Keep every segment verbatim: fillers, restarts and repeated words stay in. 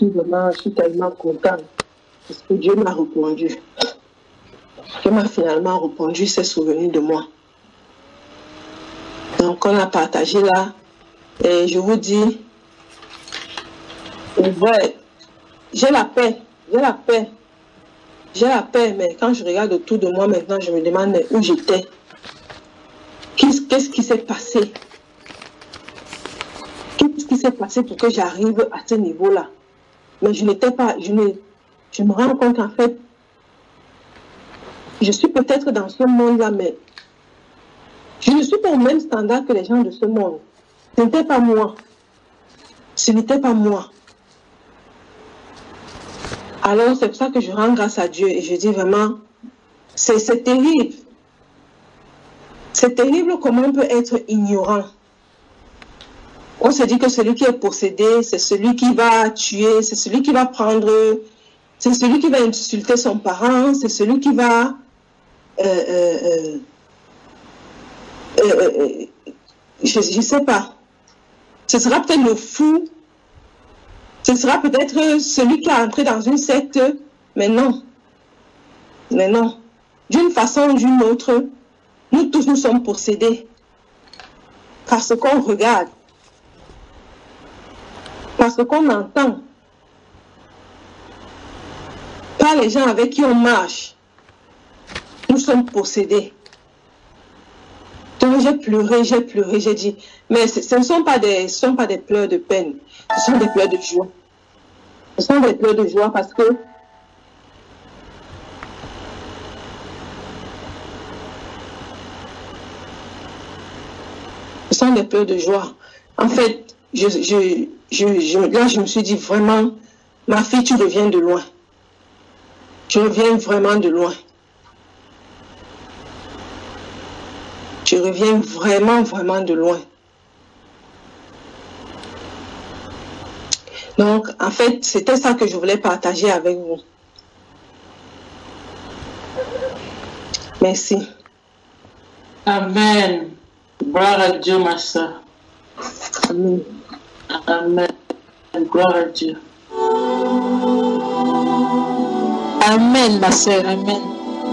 suis vraiment, je suis tellement contente parce que Dieu m'a répondu. Dieu m'a finalement répondu, s'est souvenu de moi. Donc on a partagé là et je vous dis, ouais, j'ai la paix, j'ai la paix, j'ai la paix, mais quand je regarde autour de moi maintenant, je me demande où j'étais. Qu'est-ce qui s'est passé? Qu'est-ce qui s'est passé pour que j'arrive à ce niveau-là? Mais je n'étais pas, je, ne, je me rends compte qu'en fait, je suis peut-être dans ce monde-là, mais je ne suis pas au même standard que les gens de ce monde. Ce n'était pas moi. Ce n'était pas moi. Alors c'est pour ça que je rends grâce à Dieu et je dis vraiment, c'est terrible. C'est terrible comment on peut être ignorant. On se dit que celui qui est possédé, c'est celui qui va tuer, c'est celui qui va prendre, c'est celui qui va insulter son parent, c'est celui qui va... Euh, euh, euh, euh, euh, je ne sais pas. Ce sera peut-être le fou, ce sera peut-être celui qui est entré dans une secte, mais non. Mais non. D'une façon ou d'une autre, nous tous nous sommes possédés par ce qu'on regarde, par ce qu'on entend, par les gens avec qui on marche. Nous sommes possédés. Donc j'ai pleuré, j'ai pleuré, j'ai dit, mais ce ne sont pas des, ce sont pas des pleurs de peine, ce sont des pleurs de joie. Ce sont des pleurs de joie parce que ce sont des pleurs de joie. En fait, je, je, je, je, là je me suis dit vraiment, ma fille, tu reviens de loin. Tu reviens vraiment de loin. Tu reviens vraiment, vraiment de loin. Donc, en fait, c'était ça que je voulais partager avec vous. Merci. Amen. Gloire à Dieu, ma soeur. Amen. Amen. Gloire à Dieu. Amen, ma soeur. Amen.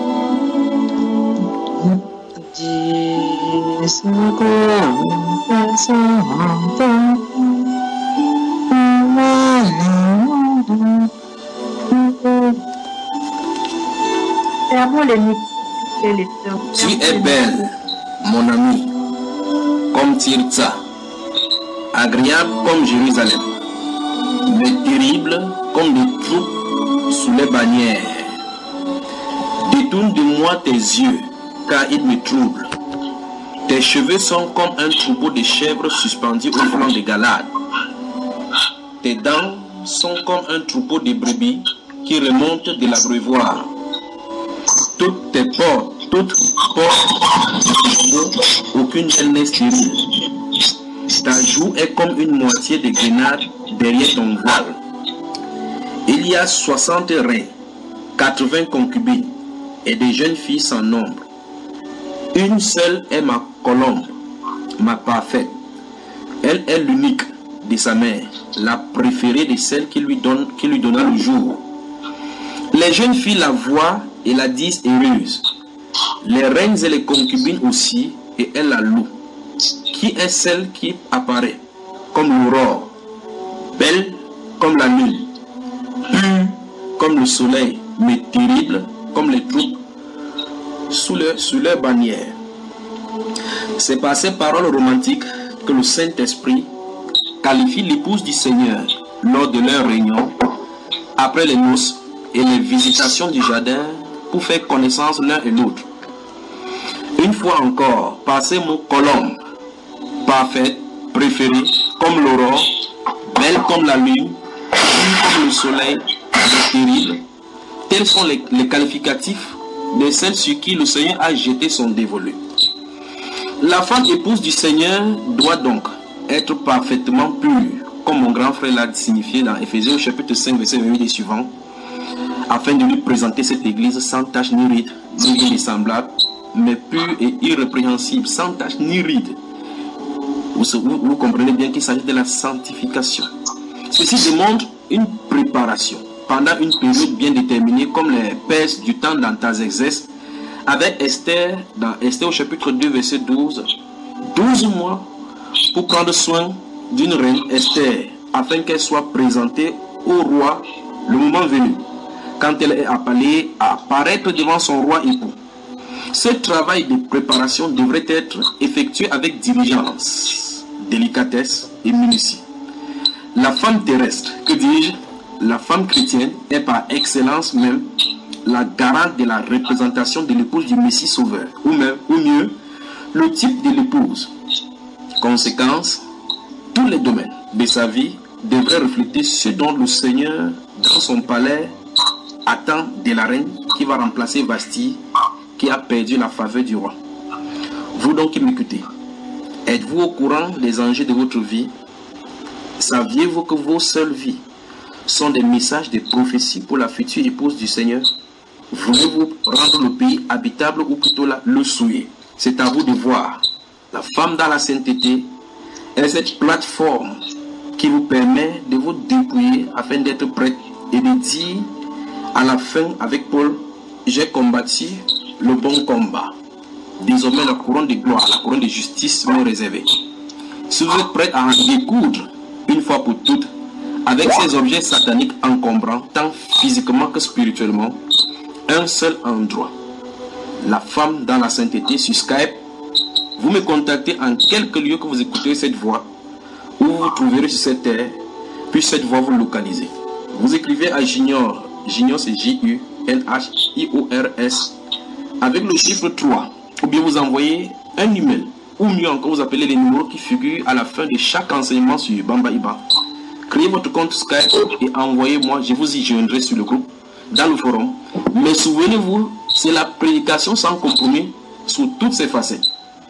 Tu es belle, mon ami, comme Tirza, agréable comme Jérusalem, mais terrible comme des troupes sous les bannières. Détourne de moi tes yeux, car ils me troublent. Tes cheveux sont comme un troupeau de chèvres suspendus au flanc de Galade. Tes dents sont comme un troupeau de brebis qui remontent de l'abreuvoir. Toutes tes portes, toutes portes, aucune aile n'est stérile. Ta joue est comme une moitié de grenade derrière ton voile. Il y a soixante reins, quatre-vingts concubines et des jeunes filles sans nombre. Une seule est ma colombe, ma parfaite. Elle est l'unique de sa mère, la préférée de celle qui lui, donne, qui lui donna le jour. Les jeunes filles la voient et la disent heureuse. Les reines et les concubines aussi, et elles la louent. Qui est celle qui apparaît comme l'aurore, belle comme la lune, pure comme le soleil, mais terrible comme les troupes sous leur, sous leur bannière. C'est par ces paroles romantiques que le Saint-Esprit qualifie l'épouse du Seigneur lors de leur réunion, après les noces et les visitations du jardin pour faire connaissance l'un et l'autre. Une fois encore, par ces mots colombe, parfaite, préférée, comme l'aurore, belle comme la lune, pure comme le soleil, terrible, tels sont les, les qualificatifs de celle sur qui le Seigneur a jeté son dévolu. La femme épouse du Seigneur doit donc être parfaitement pure, comme mon grand frère l'a signifié dans Éphésiens au chapitre cinq, verset vingt-huit et suivant, afin de lui présenter cette église sans tache ni ride, ni dissemblable, mais pure et irrépréhensible, sans tache ni ride. Vous, vous, vous comprenez bien qu'il s'agit de la sanctification. Ceci demande une préparation pendant une période bien déterminée, comme les Perses du temps d'Artaxerxès, avec Esther, dans Esther au chapitre deux, verset douze, douze mois pour prendre soin d'une reine, Esther, afin qu'elle soit présentée au roi le moment venu, quand elle est appelée à apparaître devant son roi époux. Ce travail de préparation devrait être effectué avec diligence, délicatesse et minutie. La femme terrestre, que dis-je, la femme chrétienne est par excellence même la garante de la représentation de l'épouse du Messie Sauveur, ou même, ou mieux, le type de l'épouse. Conséquence, tous les domaines de sa vie devraient refléter ce dont le Seigneur, dans son palais, attend de la reine qui va remplacer Vasti, qui a perdu la faveur du roi. Vous donc qui m'écoutez, êtes-vous au courant des enjeux de votre vie? Saviez-vous que vos seules vies sont des messages de prophétie pour la future épouse du Seigneur? Voulez-vous rendre le pays habitable ou plutôt la, le souiller? C'est à vous de voir. La femme dans la sainteté est cette plateforme qui vous permet de vous dépouiller afin d'être prête et de dire à la fin avec Paul, j'ai combattu le bon combat. Désormais la couronne de gloire, la couronne de justice m'est réservée. Si vous êtes prêt à en découdre une fois pour toutes avec ces objets sataniques encombrants, tant physiquement que spirituellement, un seul endroit. La femme dans la sainteté sur Skype. Vous me contactez en quelques lieux que vous écoutez cette voix, ou vous vous trouverez sur cette terre, puis cette voix vous localisez. Vous écrivez à Junior, Junior c'est J U N H I O R S, avec le chiffre trois, ou bien vous envoyez un email, ou mieux encore vous appelez les numéros qui figurent à la fin de chaque enseignement sur Bamba Iba. Créez votre compte Skype et envoyez-moi, je vous y joindrai sur le groupe, dans le forum. Mais souvenez-vous, c'est la prédication sans compromis sous toutes ses facettes.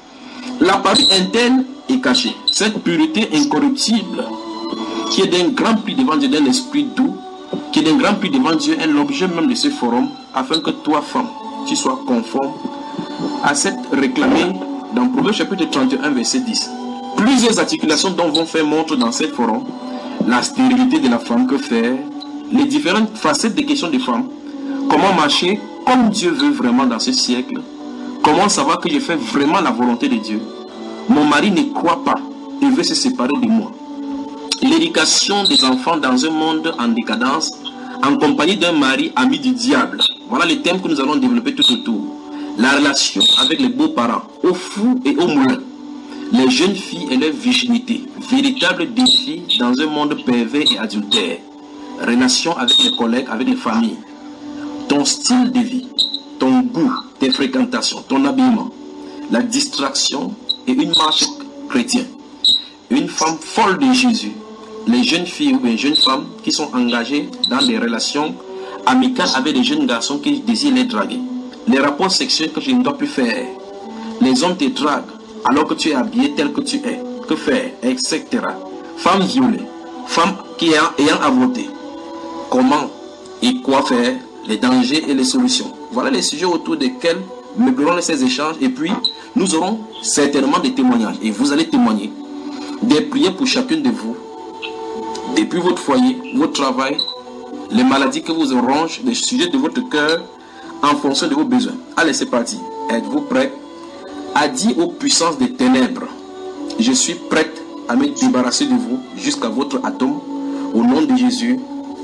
La partie interne est cachée. Cette pureté incorruptible qui est d'un grand prix devant Dieu, d'un esprit doux, qui est d'un grand prix devant Dieu, est l'objet même de ce forum, afin que toi, femme, tu sois conforme à cette réclamée dans Proverbe chapitre trente et un, verset dix. Plusieurs articulations dont vont faire montre dans ce forum la stérilité de la femme, que faire, les différentes facettes des questions des femmes, comment marcher comme Dieu veut vraiment dans ce siècle, comment savoir que je fais vraiment la volonté de Dieu, mon mari ne croit pas et veut se séparer de moi, l'éducation des enfants dans un monde en décadence, en compagnie d'un mari ami du diable. Voilà les thèmes que nous allons développer tout autour. La relation avec les beaux-parents, aux fous et aux moulins. Les jeunes filles et leur virginité, véritable défi dans un monde pervers et adultère. Relation avec les collègues, avec les familles. Ton style de vie, ton goût, tes fréquentations, ton habillement, la distraction et une marche chrétienne. Une femme folle de Jésus. Les jeunes filles ou les jeunes femmes qui sont engagées dans des relations amicales avec les jeunes garçons qui désirent les draguer. Les rapports sexuels que je ne dois plus faire. Les hommes te draguent alors que tu es habillé tel que tu es. Que faire, et cetera. Femmes violées, femmes qui ayant, ayant avorté. Comment et quoi faire, les dangers et les solutions. Voilà les sujets autour desquels nous meublerons ces échanges. Et puis, nous aurons certainement des témoignages. Et vous allez témoigner. Des prières pour chacune de vous. Depuis votre foyer, votre travail, les maladies que vous rongent, les sujets de votre cœur, en fonction de vos besoins. Allez, c'est parti. Êtes-vous prêts? A dit aux puissances des ténèbres, je suis prête à me débarrasser de vous jusqu'à votre atome. Au nom de Jésus,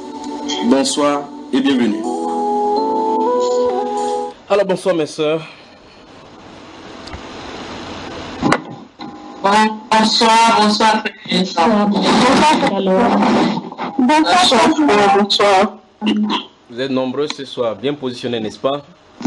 bonsoir et bienvenue. Alors, bonsoir mes soeurs. Bonsoir, bonsoir. Bonsoir, Bonsoir, bonsoir. Vous êtes nombreux ce soir, bien positionnés, n'est-ce pas?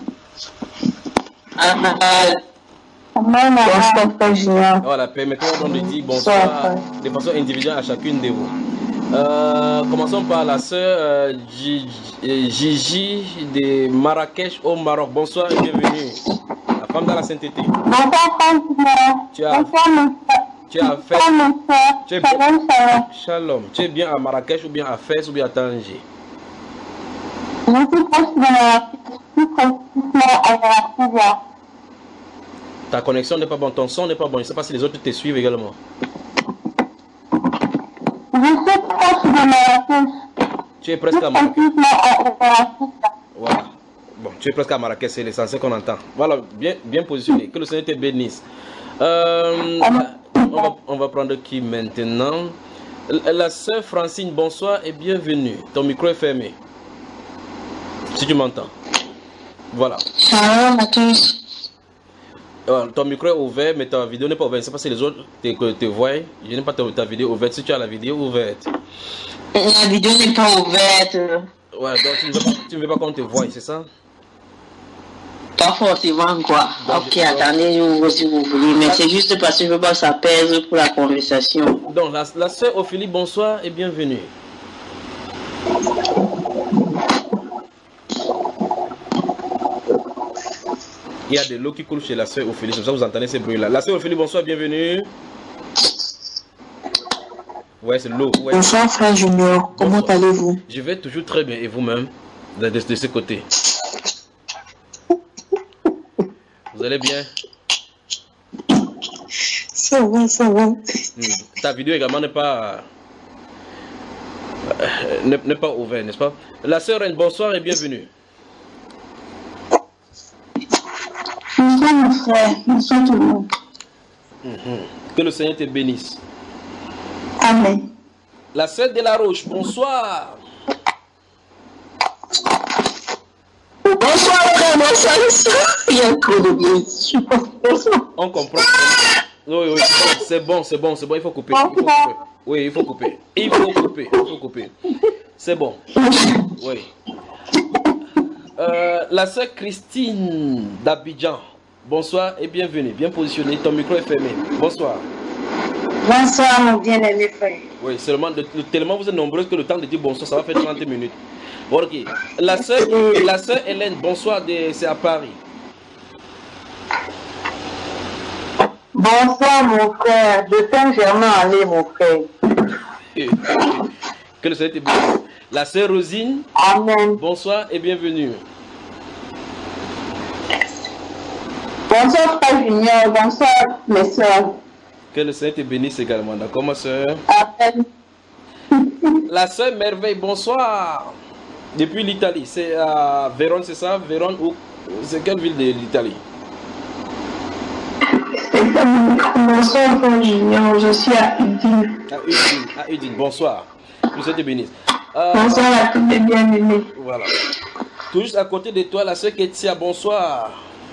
Voilà, permettez-moi de dire bonsoir de façon individuelle à chacune de vous. Euh, commençons par la sœur euh, Gigi de Marrakech au Maroc. Bonsoir et bienvenue. La femme dans la sainteté. Bonsoir, tu as, bonsoir, tu as fait. Tu es bien, shalom. Tu es bien à Marrakech ou bien à Fès ou bien à Tanger? Je suis proche de la plus précisément à la Ta connexion n'est pas bonne, ton son n'est pas bon. Je ne sais pas si les autres te suivent également. Je suis proche de Marrakech. Tu es presque à Marrakech. Voilà. Bon, tu es presque à Marrakech, c'est l'essentiel qu'on entend. Voilà, bien, bien positionné. Que le Seigneur te bénisse. Euh, on, va, on va prendre qui maintenant? La sœur Francine, bonsoir et bienvenue. Ton micro est fermé. Si tu m'entends. Voilà. Shalom à tous. Alors, ton micro est ouvert, mais ta vidéo n'est pas ouverte. C'est parce que les autres te, te voient. Je n'ai pas ta, ta vidéo ouverte. Si tu as la vidéo ouverte. La vidéo n'est pas ouverte. Ouais, donc tu ne veux pas, tu ne veux pas qu'on te voie, c'est ça? Pas forcément quoi. Donc, ok, attendez, je vous vois si vous voulez. Mais c'est juste parce que je veux pas que ça pèse pour la conversation. Donc, la, la sœur Ophélie, bonsoir et bienvenue. Il y a de l'eau qui coule chez la sœur Ophélie, c'est pour ça que vous entendez ces bruits-là. La sœur Ophélie, bonsoir, bienvenue. Ouais, c'est l'eau. Ouais. Bonsoir, frère Junior. Comment allez-vous? Je vais toujours très bien. Et vous-même, de, de, de ce côté? Vous allez bien? Ça va, ça va. Hmm. Ta vidéo également n'est pas... Euh, n'est pas ouverte, n'est-ce pas? La sœur Reine, bonsoir et bienvenue. Bonsoir, mon frère. Bonsoir, tout le monde. Mm-hmm. Que le Seigneur te bénisse. Amen. La sœur de la Roche, bonsoir. Bonsoir, frère. Bonsoir, soeur. Il y a trop de bien. On comprend. Oui, oui, c'est bon, c'est bon, c'est bon, il faut couper. Il faut couper. Oui, il faut couper. Il faut couper, il faut couper. C'est bon. Oui. Euh, la sœur Christine d'Abidjan, bonsoir et bienvenue. Bien positionné, ton micro est fermé. Bonsoir. Bonsoir, mon bien-aimé frère. Oui, seulement de, de, tellement vous êtes nombreux que le temps de dire bonsoir, ça va faire trente minutes. Bon, ok. La sœur, la sœur Hélène, bonsoir, c'est à Paris. Bonsoir, mon frère. Je t'aime vraiment aller, mon frère. Que le Seigneur te bénisse. La sœur Rosine, amen. Bonsoir et bienvenue. Bonsoir, frère Junior. Bonsoir, mes soeurs. Que le Seigneur te bénisse également. D'accord, ma soeur? Amen. La sœur Merveille, bonsoir. Depuis l'Italie, c'est à Vérone, c'est ça? Vérone ou c'est quelle ville de l'Italie? Bonsoir, frère Junior. Je suis à Udine. À Udine, à Udine. Bonsoir. Que le Seigneur te bénisse. Euh, bonsoir à tous les bien-aimés. Voilà. Tout juste à côté de toi, la sœur Ketia, bonsoir.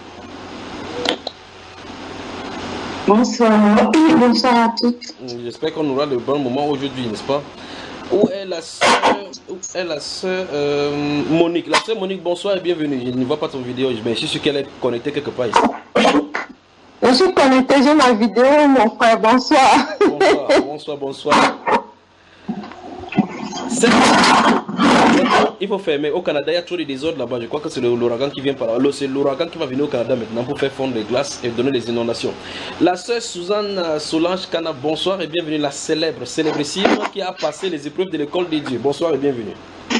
Bonsoir. Bonsoir à toutes. J'espère qu'on aura le bon moment aujourd'hui, n'est-ce pas? Où est la sœur, où est la sœur euh, Monique? La sœur Monique, bonsoir et bienvenue. Je ne vois pas ton vidéo, mais je suis sûr qu'elle est connectée quelque part ici. Je suis connectée, j'ai ma vidéo, mon frère. Bonsoir. Bonsoir, bonsoir, bonsoir. Il faut fermer. Au Canada, il y a trop de désordre là-bas. Je crois que c'est l'ouragan qui vient par là. C'est l'ouragan qui va venir au Canada maintenant pour faire fondre les glaces et donner les inondations. La sœur Suzanne Solange Kana, bonsoir et bienvenue. La célèbre, célébrissime qui a passé les épreuves de l'école des dieux. Bonsoir et bienvenue.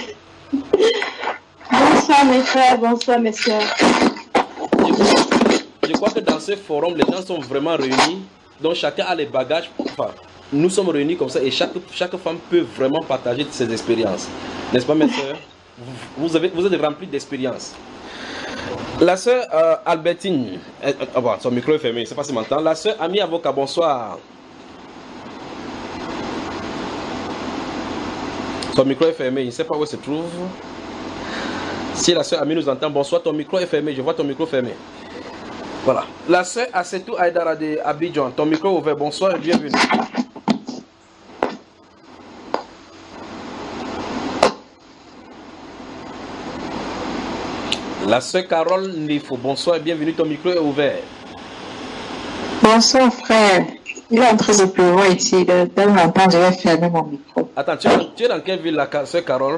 Bonsoir mes frères, bonsoir mes soeurs. Je crois, je crois que dans ce forum, les gens sont vraiment réunis. Donc chacun a les bagages. Enfin, nous sommes réunis comme ça et chaque, chaque femme peut vraiment partager ses expériences. N'est-ce pas, mes soeurs? Vous, avez, vous êtes remplis d'expérience. La sœur euh, Albertine, euh, euh, bon, son micro est fermé, je ne sais pas si m'entend. La sœur Ami Avocat, bonsoir. Son micro est fermé, je ne sais pas où il se trouve. Si la sœur Ami nous entend, bonsoir, ton micro est fermé, je vois ton micro fermé. Voilà. La sœur Assetou Aïdara de Abidjan, ton micro est ouvert, bonsoir et bienvenue. La sœur Carole Nifo, bonsoir et bienvenue, ton micro est ouvert. Bonsoir frère, il est en train de pleuvoir ici, de longtemps je vais fermer mon micro. Attends, tu es, dans, tu es dans quelle ville la sœur Carole?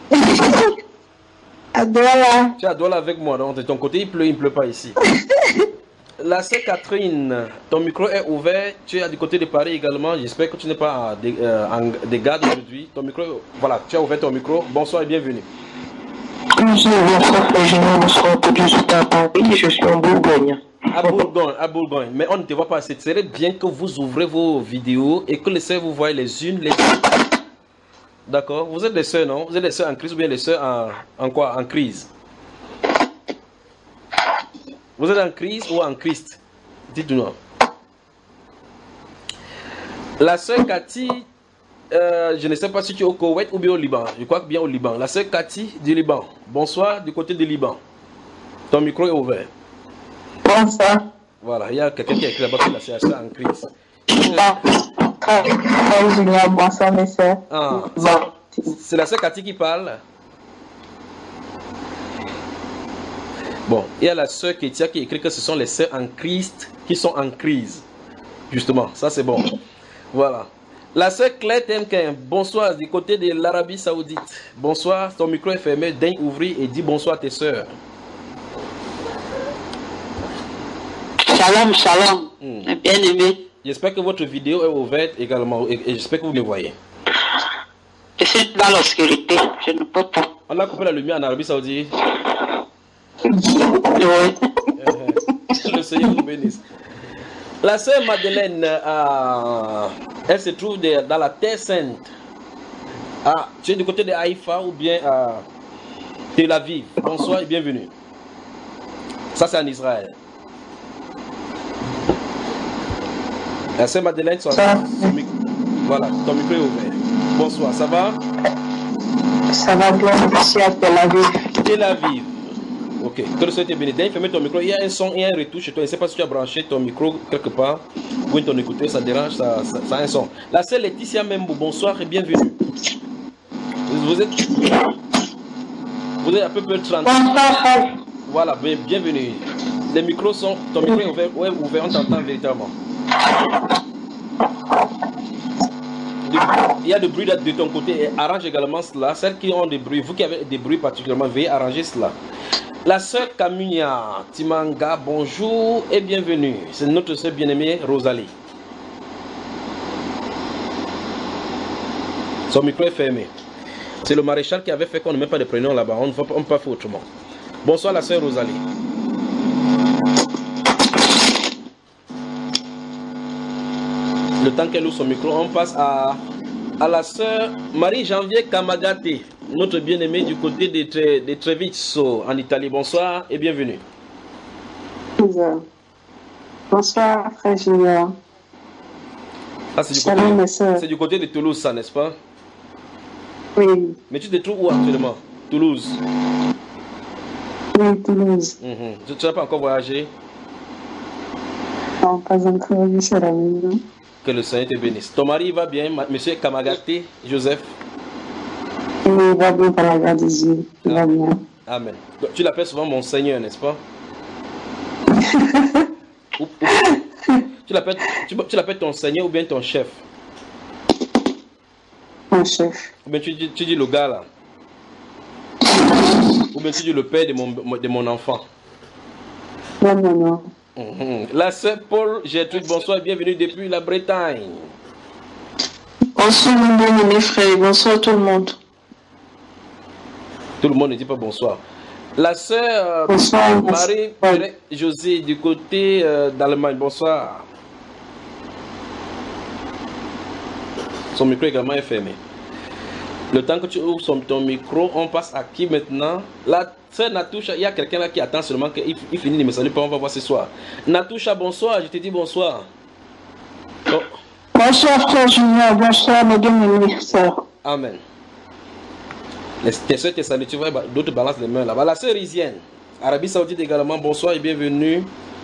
À Douala. Tu es à Douala avec moi, donc de ton côté il pleut, il ne pleut pas ici. La sœur Catherine, ton micro est ouvert, tu es du côté de Paris également, j'espère que tu n'es pas à des, euh, en, des gardes aujourd'hui. Ton micro, voilà, tu as ouvert ton micro, bonsoir et bienvenue. Bonsoir, frère Junior, bonsoir, je suis à Paris, je suis en Bourgogne. À Bourgogne, à Bourgogne, mais on ne te voit pas, c'est très bien que vous ouvrez vos vidéos et que les sœurs vous voient les unes les autres. D'accord. Vous êtes des sœurs, non? Vous êtes des sœurs en Christ ou bien des sœurs en, en quoi? En crise? Vous êtes en crise ou en Christ? Dites-nous. La sœur Cathy, euh, je ne sais pas si tu es au Koweït ou bien au Liban. Je crois que bien au Liban. La sœur Cathy du Liban. Bonsoir du côté du Liban. Ton micro est ouvert. Bonsoir. Voilà, il y a quelqu'un qui a écrit là-bas que la sœur est en crise. Bonsoir, bonsoir mes soeurs. Ah, c'est la sœur Cathy qui parle. Bon, il y a la sœur Kétia qui écrit que ce sont les sœurs en Christ qui sont en crise. Justement, ça c'est bon. Voilà. La sœur Claire Temkin, bonsoir du côté de l'Arabie Saoudite. Bonsoir, ton micro est fermé, daigne ouvrir et dis bonsoir à tes sœurs. Shalom, shalom, Hmm. bien aimé. J'espère que votre vidéo est ouverte également et, et j'espère que vous me voyez. Je suis dans l'obscurité, je ne peux pas. On a coupé la lumière en Arabie Saoudite. Oui. Le Seigneur vous bénisse. La sœur Madeleine, euh, elle se trouve de- dans la Terre Sainte. Ah, tu es du côté de Haïfa ou bien à Tel Aviv. Bonsoir et bienvenue. Ça, c'est en Israël. La sœur Madeleine, son, son micro, voilà, ton micro est ouvert. Bonsoir, ça va? Ça va bien, merci à Tel Aviv. Tel Aviv. Ok, que le Seigneur te bénisse. Daigne fermer ton micro. Il y a un son et un retour chez toi. Je ne sais pas si tu as branché ton micro quelque part. Ou ton écouteur, ça dérange, ça, ça, ça a un son. La sœur Laetitia Membo, bonsoir et bienvenue. Vous êtes, vous êtes à peu près trente. Bonsoir, frère. Voilà, bien- bienvenue. Les micros sont. Ton micro est ouvert, ouais, ouvert, on t'entend véritablement. Du- Il y a du bruit de ton côté. Et arrange également cela. Celles qui ont des bruits, vous qui avez des bruits particulièrement, veuillez arranger cela. La sœur Camunia Timanga, bonjour et bienvenue. C'est notre sœur bien-aimée Rosalie. Son micro est fermé. C'est le maréchal qui avait fait qu'on ne met pas de prénom là-bas. On ne va pas, on peut pas faire autrement. Bonsoir la sœur Rosalie. Le temps qu'elle ouvre son micro, on passe à, à la sœur Marie-Janvier Kamagate, notre bien-aimée du côté de, Tre- de Treviso en Italie. Bonsoir et bienvenue. Bonsoir, frère Junior. Ah, c'est du, Shalom, mes côté, sœurs. c'est du côté de Toulouse, ça, n'est-ce pas? Oui, Mais tu te trouves où actuellement? Toulouse. oui, Toulouse. Mhm. Tu tu n'as pas encore voyagé? Non, pas encore, je suis à la maison. Que le Seigneur te bénisse. Ton mari va bien, ma- monsieur Kamagate, Joseph? Oui, il va bien par la grâce de Dieu. Il va bien. Amen. Donc, tu l'appelles souvent mon Seigneur, n'est-ce pas? Ou- ou- tu l'appelles tu, tu l'appelles ton Seigneur ou bien ton chef? Mon chef. Ou bien tu, dis- tu dis le gars là? Ou bien tu dis le père de mon, de mon enfant? Non, non, non. Mhm. La sœur Paul Gertrude, bonsoir, bienvenue depuis la Bretagne. Bonsoir mon bien-aimé frère, bonsoir tout le monde. Tout le monde ne dit pas bonsoir. La sœur euh, Bonsoir, Marie bonsoir. José du côté euh, d'Allemagne, bonsoir. Son micro également est fermé. Le temps que tu ouvres son, ton micro, on passe à qui maintenant? La sœur Natoucha, il y a quelqu'un là qui attend seulement qu'il il finisse de me saluer, puis on va voir ce soir. Natoucha, bonsoir, je te dis bonsoir. Oh, Bonsoir, frère Junior. Bonsoir, mes bien-aimés sœurs. amen. Les, tes soeurs te saluent, tu vois, bah, d'autres balancent les mains là-bas. La sœur Risienne, Arabie Saoudite également, bonsoir et bienvenue.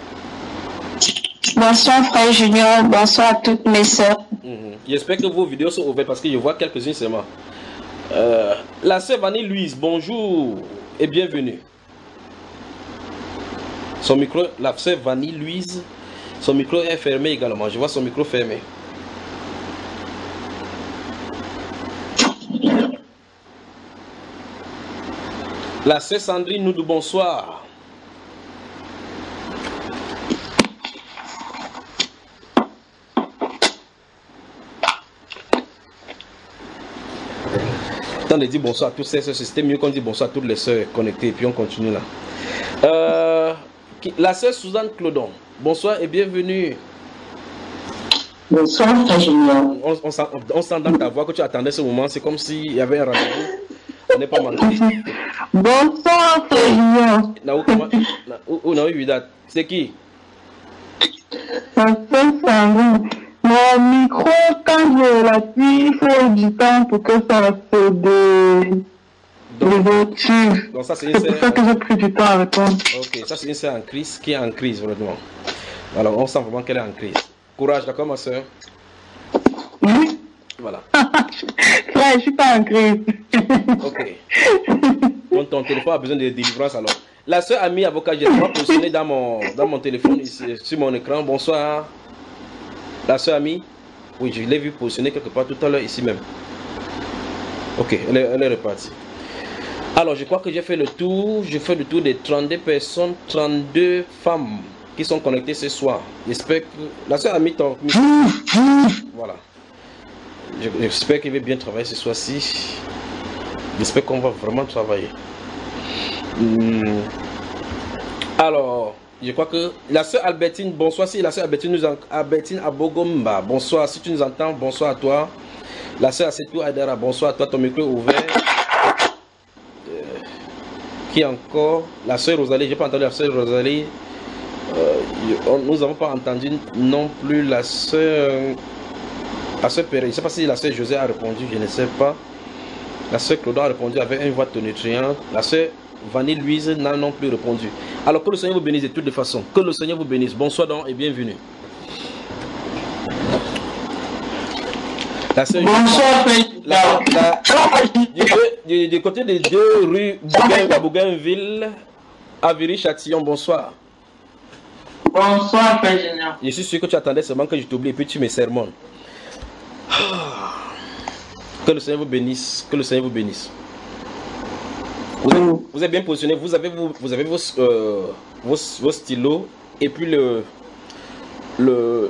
Bonsoir, frère Junior. Bonsoir à toutes mes sœurs. Mhm. J'espère que vos vidéos sont ouvertes parce que je vois quelques-unes seulement. Euh, la sœur Vanille Louise, bonjour et bienvenue. Son micro, la sœur Vanille Louise, son micro est fermé également. Je vois son micro fermé. La sœur Sandrine nous dit bonsoir. Tant de dire bonsoir à tous ces sœurs, c'était mieux qu'on dit bonsoir à toutes les sœurs connectées et puis on continue là. Euh, qui- la sœur Suzanne Clodon, bonsoir et bienvenue. Bonsoir, frère Junior. On, on, sent, on sent dans ta voix que tu attendais ce moment. C'est comme s'il y avait un rendez-vous. On n'est pas manqué. Bonsoir, frère Junior. Naou, comment Où Naou Yudat? C'est qui? Ça fait Sandrine. Mon micro, quand je l'appuie, il faut du temps pour que ça se dé... désactive. Donc ça c'est C'est pour ça que j'ai pris du temps à répondre. Ok, ça c'est une sœur en crise qui est en crise vraiment. Alors on sent vraiment qu'elle est en crise. Courage, d'accord ma soeur? Oui. Voilà. Frère, je suis pas en crise. Ok. Donc ton téléphone a besoin de délivrance alors. La soeur Ami avocat, j'ai trois positionné dans mon, dans mon téléphone ici, sur mon écran. Bonsoir. La soeur Ami. Oui, je l'ai vu positionner quelque part tout à l'heure ici même. Ok, elle est, elle est repartie. Alors, je crois que j'ai fait le tour. J'ai fait le tour des trente-deux personnes, trente-deux femmes qui sont connectées ce soir. J'espère que la soeur Ami, ton... Voilà. J'espère qu'il va bien travailler ce soir-ci. J'espère qu'on va vraiment travailler. Hmm. Alors, je crois que la soeur Albertine, bonsoir. Si la soeur Albertine nous en... Albertine Abogomba, bonsoir. Si tu nous entends, bonsoir à toi. La soeur Asetou Adara, bonsoir à toi. Ton micro est ouvert. Euh... Qui encore? La soeur Rosalie, j'ai pas entendu la soeur Rosalie. Euh, nous n'avons pas entendu non plus la soeur. La soeur Pérez, je ne sais pas si la soeur José a répondu, je ne sais pas. La soeur Claude a répondu avec une voix tonitruante. La soeur Vanille Louise n'a non plus répondu. Alors que le Seigneur vous bénisse de toutes les façons. Que le Seigneur vous bénisse. Bonsoir donc et bienvenue. La soeur Bonsoir, la, la, du, du, du côté des deux rues Bougain, Bougainville, Aviri-Châtillon, bonsoir. Bonsoir, frère Junior. Je suis sûr que tu attendais seulement que je t'oublie et puis tu me sermonnes. Que le Seigneur vous bénisse. Que le Seigneur vous bénisse. Vous êtes, vous êtes bien positionné. Vous avez, vous, vous avez vos, euh, vos, vos stylos. Et puis le, le...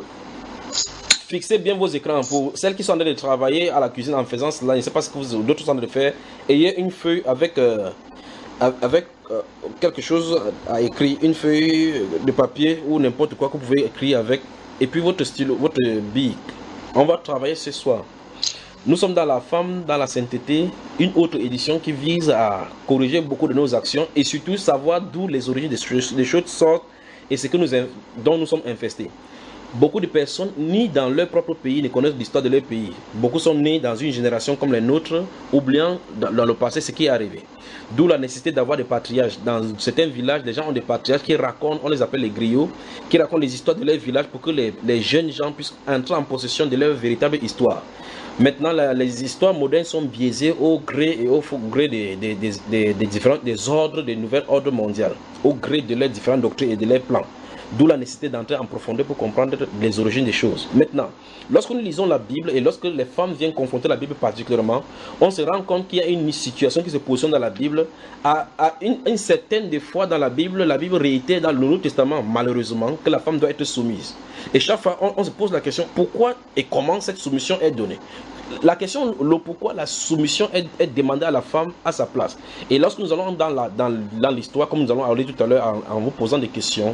Fixez bien vos écrans. Pour celles qui sont en train de travailler à la cuisine en faisant cela, je ne sais pas ce que vous d'autres sont en train de faire. Ayez une feuille avec, euh, avec euh, quelque chose à écrire. Une feuille de papier ou n'importe quoi que vous pouvez écrire avec. Et puis votre stylo, votre bille. On va travailler ce soir. Nous sommes dans la femme, dans la sainteté, une autre édition qui vise à corriger beaucoup de nos actions et surtout savoir d'où les origines des choses, des choses sortent et ce que nous, dont nous sommes infestés. Beaucoup de personnes, ni dans leur propre pays, ne connaissent l'histoire de leur pays. Beaucoup sont nés dans une génération comme les nôtres, oubliant dans, dans le passé ce qui est arrivé. D'où la nécessité d'avoir des patriarches. Dans certains villages, les gens ont des patriarches qui racontent, on les appelle les griots, qui racontent les histoires de leur village pour que les, les jeunes gens puissent entrer en possession de leur véritable histoire. Maintenant, la, les histoires modernes sont biaisées au gré et au gré des, des, des, des, des différents des ordres, des nouvelles ordres mondiales, au gré de leurs différentes doctrines et de leurs plans. D'où la nécessité d'entrer en profondeur pour comprendre les origines des choses. Maintenant, lorsque nous lisons la Bible et lorsque les femmes viennent confronter la Bible particulièrement, on se rend compte qu'il y a une situation qui se positionne dans la Bible. À, à une, une certaine des fois dans la Bible, la Bible réitère dans le Nouveau Testament, malheureusement, que la femme doit être soumise. Et chaque fois, on, on se pose la question, pourquoi et comment cette soumission est donnée? La question, le pourquoi la soumission est, est demandée à la femme à sa place. Et lorsque nous allons dans la, dans, dans l'histoire, comme nous allons parler tout à l'heure en, en vous posant des questions,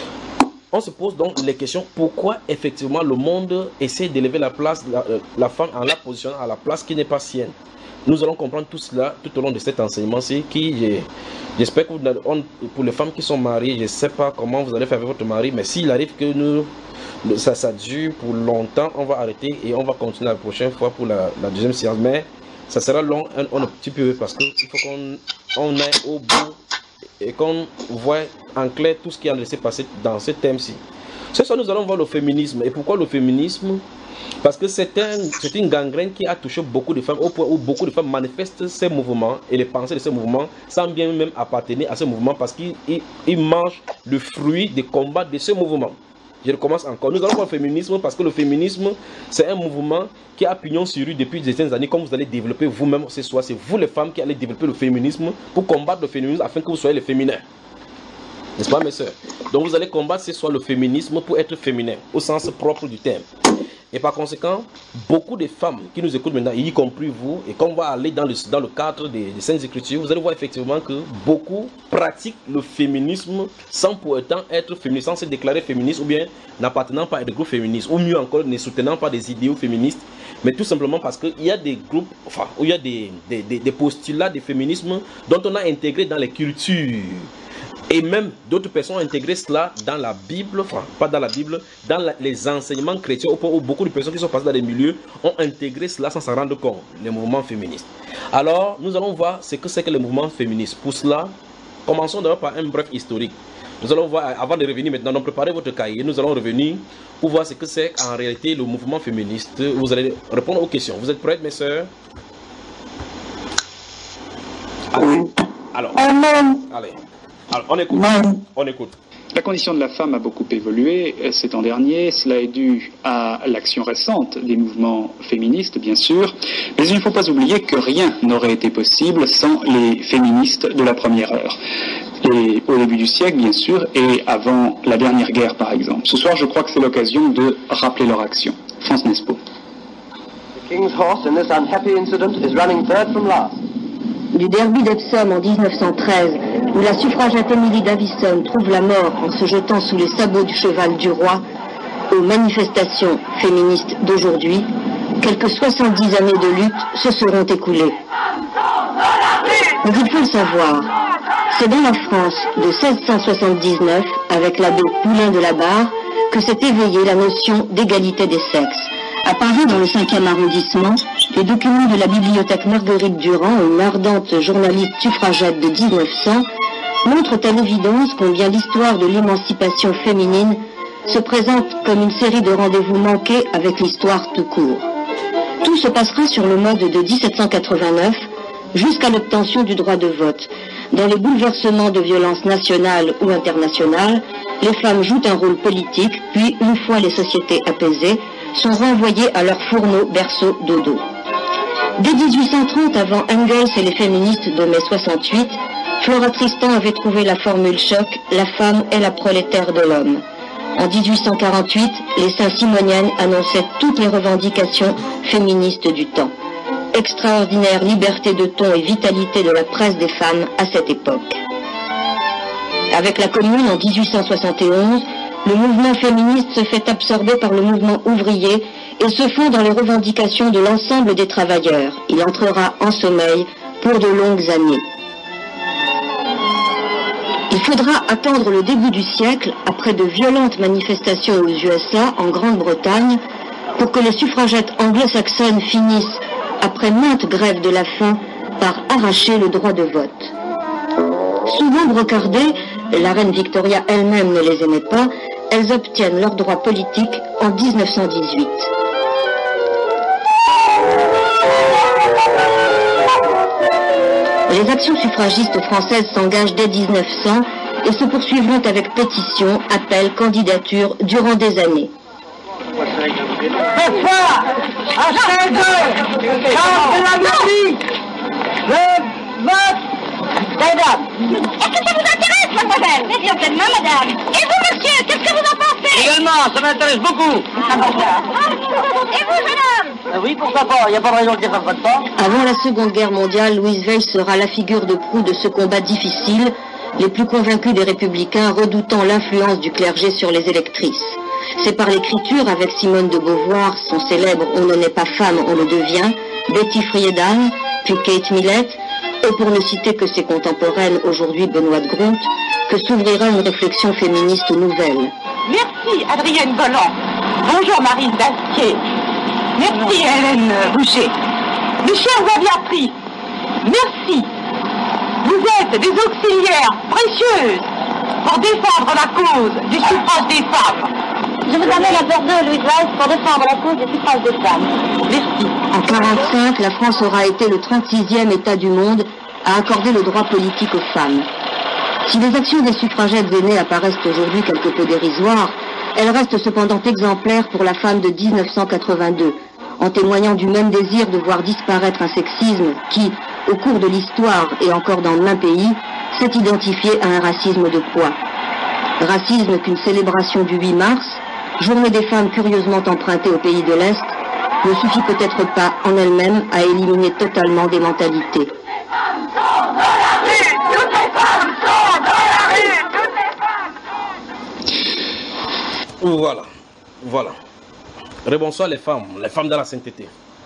on se pose donc les questions, pourquoi effectivement le monde essaie d'élever la place, la, la femme en la positionnant à la place qui n'est pas sienne. Nous allons comprendre tout cela tout au long de cet enseignement-ci qui, j'espère que vous, on, pour les femmes qui sont mariées, je ne sais pas comment vous allez faire avec votre mari, mais s'il arrive que nous, ça, ça dure pour longtemps, on va arrêter et on va continuer la prochaine fois pour la, la deuxième séance, mais ça sera long un, un petit peu parce qu'il faut qu'on on aille au bout et qu'on voit en clair tout ce qui est en train de se passer dans ce thème-ci. Ce soir, nous allons voir le féminisme. Et pourquoi le féminisme? Parce que c'est un, c'est une gangrène qui a touché beaucoup de femmes, au point où beaucoup de femmes manifestent ces mouvements et les pensées de ces mouvements sans bien même appartenir à ce mouvement parce qu'ils ils mangent le fruit des combats de ce mouvement. Je recommence encore. Nous allons voir le féminisme parce que le féminisme, c'est un mouvement qui a pignon sur rue depuis des dizaines d'années. Comme vous allez développer vous-même ce soir, c'est vous les femmes qui allez développer le féminisme pour combattre le féminisme afin que vous soyez les féminins. N'est-ce pas mes soeurs? Donc vous allez combattre ce soir le féminisme pour être féminin, au sens propre du terme. Et par conséquent, beaucoup de femmes qui nous écoutent maintenant, y compris vous, et quand on va aller dans le, dans le cadre des, des Saintes Écritures, vous allez voir effectivement que beaucoup pratiquent le féminisme sans pour autant être féministe, sans se déclarer féministe ou bien n'appartenant pas à des groupes féministes, ou mieux encore ne soutenant pas des idéaux féministes, mais tout simplement parce qu'il y a des groupes, enfin, où il y a des, des, des, des postulats de féminisme dont on a intégré dans les cultures. Et même d'autres personnes ont intégré cela dans la Bible, enfin pas dans la Bible, dans la, les enseignements chrétiens, où beaucoup de personnes qui sont passées dans les milieux ont intégré cela sans s'en rendre compte, les mouvements féministes. Alors, nous allons voir ce que c'est que le mouvement féministe. Pour cela, commençons d'abord par un bref historique. Nous allons voir, avant de revenir maintenant, donc préparez votre cahier, nous allons revenir pour voir ce que c'est en réalité le mouvement féministe. Vous allez répondre aux questions. Vous êtes prêtes, mes sœurs? Allez. Alors, allez. Alors, on écoute. On écoute. La condition de la femme a beaucoup évolué ces temps derniers. Cela est dû à l'action récente des mouvements féministes, bien sûr. Mais il ne faut pas oublier que rien n'aurait été possible sans les féministes de la première heure. Et au début du siècle, bien sûr, et avant la dernière guerre, par exemple. Ce soir, je crois que c'est l'occasion de rappeler leur action. France Nespo. The King's horse in this unhappy incident is running third from last. Du derby d'Epsom en dix-neuf cent treize, où la suffragette Emily Davison trouve la mort en se jetant sous les sabots du cheval du roi, aux manifestations féministes d'aujourd'hui, quelques soixante-dix années de lutte se seront écoulées. Mais il faut le savoir, c'est dans la France de seize cent soixante-dix-neuf, avec l'abbé Poulain de la Barre, que s'est éveillée la notion d'égalité des sexes. À Paris, dans le cinquième arrondissement, les documents de la bibliothèque Marguerite Durand, une ardente journaliste suffragette de dix-neuf cents, montrent à l'évidence combien l'histoire de l'émancipation féminine se présente comme une série de rendez-vous manqués avec l'histoire tout court. Tout se passera sur le mode de dix-sept cent quatre-vingt-neuf jusqu'à l'obtention du droit de vote. Dans les bouleversements de violence nationale ou internationale, les femmes jouent un rôle politique, puis, une fois les sociétés apaisées, sont renvoyées à leur fourneau, berceau, dodo. Dès dix-huit cent trente, avant Engels et les féministes de mai soixante-huit, Flora Tristan avait trouvé la formule choc « La femme est la prolétaire de l'homme ». En dix-huit cent quarante-huit, les Saint-Simoniennes annonçaient toutes les revendications féministes du temps. Extraordinaire liberté de ton et vitalité de la presse des femmes à cette époque. Avec la Commune en dix-huit cent soixante et onze, le mouvement féministe se fait absorber par le mouvement ouvrier et se fond dans les revendications de l'ensemble des travailleurs. Il entrera en sommeil pour de longues années. Il faudra attendre le début du siècle, après de violentes manifestations aux U S A, en Grande-Bretagne, pour que les suffragettes anglo-saxonnes finissent, après maintes grèves de la faim, par arracher le droit de vote. Souvent brocardées, la reine Victoria elle-même ne les aimait pas, elles obtiennent leur droit politique en dix-neuf cent dix-huit. Les actions suffragistes françaises s'engagent dès dix-neuf cents et se poursuivront avec pétitions, appels, candidatures durant des années. Ce soir, à seize heures, quand la mairie, le vote des dames. Est-ce que ça vous intéresse, mademoiselle? Mais bien pleinement, madame. Et vous, monsieur, qu'est-ce que vous en pensez? Également, ça m'intéresse beaucoup. Et vous, jeune homme? Euh, oui, pourquoi pas, il n'y a pas de raison que je ne fasse pas. Avant la Seconde Guerre mondiale, Louise Weiss sera la figure de proue de ce combat difficile, les plus convaincus des républicains redoutant l'influence du clergé sur les électrices. C'est par l'écriture, avec Simone de Beauvoir, son célèbre « On ne naît pas femme, on le devient », Betty Friedan, puis Kate Millett, et pour ne citer que ses contemporaines, aujourd'hui Benoît de Gront, que s'ouvrira une réflexion féministe nouvelle. Merci Adrienne Golland. Bonjour Marine Dastier. Merci Hélène Boucher. Mes chers aviatrices, merci. Vous êtes des auxiliaires précieuses pour défendre la cause du suffrage des femmes. Je vous amène à Bordeaux, Louise Weiss, pour défendre la cause du suffrage des femmes. Merci. En quarante-cinq, la France aura été le trente-sixième État du monde à accorder le droit politique aux femmes. Si les actions des suffragettes aînées apparaissent aujourd'hui quelque peu dérisoires, elles restent cependant exemplaires pour la femme de mille neuf cent quatre-vingt-deux, en témoignant du même désir de voir disparaître un sexisme qui, au cours de l'histoire et encore dans plein pays, s'est identifié à un racisme de poids. Racisme qu'une célébration du huit mars, journée des femmes curieusement empruntée aux pays de l'Est, ne suffit peut-être pas en elle-même à éliminer totalement des mentalités. Voilà, voilà. Rebonsoir les femmes, les femmes dans la sainteté.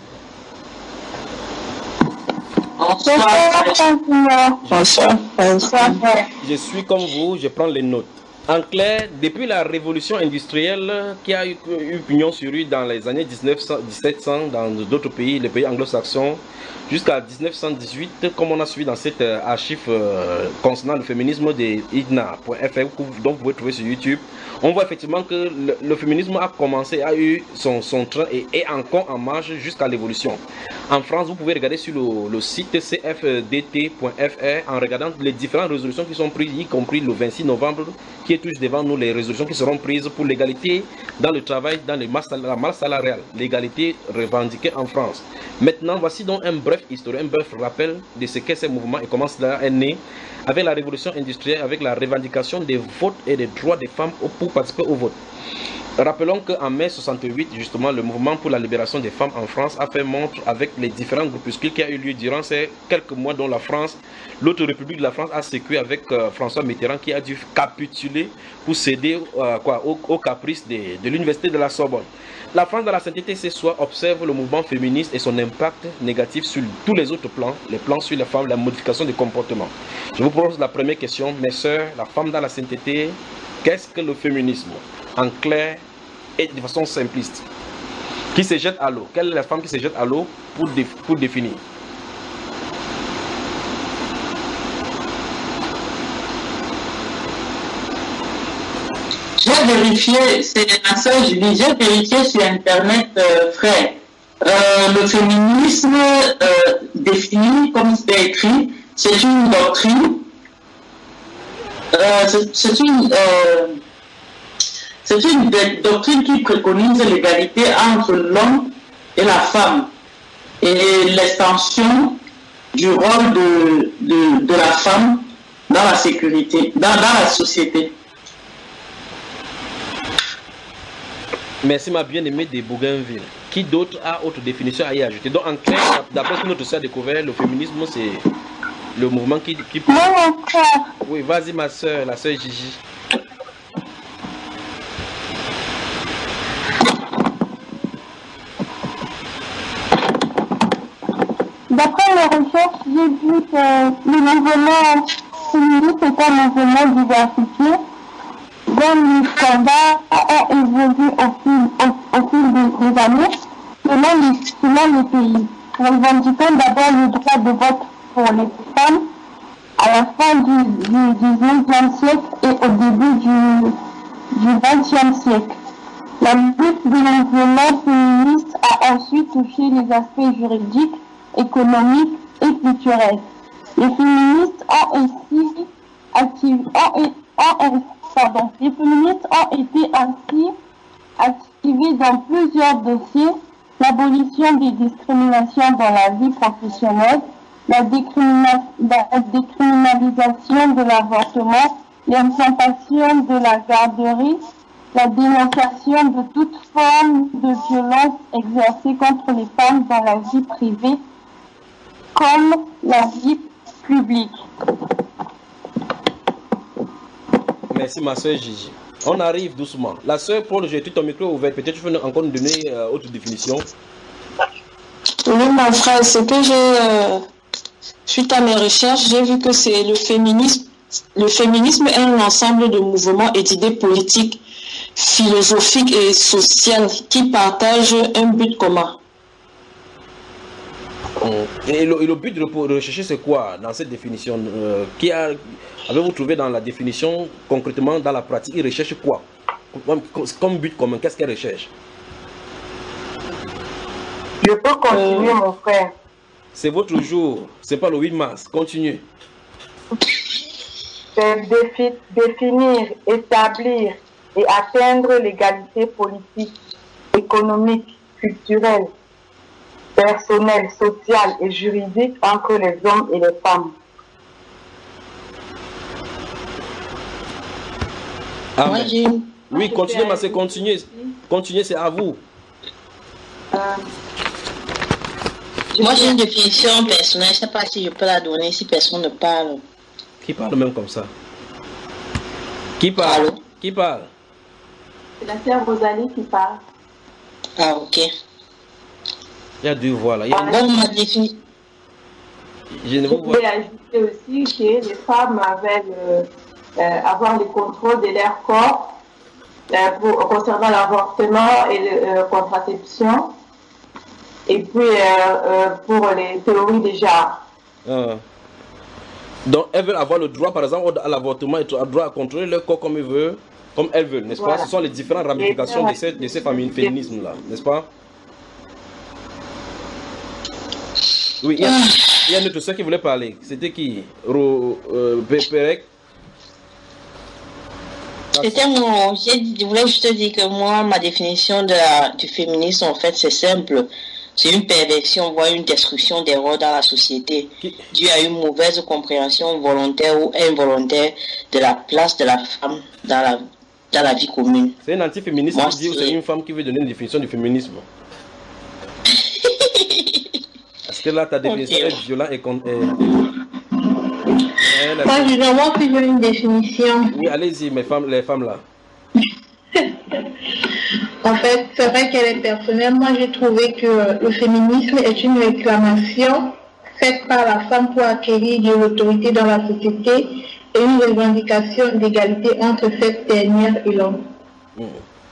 Je suis comme vous, je prends les notes. En clair, depuis la révolution industrielle qui a eu, eu pignon sur rue dans les années mille sept cents dans d'autres pays, les pays anglo-saxons, jusqu'à mille neuf cent dix-huit, comme on a suivi dans cette euh, archive euh, concernant le féminisme de idna point F R, dont vous pouvez trouver sur YouTube, on voit effectivement que le, le féminisme a commencé, a eu son, son train et est encore en marche jusqu'à l'évolution. En France, vous pouvez regarder sur le, le site c f d t point f r en regardant les différentes résolutions qui sont prises, y compris le vingt-six novembre, qui est toujours devant nous, les résolutions qui seront prises pour l'égalité dans le travail, dans les masses, la masse salariale, l'égalité revendiquée en France. Maintenant, voici donc un bref historique, un bref rappel de ce qu'est ce mouvement et comment cela est né avec la révolution industrielle, avec la revendication des votes et des droits des femmes pour participer au vote. Rappelons qu'en mai soixante-huit, justement, le mouvement pour la libération des femmes en France a fait montre avec les différents groupuscules qui a eu lieu durant ces quelques mois dont la France, l'autre république de la France a sécu avec euh, François Mitterrand qui a dû capituler pour céder euh, quoi, au, au caprice de, de l'université de la Sorbonne. La France dans la sainteté ce soir observe le mouvement féministe et son impact négatif sur tous les autres plans, les plans sur les femmes, la modification des comportements. Je vous pose la première question, mes sœurs, la femme dans la sainteté, qu'est-ce que le féminisme? En clair et de façon simpliste. Qui se jette à l'eau? Quelle est la femme qui se jette à l'eau pour, dé pour définir? J'ai vérifié, c'est la sœur Julie, j'ai vérifié sur Internet, euh, frère. Euh, le féminisme euh, défini, comme c'est écrit, c'est une doctrine. Euh, c'est une... Euh, C'est une doctrine qui préconise l'égalité entre l'homme et la femme et l'extension du rôle de, de, de la femme dans la sécurité, dans, dans la société. Merci ma bien-aimée de Bougainville. Qui d'autre a autre définition à y ajouter? Donc en clair, d'après ce que notre sœur a découvert, le féminisme c'est le mouvement qui... qui... Oui, vas-y ma soeur, la soeur Gigi. D'après les recherches, j'ai vu que le mouvement féministe est un mouvement diversifié dont les standards ont évolué au fil, au, au fil des, des années selon les, selon les pays. Revendiquant d'abord le droit de vote pour les femmes à la fin du, du dix-neuvième siècle et au début du, du vingtième siècle. La lutte du mouvement féministe a ensuite touché les aspects juridiques, économiques et culturels. Les féministes ont ainsi activé, ont, ont, pardon, les féministes ont été ainsi activés dans plusieurs dossiers: l'abolition des discriminations dans la vie professionnelle, la, décrimina, la décriminalisation de l'avortement, l'implantation de la garderie, la dénonciation de toute forme de violence exercée contre les femmes dans la vie privée comme la vie publique. Merci ma soeur Gigi. On arrive doucement. La soeur Paul, j'ai tout ton micro ouvert. Peut-être tu veux encore nous donner euh, autre définition. Oui, mon frère, ce que j'ai, euh, suite à mes recherches, j'ai vu que c'est le féminisme. Le féminisme est un ensemble de mouvements et d'idées politiques, philosophiques et sociales qui partagent un but commun. Et le, et le but de rechercher, c'est quoi dans cette définition? euh, Qui a, avez-vous trouvé dans la définition, concrètement, dans la pratique, ils recherchent quoi comme, comme but commun? Qu'est-ce qu'ils recherchent? Je peux continuer, euh, mon frère. C'est votre jour, c'est pas le huit mars. Continuez. C'est défi, définir, établir et atteindre l'égalité politique, économique, culturelle, personnelle, sociale et juridique entre les hommes et les femmes. Moi, j'ai une Oui, continuez, mais c'est continuer. Continuez, c'est à vous. Euh, Moi, j'ai une définition personnelle. Je ne sais pas si je peux la donner si personne ne parle. Qui parle même comme ça? Qui parle? Allô? Qui parle? C'est la sœur Rosalie qui parle. Ah, ok. Il y a deux voix là. Il y a une... Bon, ma définition. Je ne vous vois. Je ajouter aussi que les femmes avaient le, euh, avoir le contrôle de leur corps euh, pour, concernant l'avortement et la euh, contraception. Et puis euh, euh, pour les théories de genre. Ah. Donc elles veulent avoir le droit, par exemple, à l'avortement et le droit à contrôler leur corps comme elles veulent, comme elles veulent, n'est-ce voilà. pas? Ce sont les différentes ramifications de ces, de ces féminismes-là, n'est-ce pas? Oui, il y, a, il y a une autre soeur qui voulait parler. C'était qui? Ro, euh, Perek. C'était mon... Je voulais juste te dire que moi, ma définition de la, du féminisme, en fait, c'est simple. C'est une perversion, voire une destruction des rôles dans la société, due à une mauvaise compréhension volontaire ou involontaire de la place de la femme dans la, dans la vie commune. C'est un antiféministe qui dit ou c'est une femme qui veut donner une définition du féminisme? Parce que là, ta définition est violente et... Con... Moi, justement, que j'ai une définition. Oui, allez-y, mes femmes, les femmes là. En fait, c'est vrai qu'elle est personnelle. Moi, j'ai trouvé que le féminisme est une réclamation faite par la femme pour acquérir de l'autorité dans la société et une revendication d'égalité entre cette dernière et l'homme. Mmh.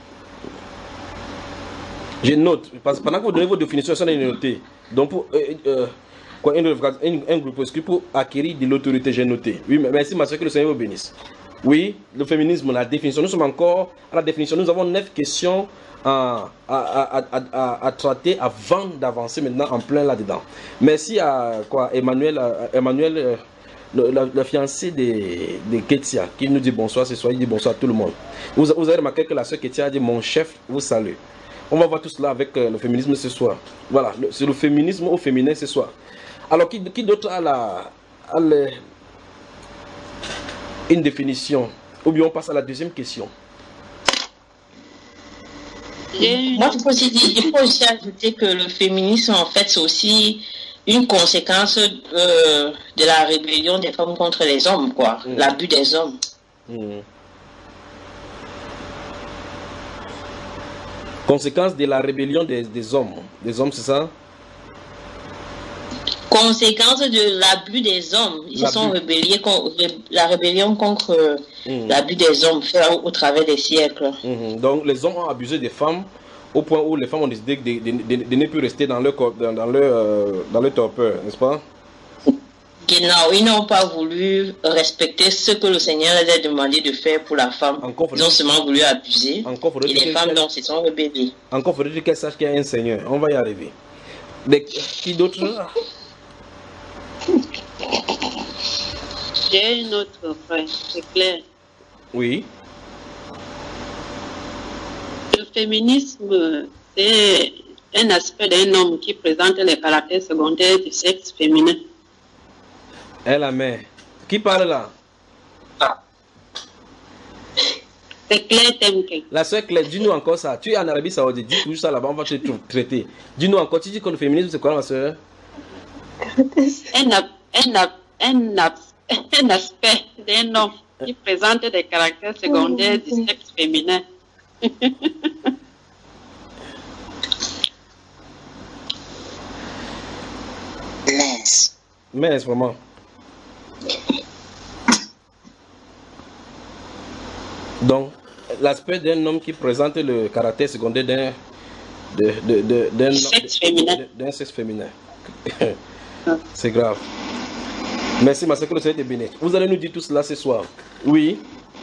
Je note, parce que pendant que vous donnez vos définitions, ça est noté. Donc, pour, euh, euh, quoi, une, une, un groupe inscrit pour acquérir de l'autorité, j'ai noté. Oui, merci, ma soeur, que le Seigneur vous bénisse. Oui, le féminisme, la définition. Nous sommes encore à la définition. Nous avons neuf questions à, à, à, à, à, à traiter avant d'avancer maintenant en plein là-dedans. Merci à quoi, Emmanuel, à Emmanuel euh, le, la, la fiancée de, de Ketia, qui nous dit bonsoir ce soir. Il dit bonsoir à tout le monde. Vous, vous avez remarqué que la soeur Ketia a dit mon chef vous salue. On va voir tout cela avec euh, le féminisme ce soir. Voilà, c'est le féminisme au féminin ce soir. Alors, qui, qui d'autre a la... A le, une définition, ou bien on passe à la deuxième question. Moi, je peux aussi dire, il faut aussi ajouter que le féminisme, en fait, c'est aussi une conséquence euh, de la rébellion des femmes contre les hommes, quoi, mmh. l'abus des hommes. Mmh. Conséquence de la rébellion des, des hommes, des hommes, c'est ça? Conséquence de l'abus des hommes. Ils se sont rebellés contre la rébellion contre mmh. l'abus des hommes fait au, au travers des siècles. Mmh. Donc les hommes ont abusé des femmes au point où les femmes ont décidé de, de, de, de, de ne plus rester dans leur, dans, dans leur, euh, dans leur torpeur, n'est-ce pas? Non, ils n'ont pas voulu respecter ce que le Seigneur les a demandé de faire pour la femme. Ils ont seulement voulu abuser. Et les femmes donc se sont rebellées. Encore faudrait-il qu'elle sache qu'il y a un Seigneur. On va y arriver. Mais qui d'autre? J'ai une autre, frère, c'est clair. Oui. Le féminisme, c'est un aspect d'un homme qui présente les caractères secondaires du sexe féminin. Et la mère. Qui parle là? C'est Claire Temke. La soeur Claire, dis-nous encore ça. Tu es en Arabie Saoudite, dis tout ça là-bas, on va te traiter. Dis-nous encore, tu dis que le féminisme c'est quoi ma soeur? Un, un, un, un aspect d'un homme qui présente des caractères secondaires du sexe féminin. Mince. Mince, vraiment. Donc, l'aspect d'un homme qui présente le caractère secondaire d'un de, de, de, d'un sexe féminin. D'un sexe féminin. C'est grave. Merci, ma soeur, que le Seigneur te bénisse. Vous allez nous dire tout cela ce soir. Oui.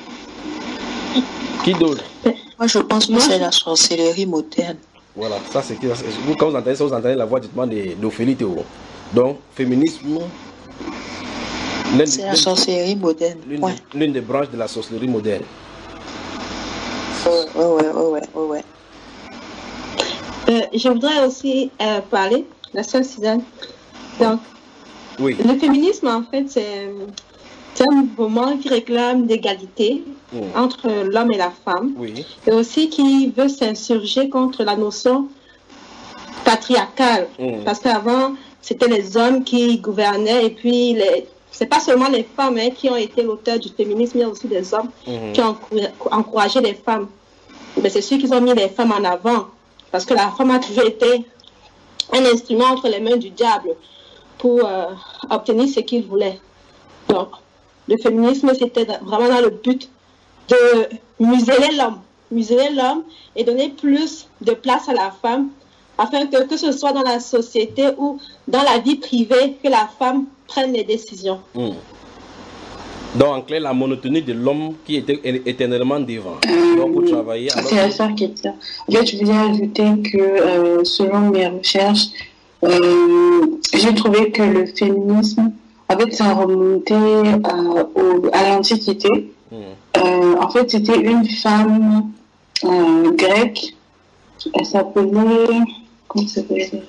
Qui d'autre? Moi, je pense que c'est la sorcellerie moderne. Voilà, ça c'est vous quand vous entendez ça, vous entendez la voix d'Ophélie Théo. Donc, féminisme. C'est la sorcellerie moderne. L'une ouais. des, des branches de la sorcellerie moderne. Oh, oh ouais, oh ouais, oh ouais. Euh, je voudrais aussi euh, parler, la sœur Suzanne. Donc, oui. Le féminisme, en fait, c'est C'est un mouvement qui réclame l'égalité mmh. entre l'homme et la femme. Oui. Et aussi qui veut s'insurger contre la notion patriarcale. Mmh. Parce qu'avant, c'était les hommes qui gouvernaient et puis les... c'est pas seulement les femmes hein, qui ont été l'auteur du féminisme, il y a aussi des hommes mmh. qui ont encouragé les femmes. Mais c'est sûr qu'ils ont mis les femmes en avant parce que la femme a toujours été un instrument entre les mains du diable pour euh, obtenir ce qu'il voulait. Donc, le féminisme, c'était vraiment dans le but de museler l'homme, museler l'homme et donner plus de place à la femme, afin que, que ce soit dans la société ou dans la vie privée, que la femme prenne les décisions. Mmh. Donc, en clair, la monotonie de l'homme qui était éternellement devant. Euh, Donc, pour travailler... C'est à ça qui est ça. En fait, je voulais ajouter que, euh, selon mes recherches, euh, j'ai trouvé que le féminisme, en fait, ça remontait euh, au, à l'Antiquité. Mmh. Euh, en fait, c'était une femme euh, grecque. Elle s'appelait... Comment ça s'appelait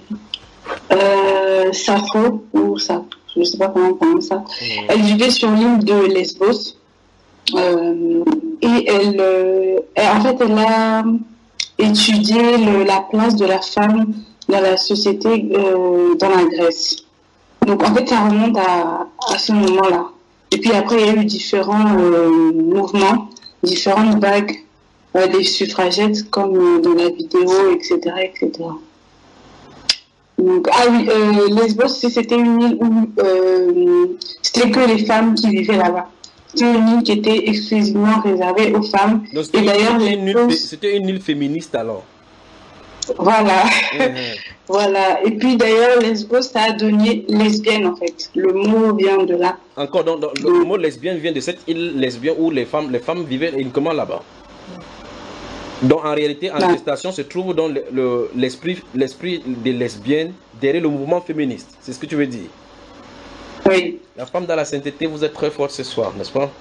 euh, Sappho, ou Sappho, je ne sais pas comment on prononce ça. Mmh. Elle vivait sur l'île de Lesbos. Euh, et elle, euh, elle, en fait, elle a étudié le, la place de la femme dans la société, euh, dans la Grèce. Donc, en fait, ça remonte à, à ce moment-là. Et puis après, il y a eu différents euh, mouvements, différentes vagues euh, des suffragettes, comme euh, dans la vidéo, et cetera, et cetera. Donc, ah oui, euh, Lesbos, c'était une île où euh, c'était que les femmes qui vivaient là-bas. C'était une île qui était exclusivement réservée aux femmes. Donc, et d'ailleurs, c'était une île féministe alors. Voilà. Mmh. Voilà. Et puis d'ailleurs, Lesbos, ça a donné lesbienne en fait. Le mot vient de là. Encore, donc, donc, le mot lesbienne vient de cette île lesbienne où les femmes, les femmes vivaient uniquement là-bas. Donc en réalité, en gestation se trouve dans l'esprit le, l'esprit des lesbiennes derrière le mouvement féministe. C'est ce que tu veux dire? Oui. La femme dans la sainteté, vous êtes très forte ce soir, n'est-ce pas?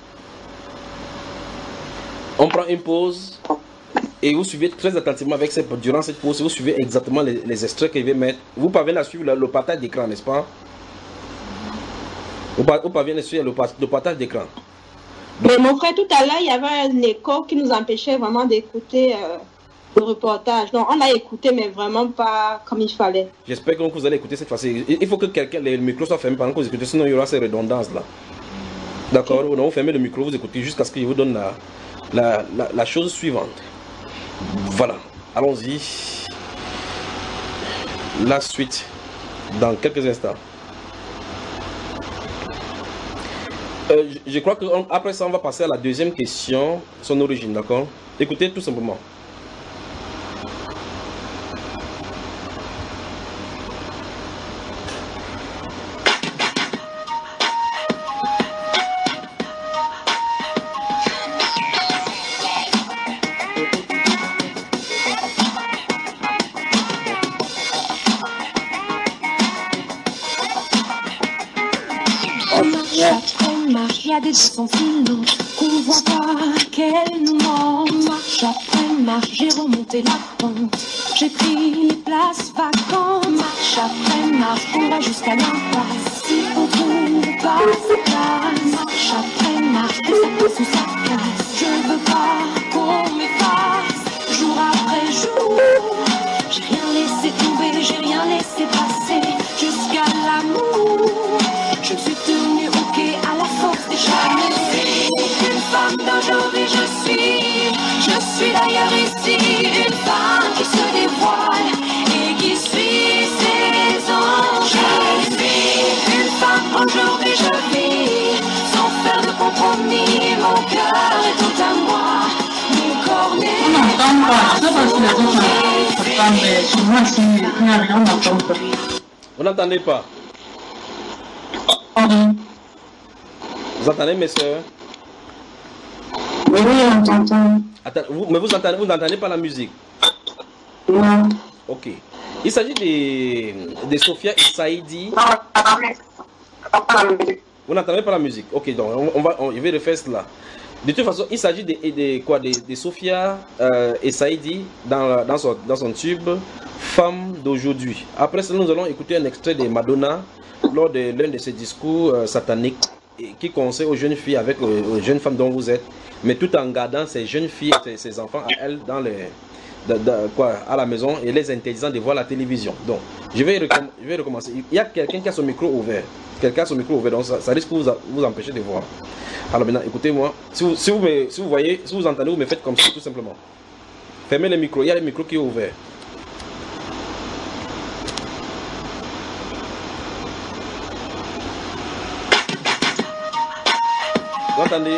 On prend une pause et vous suivez très attentivement avec cette, durant cette pause, vous suivez exactement les, les extraits que je vais mettre. Vous parvenez à suivre le, le partage d'écran, n'est-ce pas? Vous, vous parvenez à suivre le, le partage d'écran. Mais mon frère, tout à l'heure, il y avait un écho qui nous empêchait vraiment d'écouter euh, le reportage. Donc, on a écouté, mais vraiment pas comme il fallait. J'espère que vous allez écouter cette fois-ci. Il faut que quelqu'un, le micro soit fermé pendant que vous écoutez, sinon il y aura ces redondances-là. D'accord? Okay. Donc, vous fermez le micro, vous écoutez jusqu'à ce qu'il vous donne la, la, la, la chose suivante. Voilà. Allons-y. La suite, dans quelques instants. Euh, je, je crois qu'après ça, on va passer à la deuxième question, son origine, d'accord? Écoutez tout simplement. Il y a des sans filos qu'on voit pas qu'elle nous ment. Marche après marche, j'ai remonté la pente. J'ai pris les places vacantes. Marche après marche, on va jusqu'à l'impasse. Si on trouve pas sa place, marche après marche, que ça passe ou ça casse. Je veux pas qu'on m'efface, jour après jour. J'ai rien laissé tomber, j'ai rien laissé passer, jusqu'à l'amour. Je suis tenue au quai à la force des jamais. Une femme d'aujourd'hui je suis, je suis d'ailleurs ici. Une femme qui se dévoile et qui suit ses anges. Je suis une femme aujourd'hui je vis, sans faire de compromis. Mon cœur est tout à moi, mon corps n'est pas. On n'entend pas, je sais pas si les autres n'entendent pas, mais souvent ici il n'y a rien, on n'entend pas. Vous n'entendez pas? Vous entendez, mes soeurs? Oui, on entend. Attends, vous, mais vous entendez, vous n'entendez pas la musique? Non. Ok. Il s'agit de, de Sophia et Saïdi. Vous n'entendez pas la musique? Ok, donc on, on va, on, je vais refaire cela. De toute façon, il s'agit de, de quoi? De, de Sophia euh, et Saïdi dans, dans, son, dans son tube Femme d'aujourd'hui. Après cela, nous allons écouter un extrait de Madonna lors de l'un de ses discours euh, sataniques qui conseille aux jeunes filles avec euh, aux jeunes femmes dont vous êtes, mais tout en gardant ces jeunes filles, ces, ces enfants à elles dans les, de, de, quoi, à la maison et les interdisant de voir la télévision. Donc, je vais, je vais recommencer. Il y a quelqu'un qui a son micro ouvert. Quelqu'un a son micro ouvert, donc ça, ça risque de vous, vous empêcher de voir. Alors maintenant, écoutez-moi. Si vous, si, vous me, si vous voyez, si vous entendez, vous me faites comme ça, tout simplement. Fermez le micro. Il y a le micro qui est ouvert. Vous entendez?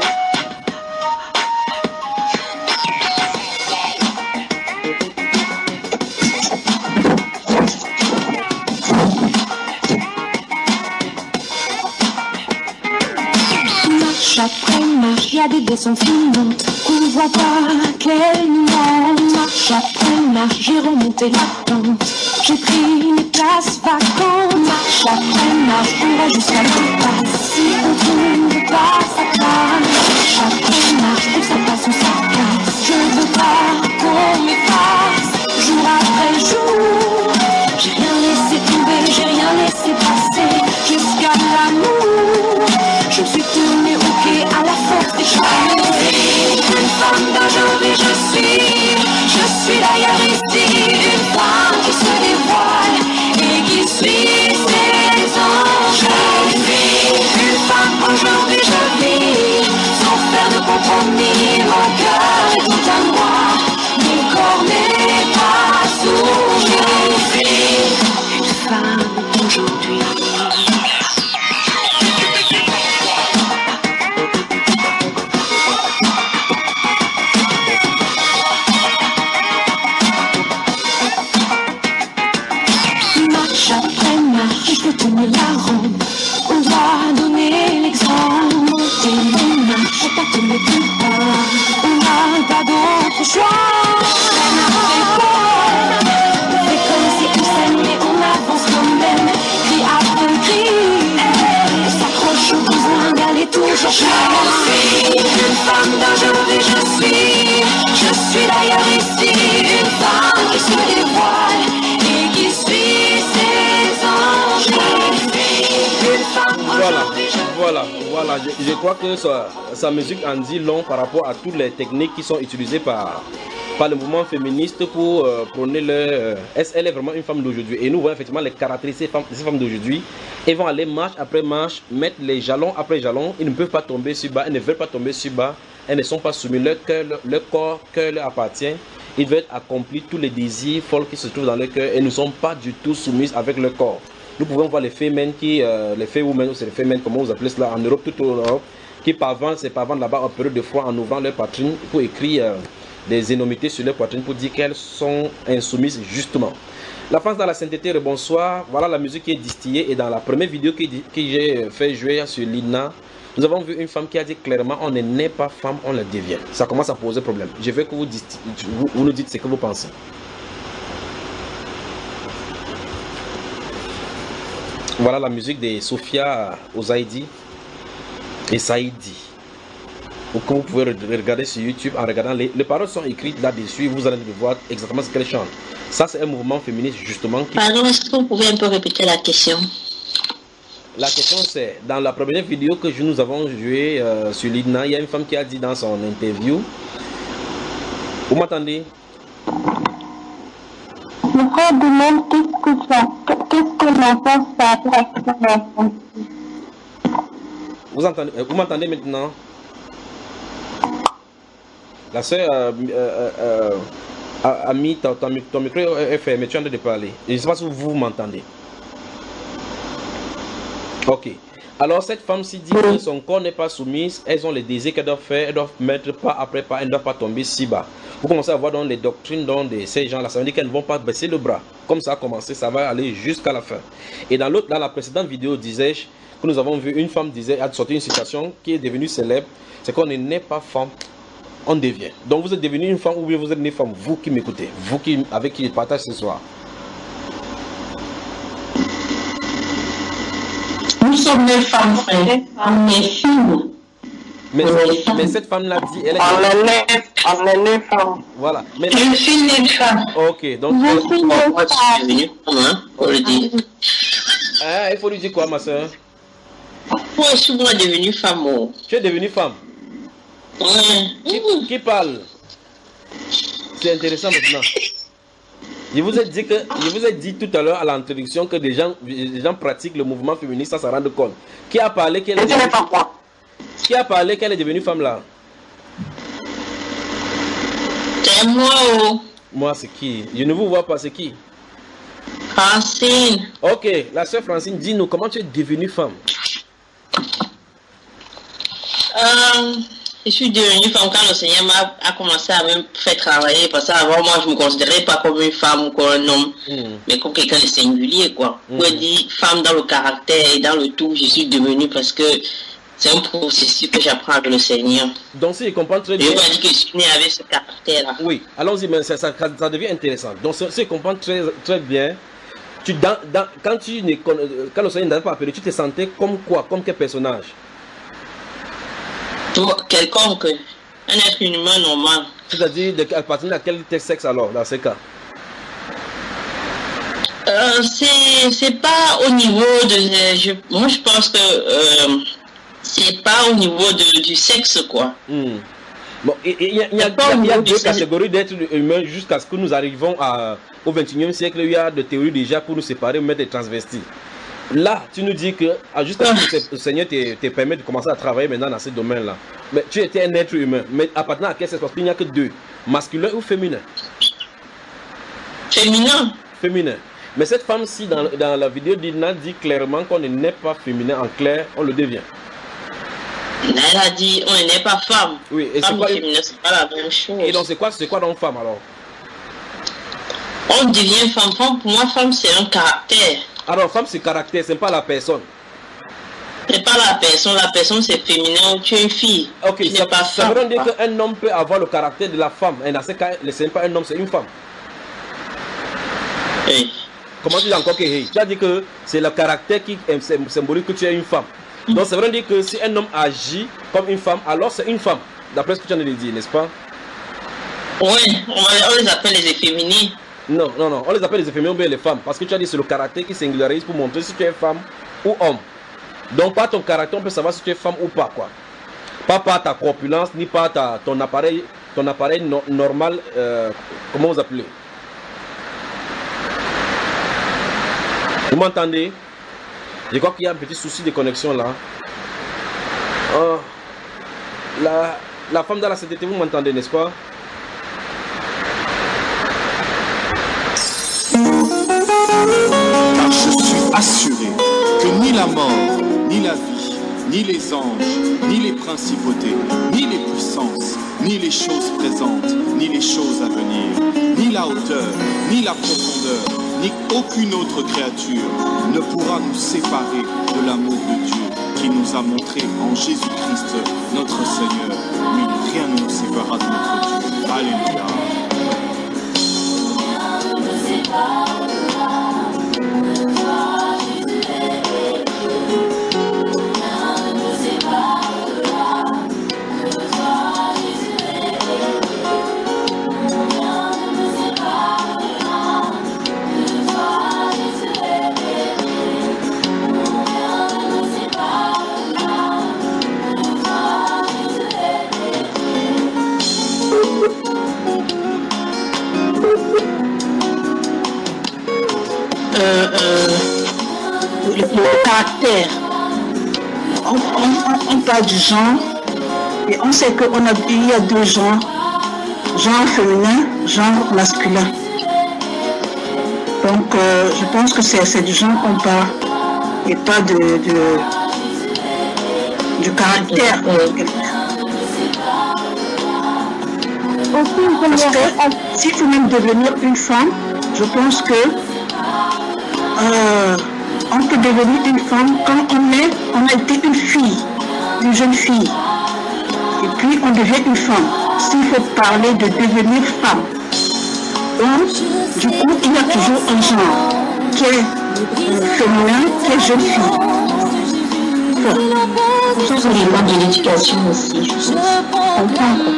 Marche après marche, y a des descentes filantes qu'on voit pas qu'elles nous mentent. Marche après marche, j'ai remonté la pente, j'ai pris les places vacantes. Marche après marche, on va jusqu'à l'impasse. Si on trouve pas sa place, marche après marche, où ça passe ou ça casse. Je veux pas qu'on m'efface, jour après jour. J'ai rien laissé tomber, j'ai rien laissé passer, jusqu'à l'amour. Je suis tournée au quai à la force des choses. Une femme d'aujourd'hui je suis, je suis d'ailleurs ici. Une femme qui se dévoile et qui suit ses anges. Je suis une femme aujourd'hui je vis, sans faire de compromis. Mon cœur est tout à moi, mon corps n'est pas sourd. Je suis une femme d'aujourd'hui. Tourner la ronde, on va donner l'exemple. Monter les marches, pas tomber plus bas. On n'a pas d'autre choix. On fait comme si on s'aime, mais on avance quand même. Cri après cri, on s'accroche au cousin, d'aller toujours plus. Une femme d'aujourd'hui je suis, je suis d'ailleurs ici. Une femme qui se dévoile et qui suit ses anges. Voilà, voilà, voilà. Je, je crois que sa, sa musique en dit long par rapport à toutes les techniques qui sont utilisées par, par le mouvement féministe pour euh, prôner leur... Euh, elle est vraiment une femme d'aujourd'hui. Et nous voyons effectivement les caractéristiques de ces femmes, femmes d'aujourd'hui. Elles vont aller marche après marche, mettre les jalons après jalons. Ils ne peuvent pas tomber sur bas, elles ne veulent pas tomber sur bas. Elles ne sont pas soumises. Leur, cœur, leur, leur corps, cœur leur appartient. Ils veulent accomplir tous les désirs folles qui se trouvent dans leur cœur et ne sont pas du tout soumises avec leur corps. Nous pouvons voir les femmes qui, euh, les femmes ou c'est les femmes, comment vous appelez cela, en Europe, tout en Europe, qui parvent, c'est parvent là-bas en période de froid en ouvrant leur poitrine pour écrire euh, des énormités sur leur poitrine pour dire qu'elles sont insoumises justement. La France dans la sainteté, bonsoir. Voilà la musique qui est distillée et dans la première vidéo que, que j'ai fait jouer sur l'I N A, nous avons vu une femme qui a dit clairement on ne naît pas femme, on le devient. Ça commence à poser problème. Je veux que vous, vous, vous nous dites ce que vous pensez. Voilà la musique de Sophia Ozaidi et Saïdi. Que vous pouvez regarder sur YouTube en regardant. Les, les paroles sont écrites là-dessus. Vous allez voir exactement ce qu'elle chante. Ça, c'est un mouvement féministe justement. Qui... Pardon, est-ce que vous pouvez un peu répéter la question? La question c'est, dans la première vidéo que nous avons joué euh, sur l'I N A, il y a une femme qui a dit dans son interview. Vous m'entendez? Je me demande qu'est-ce que ça, qu'est-ce que l'enfant ça Vous entendez, vous m'entendez maintenant? La soeur euh, euh, euh, a mis ton, ton, ton micro est fermé, tu es en train de parler. Je ne sais pas si vous m'entendez. Ok. Alors cette femme-ci dit que son corps n'est pas soumise, elles ont les désirs qu'elles doivent faire, elles doivent mettre pas après pas, elles ne doivent pas tomber si bas. Vous commencez à voir dans les doctrines dans de ces gens-là, ça veut dire qu'elles ne vont pas baisser le bras. Comme ça a commencé, ça va aller jusqu'à la fin. Et dans l'autre, dans la précédente vidéo, disais-je que nous avons vu une femme disait, a sorti une citation qui est devenue célèbre, c'est qu'on n'est pas femme, on devient. Donc vous êtes devenu une femme ou bien vous êtes une femme, vous qui m'écoutez, vous qui, avec qui je partage ce soir. Nous sommes des femmes, frères. On est filles. Mais, mais cette femme-là dit, elle est... On est née femme. Voilà. Mais... Je suis née femme. Ok, donc... Je suis née femme. Faut le dire. Ah, il faut lui dire quoi, ma soeur? Je pourquoi je suis moi devenue femme? Oh. Tu es devenue femme? Ouais. Qui, qui parle? C'est intéressant maintenant. Je vous ai dit que je vous ai dit tout à l'heure à l'introduction que des gens, des gens pratiquent le mouvement féministe sans s'en rendre compte. Qui a parlé qu'elle est devenue... Qui a parlé qu'elle est devenue femme là? C'est moi. Oh. Moi c'est qui? Je ne vous vois pas, c'est qui? Francine. Ok, la soeur Francine, dis-nous comment tu es devenue femme. Euh, je suis devenue femme quand le Seigneur m'a a commencé à me faire travailler. Parce qu'avant, moi, je ne me considérais pas comme une femme ou comme un homme, mm. mais comme quelqu'un de singulier, quoi. Mm. Pour dire femme dans le caractère et dans le tout, je suis devenue parce que c'est un processus que j'apprends avec le Seigneur. Donc, si je comprends très bien. Je ne veux pas dire que je suis née avec ce caractère-là. Oui, allons-y, mais ça, ça, ça devient intéressant. Donc, si je comprends très, très bien, tu, dans, dans, quand, tu, quand le Seigneur n'a pas appelé, tu te sentais comme quoi? Comme quel personnage? Quelconque, un être humain normal. C'est-à-dire, appartenir à quel sexe alors, dans ce cas? euh, C'est pas au niveau de... Je, moi, je pense que euh, c'est pas au niveau de, du sexe, quoi. Hmm. Bon, il y, y, y, y a, y a deux catégories d'êtres humains jusqu'à ce que nous arrivons à, au vingt et unième siècle. Il y a des théories déjà pour nous séparer, mettre des transvestis. Là, tu nous dis que jusqu'à ce que le Seigneur te, te permet de commencer à travailler maintenant dans ce domaine-là. Mais tu étais un être humain. Mais appartenant à quel sexe? Parce qu'il n'y a que deux. Masculin ou féminin? Féminin. Féminin. Mais cette femme-ci, dans, dans la vidéo d'Ina, dit clairement qu'on ne naît pas féminin. En clair, on le devient. Elle a dit on n'est pas femme. Oui, et femme c'est quoi, et féminin, c'est pas la même chose. Et donc, c'est quoi, c'est quoi donc femme alors? On devient femme. Femme, pour moi, femme, c'est un caractère. Alors, femme, c'est caractère, c'est pas la personne. C'est pas la personne, la personne c'est féminin, tu es une fille. Ok, tu ça, pas ça veut dire qu'un homme peut avoir le caractère de la femme. Et dans ce cas, ce n'est pas un homme, c'est une femme. Hey. Comment tu dis encore que hey? Tu as dit que c'est le caractère qui symbolise que tu es une femme. Mm. Donc ça veut dire que si un homme agit comme une femme, alors c'est une femme. D'après ce que tu viens de dire, n'est-ce pas? Oui, on, on les appelle les efféminés. Non, non, non, on les appelle les efféminés ou bien les femmes. Parce que tu as dit c'est le caractère qui singularise pour montrer si tu es femme ou homme. Donc par ton caractère, on peut savoir si tu es femme ou pas, quoi. Pas par ta corpulence, ni par ta, ton appareil, ton appareil no, normal, euh, comment vous appelez? Vous m'entendez? Je crois qu'il y a un petit souci de connexion là. Oh, la, la femme dans la sainteté, vous m'entendez, n'est-ce pas? Car je suis assuré que ni la mort, ni la vie, ni les anges, ni les principautés, ni les puissances, ni les choses présentes, ni les choses à venir, ni la hauteur, ni la profondeur, ni aucune autre créature ne pourra nous séparer de l'amour de Dieu qui nous a montré en Jésus-Christ notre Seigneur. Oui, rien ne nous séparera de notre Dieu. Alléluia. Euh, euh, le, le caractère. On, on, on parle du genre et on sait qu'il y a deux genres, genre féminin, genre masculin. Donc euh, je pense que c'est du genre qu'on parle et pas de, de du caractère. Parce que s'il faut même devenir une femme, je pense que Euh, on peut devenir une femme quand on est, on a été une fille, une jeune fille, et puis on devient une femme. S'il faut parler de devenir femme, donc du coup il y a toujours un genre qui est euh, féminin, qui est jeune fille. Bon, ça c'est l'élément de l'éducation aussi, je comprends quoi.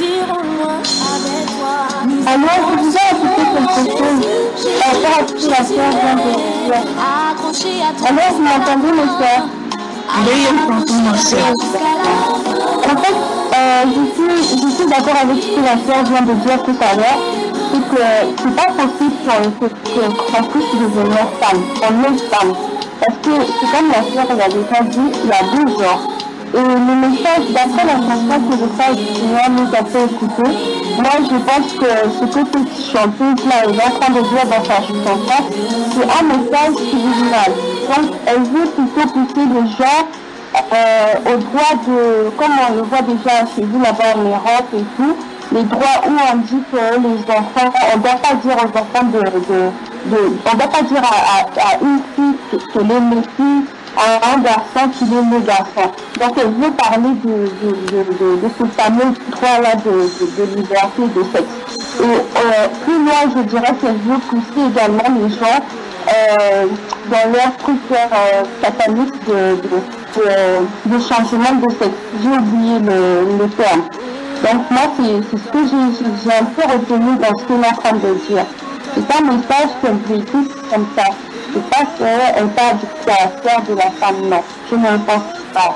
Alors, je voudrais ajouter quelque chose par rapport à ce que la sœur vient de dire. Alors, vous m'entendez, mes sœurs? En fait, euh, je suis, je suis d'accord avec ce que la sœur vient de dire tout à l'heure. C'est que c'est pas possible qu'on puisse devenir femme, on est femme. Parce que c'est comme la sœur l'a déjà dit, il y a deux genres. Et le message, d'après la chanson que le frère du Seigneur nous a fait écouter, moi je pense que ce que cette chanteuse-là est en train de dire dans sa chanson, c'est un message subliminal. Donc elle veut plutôt pousser les gens euh, au droit de, comme on le voit déjà chez vous là-bas en Europe et tout, les droits où on dit que les enfants, on ne doit pas dire aux enfants de, de, de on ne doit pas dire à, à, à une fille qu'elle est une fille, à un garçon qu'il est le garçon. Donc elle veut parler de, de, de, de, de ce fameux droit-là de, de, de liberté de sexe. Et euh, plus loin, je dirais qu'elle veut pousser également les gens euh, dans leur truc euh, satanique de, de, de, de changement de sexe. J'ai oublié le, le terme. Donc moi, c'est ce que j'ai un peu retenu dans ce qu'elle est en train de dire. C'est un message qu'elle véhicule comme ça. C'est pas qu'elle parle du caractère de la femme, non. Je ne pense pas.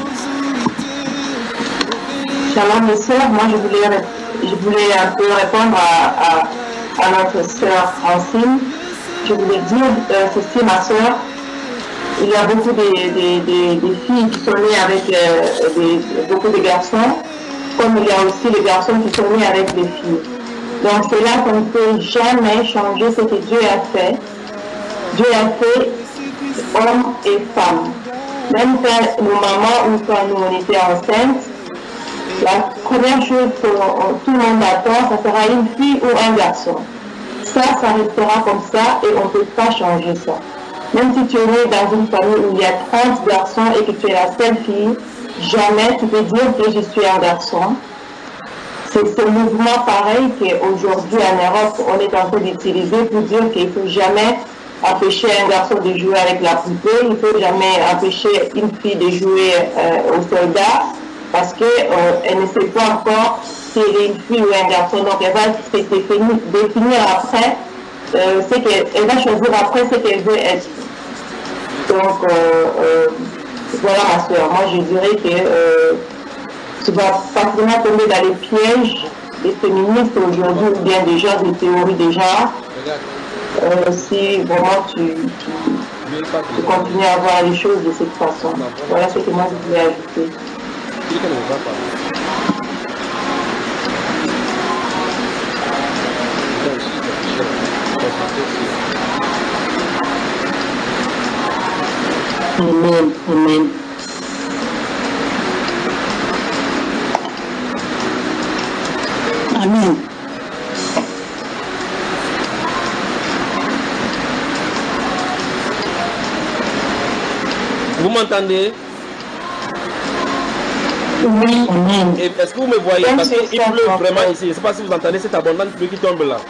Shalom mes sœurs, moi je voulais, je voulais un peu répondre à, à, à notre sœur Francine. Je voulais dire euh, ceci, ma sœur. Il y a beaucoup de, de, de, de filles qui sont nées avec euh, des, beaucoup de garçons, comme il y a aussi les garçons qui sont nés avec des filles. Donc c'est là qu'on ne peut jamais changer ce que Dieu a fait. Dieu a fait homme et femme. Même quand nos mamans ou quand nous on était enceintes, la première chose que tout le monde attend, ça sera une fille ou un garçon. Ça, ça restera comme ça et on ne peut pas changer ça. Même si tu es né dans une famille où il y a trente garçons et que tu es la seule fille, jamais tu peux dire que je suis un garçon. C'est ce mouvement pareil qu'aujourd'hui en Europe, on est en train d'utiliser pour dire qu'il ne faut jamais empêcher un garçon de jouer avec la poupée, il ne faut jamais empêcher une fille de jouer euh, au soldat parce qu'elle euh, ne sait pas encore si elle est une fille ou un garçon. Donc elle va se définir, définir après, euh, ce qu'elle elle va choisir après ce qu'elle veut être. Donc euh, euh, voilà ma soeur, moi je dirais que euh, tu vas facilement tomber dans les pièges des féministes aujourd'hui ou bien des gens de théorie des genres. Euh, si vraiment tu, tu, tu continues à voir les choses de cette façon. Voilà ce que moi je voulais ajouter. Amen, amen. Amen. Vous m'entendez? Oui, amen. Et est-ce que vous me voyez? Parce qu'il pleut vraiment ici. Je ne sais pas si vous entendez cette abondante pluie qui tombe là.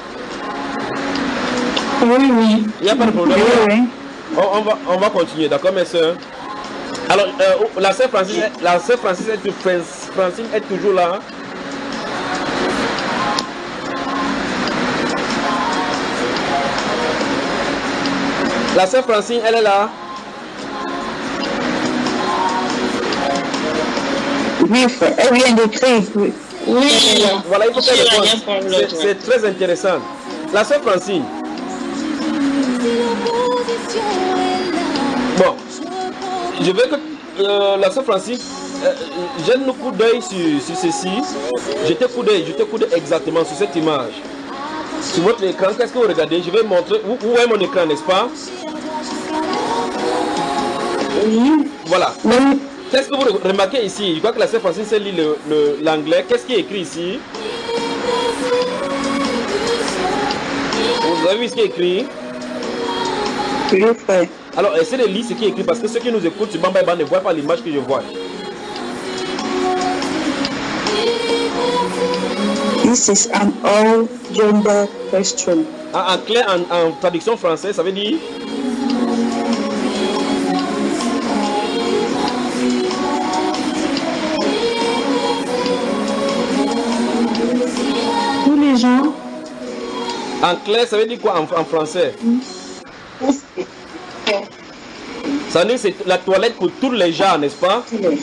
Oui, oui. Il n'y a pas de problème. Oui, oui. On, on, va, on va continuer, d'accord, mes soeurs? Alors, euh, la sœur Francine, la sœur Francine, Francine est toujours là. Hein? La sœur Francine, elle est là. Oui, elle vient d'écrire. Oui. Oui. Voilà, il faut faire le point. C'est très intéressant. La sœur Francine. Bon, je veux que euh, la sœur Francine euh, jette un coup d'œil sur, sur ceci. Jetez coup d'œil, jetez coup d'œil exactement sur cette image. Sur votre écran, qu'est-ce que vous regardez? Je vais montrer. Vous, vous voyez mon écran, n'est-ce pas? Oui. Voilà. Oui. Qu'est-ce que vous remarquez ici? Je crois que la sœur Francine sait lire l'anglais. Qu'est-ce qui est écrit ici? Vous avez vu ce qui est écrit? Oui, frère. Alors, essayez de lire ce qui est écrit parce que ceux qui nous écoutent sur Bamba ne voient pas l'image que je vois. This is an all gender question. En, en clair, en, en traduction française, ça veut dire? Tous les gens. En clair, ça veut dire quoi en, en français? Ça veut dire que c'est la toilette pour tous les gens, n'est-ce pas?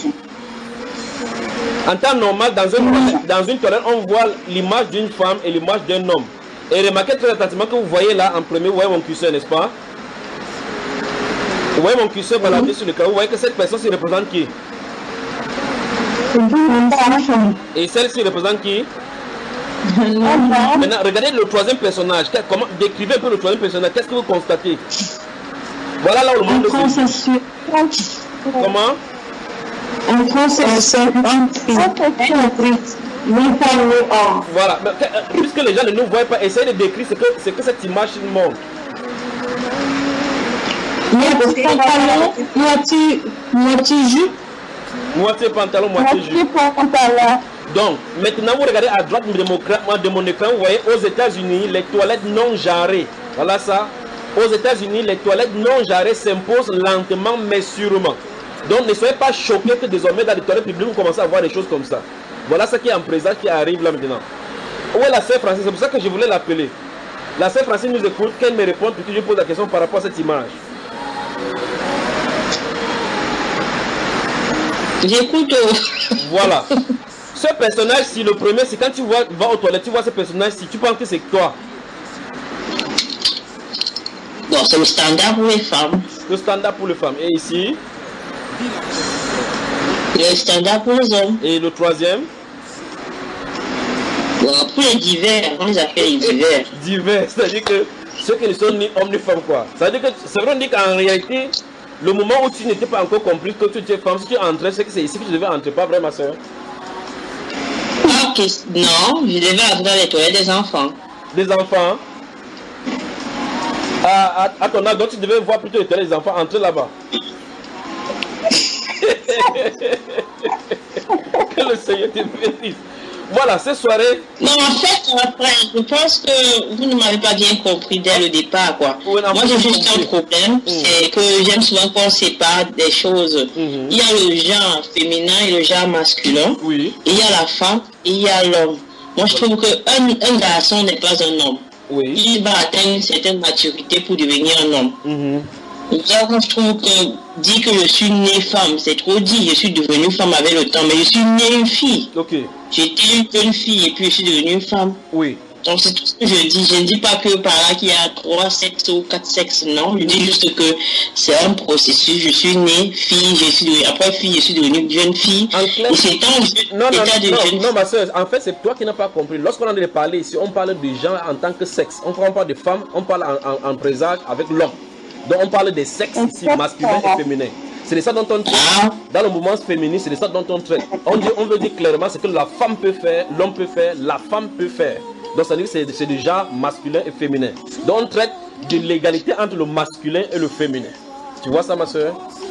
En temps normal, dans, un, dans une toilette, on voit l'image d'une femme et l'image d'un homme. Et remarquez très attentivement que vous voyez là, en premier, vous voyez mon curseur, n'est-ce pas? Vous voyez mon curseur baladé sur le cas, vous voyez que cette personne se représente qui? Et celle-ci représente qui? Maintenant, regardez le troisième personnage. Comment, décrivez un peu le troisième personnage. Qu'est-ce que vous constatez? Voilà là où le monde. Comment? En français, c'est un Voilà. Puisque les gens ne nous voient pas, essayez de décrire ce que, ce que cette image montre. Moitié pantalon, moitié, moitié jupe. Moitié pantalon, moitié jupe. Donc, maintenant vous regardez à droite de mon, de mon écran, vous voyez aux États-Unis les toilettes non jarrées. Voilà ça. Aux États-Unis, les toilettes non jarrées s'imposent lentement mais sûrement. Donc, ne soyez pas choqués que désormais dans les toilettes publiques, vous commencez à voir des choses comme ça. Voilà ce qui est en présage qui arrive là maintenant. Où est la sœur Francine? C'est pour ça que je voulais l'appeler. La sœur Francine nous écoute, qu'elle me réponde, puis que je pose la question par rapport à cette image. J'écoute. Voilà. Ce personnage-ci, le premier, c'est quand tu vois, vas aux toilettes, tu vois ce personnage-ci, tu penses que c'est toi. Bon, c'est le standard pour les femmes. Le standard pour les femmes. Et ici? Le standard pour les hommes. Et le troisième? Bon, pour les divers, on les appelle les divers. Divers, c'est-à-dire que ceux qui ne sont ni hommes ni femmes, quoi. C'est-à-dire que c'est vrai, on dit qu'en réalité, le moment où tu n'étais pas encore compris que tu étais femme, si tu entrais, c'est que c'est ici que tu devais entrer, pas vrai, ma soeur? Okay. Non, je devais entrer dans les toilettes des enfants. Des enfants? À, à, à ton âge, donc tu devais voir plutôt les toilettes des enfants entrer là-bas. Que le Seigneur te bénisse. Voilà, cette soirée. Non, en fait, après, je pense que vous ne m'avez pas bien compris dès le départ, quoi. Oui, non, moi, j'ai juste un problème, mmh. c'est que j'aime souvent qu'on sépare des choses. Mmh. Il y a le genre féminin et le genre masculin. Oui. Il y a la femme et il y a l'homme. Moi, je trouve qu'un un garçon n'est pas un homme. Oui. Il va atteindre une certaine maturité pour devenir un homme. Mmh. Donc, je trouve que dire que je suis née femme, c'est trop dit. Je suis devenue femme avec le temps, mais je suis née une fille. Ok. J'étais une jeune fille et puis je suis devenue une femme. Oui. Donc, c'est tout ce que je dis. Je ne dis pas que par là qu'il y a trois sexes ou quatre sexes, non. Je dis juste que c'est un processus. Je suis née fille, je suis devenue, après fille, je suis devenue jeune fille. En clair, et c'est un non, non, état de non, jeune non, ma soeur, en fait, c'est toi qui n'as pas compris. Lorsqu'on en a parlé ici, on parle de gens en tant que sexe. On ne parle de femmes, on parle en, en, en présage avec l'homme. Donc on parle des sexes ici, masculins et féminins. C'est de ça dont on traite. Dans le mouvement féministe, c'est de ça dont on traite. On, dit, on veut dire clairement ce que la femme peut faire, l'homme peut faire, la femme peut faire. Donc ça veut dire que c'est déjà masculin et féminin. Donc on traite de l'égalité entre le masculin et le féminin. Tu vois ça, ma soeur?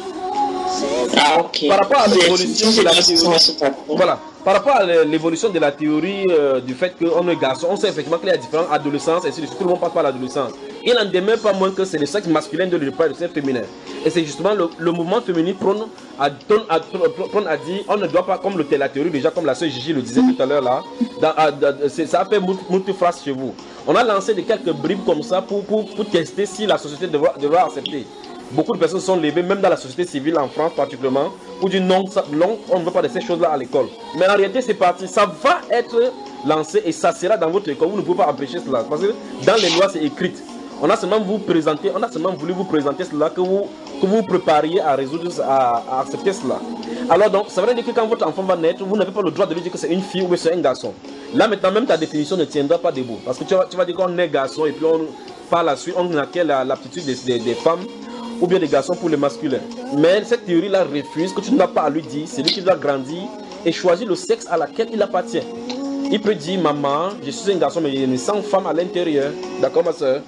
Ah, ok. Par rapport à l'évolution de la théorie, voilà. Par rapport à l'évolution de la théorie euh, du fait qu'on est garçon, on sait effectivement qu'il y a différentes adolescences et tout le monde passe par l'adolescence. Il n'en demeure pas moins que c'est le sexe masculin de le sexe féminin. Et c'est justement le, le mouvement féminin prône à, à, à dire on ne doit pas, comme le, la théorie déjà, comme la sœur Gigi le disait tout à l'heure là, dans, à, à, ça a fait moult phrases chez vous. On a lancé de quelques bribes comme ça pour, pour, pour tester si la société devra, devra accepter. Beaucoup de personnes sont levées, même dans la société civile en France particulièrement, pour dire non, ça, non on ne veut pas de ces choses-là à l'école. Mais en réalité, c'est parti. Ça va être lancé et ça sera dans votre école. Vous ne pouvez pas empêcher cela. Parce que dans les lois, c'est écrit. On a seulement vous présenter, on a seulement voulu vous présenter cela, que vous que vous prépariez à résoudre, à, à accepter cela. Alors donc, ça veut dire que quand votre enfant va naître, vous n'avez pas le droit de lui dire que c'est une fille ou que c'est un garçon. Là maintenant, même ta définition ne tiendra pas debout. Parce que tu vas, tu vas dire qu'on est garçon et puis on, par la suite, on acquiert l'aptitude des, des, des femmes ou bien des garçons pour les masculins. Mais cette théorie-là refuse que tu n'as pas à lui dire, c'est lui qui doit grandir et choisir le sexe à laquelle il appartient. Il peut dire, maman, je suis un garçon, mais je me sens femme à l'intérieur. D'accord, ma soeur?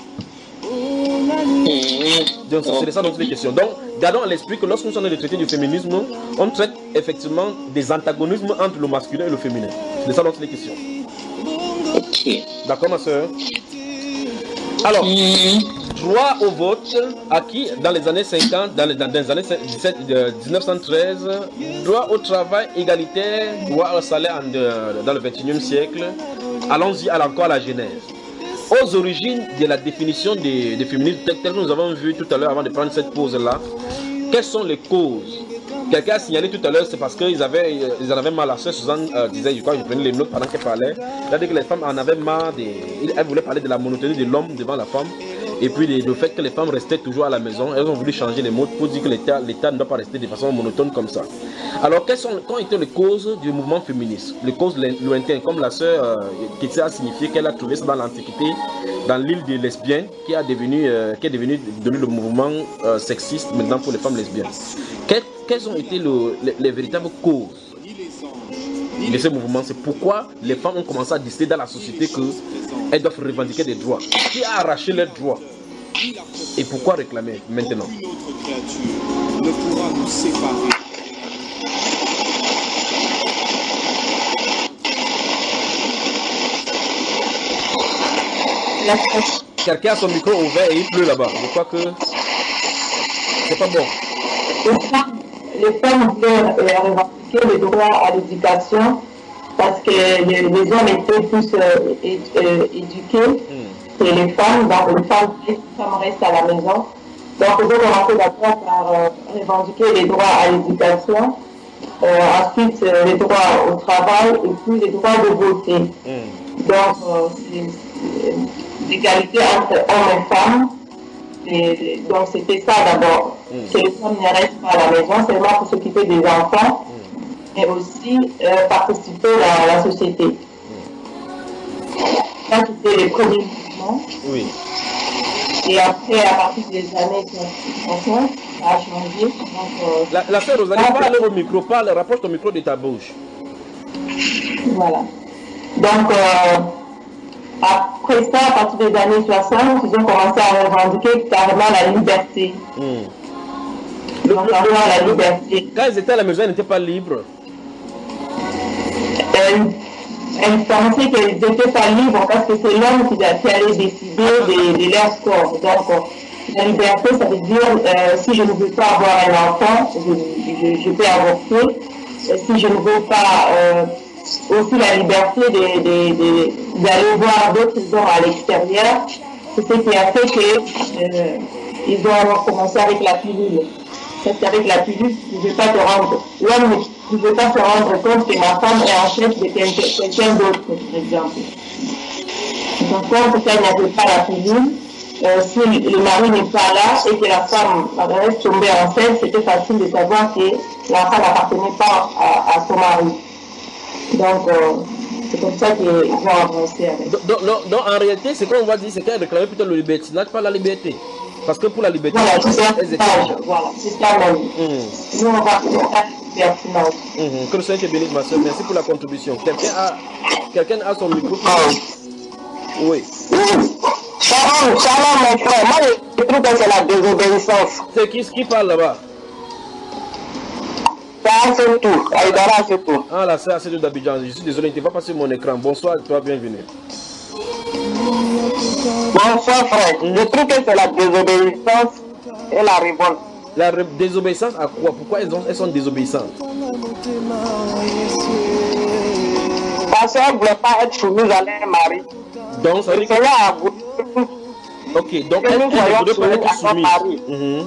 Donc, c'est ça notre question. Donc, gardons à l'esprit que lorsque nous sommes dans les traités du féminisme, on traite effectivement des antagonismes entre le masculin et le féminin. C'est ça notre question. Ok. D'accord, ma soeur? Alors, droit au vote acquis dans les années cinquante, dans les, dans les années mille neuf cent treize, droit au travail égalitaire, droit au salaire en de, dans le vingt et unième siècle. Allons-y encore à la genèse. Aux origines de la définition des, des féministes, telles que nous avons vu tout à l'heure avant de prendre cette pause-là, quelles sont les causes? Quelqu'un a signalé tout à l'heure, c'est parce qu'ils avaient, ils en avaient marre. La sœur Suzanne euh, disait, je crois que je prenais les notes pendant qu'elle parlait. Elle a dit que les femmes en avaient marre. Des... Elle voulait parler de la monotonie de l'homme devant la femme. Et puis le fait que les femmes restaient toujours à la maison. Elles ont voulu changer les mots pour dire que l'État ne doit pas rester de façon monotone comme ça. Alors, quelles sont, quand étaient les causes du mouvement féministe? Les causes lointaines, comme la sœur euh, qui a signifié qu'elle a trouvé ça dans l'Antiquité, dans l'île des lesbiennes, qui, a devenu, euh, qui est devenu, devenu le mouvement euh, sexiste maintenant pour les femmes lesbiennes. Quelles, quelles ont été le, les, les véritables causes de ce mouvement? C'est pourquoi les femmes ont commencé à décider dans la société qu'elles doivent revendiquer des droits. Qui a arraché leurs droits? Et pourquoi réclamer maintenant? Aucune autre créature ne pourra nous séparer. Quelqu'un a son micro ouvert et il pleut là-bas. Je crois que c'est pas bon. Les femmes voulaient revendiquer le droit à l'éducation parce que les, les hommes étaient plus euh, é, euh, éduqués mm. que les femmes. Donc les femmes, les femmes restent à la maison. Donc ils ont commencé d'abord par euh, revendiquer les droits à l'éducation, euh, ensuite euh, les droits au travail et puis les droits de beauté. Mm. Donc euh, l'égalité entre hommes et femmes. Et donc c'était ça d'abord, mm. que les femmes ne restent pas à la maison seulement pour s'occuper des enfants, mm. mais aussi euh, participer à la société. Mm. Ça c'était les premiers mouvements. Oui. Et après, à partir des années soixante, ça a changé. Donc, euh, la la sœur Rosalie, parle au micro, parle, rapproche ton micro de ta bouche. Voilà. Donc, euh, après ça, à partir des années soixante, ils ont commencé à revendiquer carrément la liberté. Mmh. Donc, carrément la liberté. Quand ils étaient à la maison, ils n'étaient pas libres. Euh, elles pensaient qu'ils n'étaient pas libres parce que c'est l'homme qui, qui allait décider de, de leur corps. Donc, la liberté, ça veut dire euh, si je ne veux pas avoir un enfant, je, je, je peux avorter. Et si je ne veux pas... Euh, aussi la liberté d'aller voir d'autres hommes à l'extérieur. C'est ce qui a fait qu'ils euh, ont commencé avec la pilule. C'est avec la pilule, tu ne veux pas te rendre, l'homme ne veut pas se rendre compte que ma femme est en chef de quelqu'un d'autre, par exemple. Donc, quand elle n'avait pas la pilule, euh, si le mari n'est pas là et que la femme reste tombée enceinte, c'était facile de savoir que l'enfant n'appartenait pas à, à son mari. Donc, euh, c'est comme ça qu'ils vont avancer avec. Donc, donc, donc, en réalité, ce qu'on va dire, c'est qu'elle réclamait plutôt le libertinage, pas la liberté. Parce que pour la liberté, voilà, c'est ça, elles étaient... voilà, c'est ça même. Mmh. Nous, on va faire le libertinage. Mmh. Que le Seigneur te bénisse, ma soeur. Merci pour la contribution. Quelqu'un a, quelqu'un a son micro. Oui. Shalom, shalom, mon frère. Moi, je trouve que c'est la désobéissance. C'est qui, qui parle là-bas? C'est tout. Aïdara, c'est tout. Ah, là, c'est assez d'Abidjan. Je suis désolé, tu ne vas pas sur mon écran. Bonsoir, toi, bienvenue. Bonsoir, frère. Mm. Je trouve que c'est la désobéissance et la révolte. La ré désobéissance à quoi? Pourquoi elles, ont, elles sont désobéissantes? Parce qu'elles ne voulaient pas être soumises à leur mari. Donc, ça veut dire que... Ok, donc elles ne voulaient pas être soumises. Mm-hmm.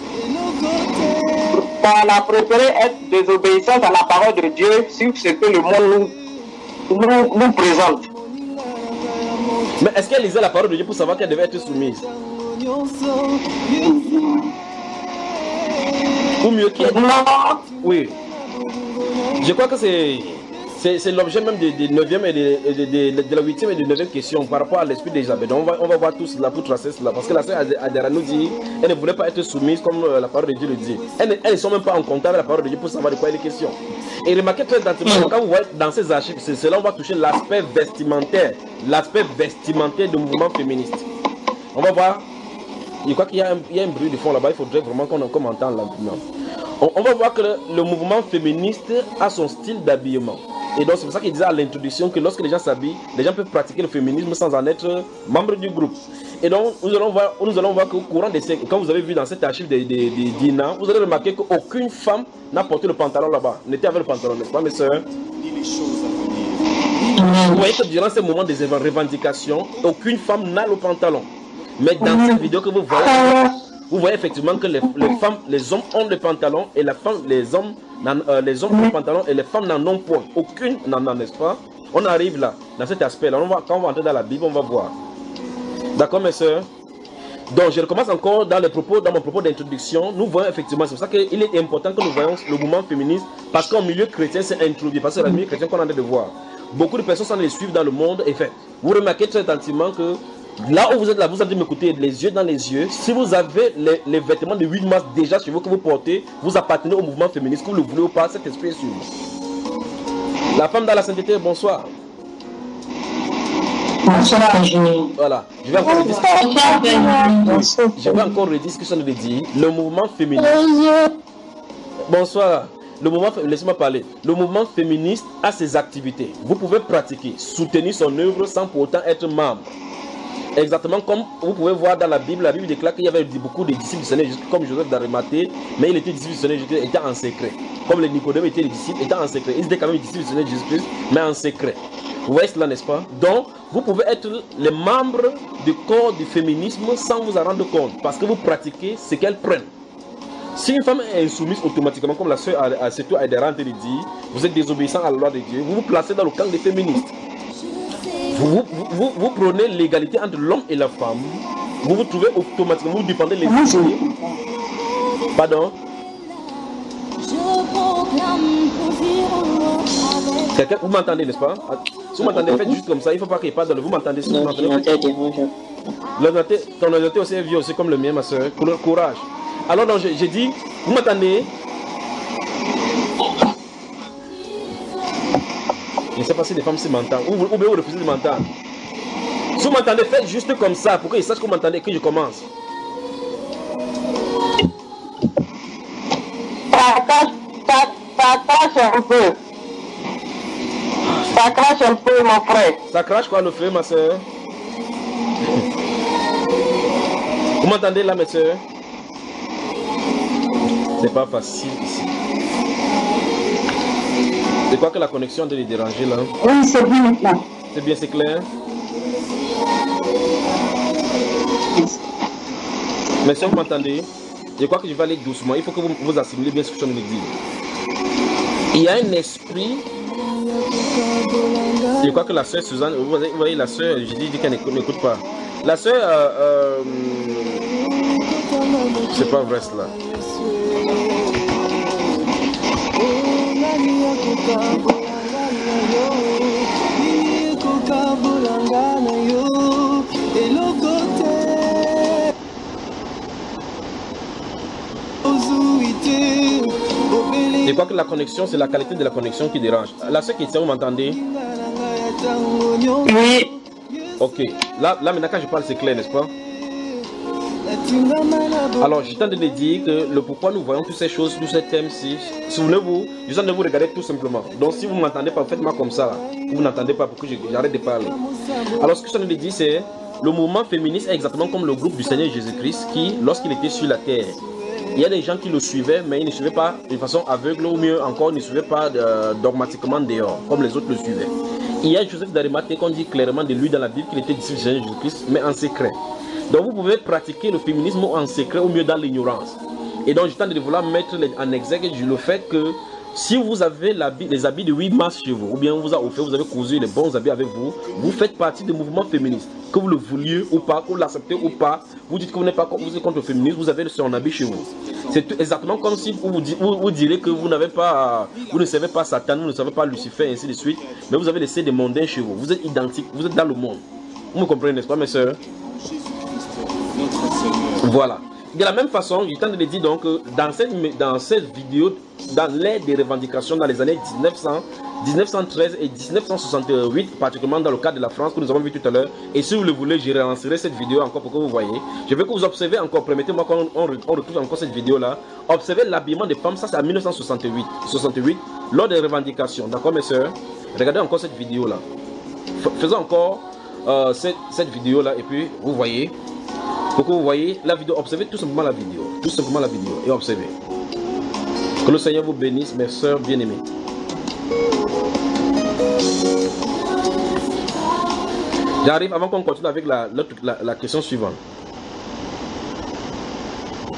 On a préféré être désobéissante à la parole de Dieu sur ce que le monde nous, nous, nous présente. Mais est-ce qu'elle lisait la parole de Dieu pour savoir qu'elle devait être soumise? Ou mieux qu'elle... Non. Oui. Je crois que c'est... C'est l'objet même de, de, neuvième et de, de, de, de la huitième et de neuvième question par rapport à l'esprit d'Isabelle. On va, on va voir tout cela pour tracer cela. Parce que la sœur Adara nous dit elle ne voulait pas être soumise comme la parole de Dieu le dit. Elles, elles ne sont même pas en contact avec la parole de Dieu pour savoir de quoi il est question. Et remarquez très attentivement, quand vous voyez dans ces archives, c'est là on va toucher l'aspect vestimentaire. L'aspect vestimentaire du mouvement féministe. On va voir. Je crois qu'il y, y a un bruit de fond là-bas. Il faudrait vraiment qu'on qu entende là maintenant. On, on va voir que le, le mouvement féministe a son style d'habillement. Et donc c'est pour ça qu'il disait à l'introduction que lorsque les gens s'habillent, les gens peuvent pratiquer le féminisme sans en être membre du groupe. Et donc nous allons voir, nous allons voir qu'au courant des siècles, quand vous avez vu dans cette archive de Dina, vous allez remarquer qu'aucune femme n'a porté le pantalon là-bas, n'était avec le pantalon, n'est-ce pas mes soeurs? Vous voyez que durant ces moments de revendication, aucune femme n'a le pantalon. Mais dans cette vidéo que vous voyez, vous voyez effectivement que les, les femmes, les hommes ont des pantalons et la femme, les hommes, euh, les hommes ont des pantalons et les femmes n'en ont point. Aucune n'en a, n'est-ce pas? On arrive là, dans cet aspect-là. On va, quand on va entrer dans la Bible, on va voir. D'accord, mes soeurs? Donc, je recommence encore dans, les propos, dans mon propos d'introduction. Nous voyons effectivement, c'est pour ça qu'il est important que nous voyons le mouvement féministe, parce qu'en milieu chrétien, c'est introduit. Parce que c'est le milieu chrétien qu'on est en train de voir. Beaucoup de personnes sont les suivre dans le monde. Et fait, vous remarquez très attentivement que là où vous êtes là, vous allez m'écouter les yeux dans les yeux. Si vous avez les, les vêtements de huit mars déjà sur vous que vous portez, vous appartenez au mouvement féministe, que vous le voulez ou pas, cet esprit est sur vous. La femme dans la sainteté, bonsoir. Bonsoir, Virginie. Voilà. Je vais encore redire Je vais encore redire ce que je viens de dire. Le mouvement féministe. Bonsoir. Le mouvement, laissez-moi parler. Le mouvement féministe a ses activités. Vous pouvez pratiquer, soutenir son œuvre sans pour autant être membre. Exactement comme vous pouvez voir dans la Bible, la Bible déclare qu'il y avait beaucoup de disciples du Seigneur, comme Joseph d'Arimathée, mais il était disciple du Seigneur Jésus-Christ, était en secret. Comme les Nicodème étaient les disciples, étaient en secret. Ils étaient quand même les disciples du Seigneur Jésus-Christ, mais en secret. Vous voyez cela, n'est-ce pas? Donc, vous pouvez être les membres du corps du féminisme sans vous en rendre compte, parce que vous pratiquez ce qu'elle prenne. Si une femme est insoumise automatiquement, comme la sœur Asetou Aïdara de dire, vous êtes désobéissant à la loi de Dieu, vous vous placez dans le camp des féministes. Vous, vous, vous, vous prenez l'égalité entre l'homme et la femme, vous vous trouvez automatiquement, vous dépendez les filles. Pardon? Quelqu'un, vous m'entendez, n'est-ce pas? Si vous m'entendez, faites juste comme ça, il ne faut pas qu'il parle. Vous m'entendez? Si vous m'entendez, ton ordinateur aussi est vieux, aussi comme le mien, ma soeur. Courage. Alors, j'ai dit, vous m'entendez? Je ne sais pas si les femmes s'y m'entendent. Ou, ou bien vous refusez de m'entendre. Si vous m'entendez, faites juste comme ça pour qu'ils sachent que vous m'entendez, que je commence. Ça crache, ça, ça crache un peu. Ça crache un peu, mon frère. Ça crache quoi le feu, ma soeur? Vous m'entendez là, mes soeurs? C'est pas facile ici. C'est quoi que la connexion de les déranger là? Oui, c'est bien maintenant. C'est bien, c'est clair? Mais si vous m'entendez, je crois que je vais aller doucement. Il faut que vous, vous assimilez bien ce que je viens de dire. Il y a un esprit. Je crois que la soeur Suzanne, vous voyez la soeur, je dis qu'elle n'écoute pas. La soeur, euh, euh, c'est pas vrai cela. Je crois que la connexion, c'est la qualité de la connexion qui dérange. La soeur qui est, vous m'entendez? Oui. Ok. Là, là maintenant quand je parle, c'est clair, n'est-ce pas? Alors, je tente de dire que le pourquoi nous voyons toutes ces choses, tous ces thèmes-ci, souvenez-vous, je viens de vous regarder tout simplement. Donc, si vous ne m'entendez pas, faites-moi comme ça. Là. Vous n'entendez pas pour que j'arrête de parler. Alors, ce que je viens de dire, c'est le mouvement féministe est exactement comme le groupe du Seigneur Jésus-Christ qui, lorsqu'il était sur la terre, il y a des gens qui le suivaient, mais ils ne suivaient pas de façon aveugle, ou mieux encore, ils ne suivaient pas euh, dogmatiquement dehors, comme les autres le suivaient. Il y a Joseph d'Arimathée qu'on dit clairement de lui dans la Bible qu'il était disciple du Seigneur Jésus-Christ, mais en secret. Donc vous pouvez pratiquer le féminisme en secret ou mieux dans l'ignorance. Et donc je tente de vouloir mettre en exergue le fait que si vous avez les habits de huit mars chez vous, ou bien on vous a offert, vous avez cousu les bons habits avec vous, vous faites partie du mouvement féministe. Que vous le vouliez ou pas, que vous l'acceptez ou pas, vous dites que vous n'êtes pas vous êtes contre le féminisme, vous avez son habit chez vous. C'est exactement comme si vous, vous, vous, vous direz que vous n'avez pas, vous ne savez pas Satan, vous ne savez pas Lucifer, et ainsi de suite, mais vous avez laissé des mondains chez vous. Vous êtes identiques, vous êtes dans le monde. Vous me comprenez, n'est-ce pas, mes soeurs? Voilà. De la même façon, je tente de dire donc que dans cette, dans cette vidéo, dans l'ère des revendications dans les années mille neuf cents, mille neuf cent treize et mille neuf cent soixante-huit, particulièrement dans le cas de la France que nous avons vu tout à l'heure, et si vous le voulez, je relancerai cette vidéo encore pour que vous voyez. Je veux que vous observez encore, permettez-moi qu'on on, on retrouve encore cette vidéo-là. Observez l'habillement des femmes, ça c'est en mille neuf cent soixante-huit, soixante-huit, lors des revendications. D'accord, mes soeurs? Regardez encore cette vidéo-là. Faisons encore euh, cette, cette vidéo-là, et puis vous voyez. Pour que vous voyez la vidéo, observez tout simplement la vidéo, tout simplement la vidéo et observez. Que le Seigneur vous bénisse, mes sœurs bien-aimées. J'arrive avant qu'on continue avec la, la, la, la question suivante.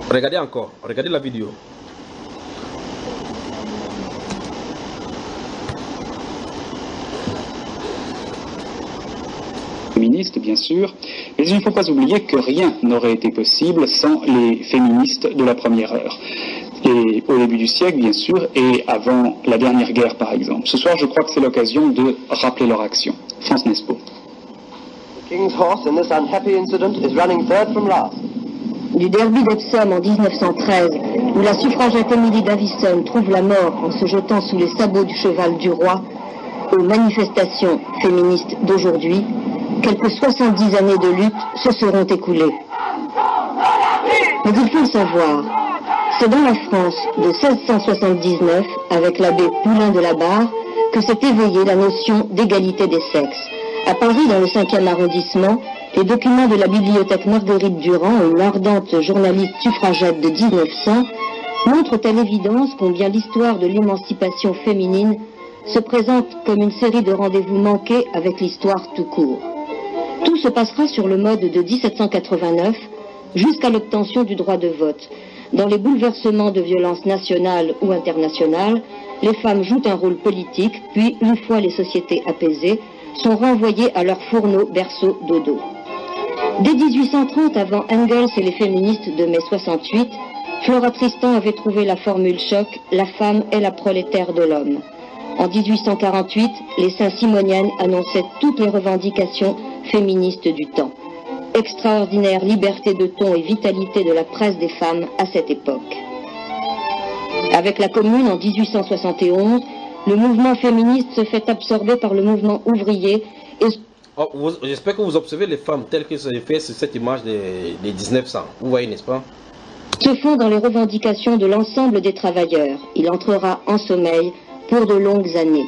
Regardez encore, regardez la vidéo. Féministes, bien sûr, mais il ne faut pas oublier que rien n'aurait été possible sans les féministes de la première heure. Et au début du siècle, bien sûr, et avant la dernière guerre, par exemple. Ce soir, je crois que c'est l'occasion de rappeler leur action. France Nespo. King's horse in this unhappy incident is running third from last. Du derby d'Epsom en dix-neuf cent treize, où la suffragette Emily Davison trouve la mort en se jetant sous les sabots du cheval du roi, aux manifestations féministes d'aujourd'hui, quelques soixante-dix années de lutte se seront écoulées. Mais il faut le savoir, c'est dans la France de seize cent soixante-dix-neuf, avec l'abbé Poulain de la Barre, que s'est éveillée la notion d'égalité des sexes. À Paris, dans le cinquième arrondissement, les documents de la bibliothèque Marguerite Durand, une ardente journaliste suffragette de dix-neuf cents, montrent à l'évidence combien l'histoire de l'émancipation féminine se présente comme une série de rendez-vous manqués avec l'histoire tout court. Tout se passera sur le mode de dix-sept cent quatre-vingt-neuf jusqu'à l'obtention du droit de vote. Dans les bouleversements de violence nationale ou internationale, les femmes jouent un rôle politique, puis, une fois les sociétés apaisées, sont renvoyées à leur fourneau, berceau, dodo. Dès dix-huit cent trente, avant Engels et les féministes de mai soixante-huit, Flora Tristan avait trouvé la formule choc « La femme est la prolétaire de l'homme ». En dix-huit cent quarante-huit, les Saint-Simoniennes annonçaient toutes les revendications féministes du temps. Extraordinaire liberté de ton et vitalité de la presse des femmes à cette époque. Avec la Commune en dix-huit cent soixante et onze, le mouvement féministe se fait absorber par le mouvement ouvrier et... Oh, j'espère que vous observez les femmes telles que c'est fait sur cette image des, des mille neuf cents. Vous voyez, n'est-ce pas? Se font dans les revendications de l'ensemble des travailleurs. Il entrera en sommeil pour de longues années.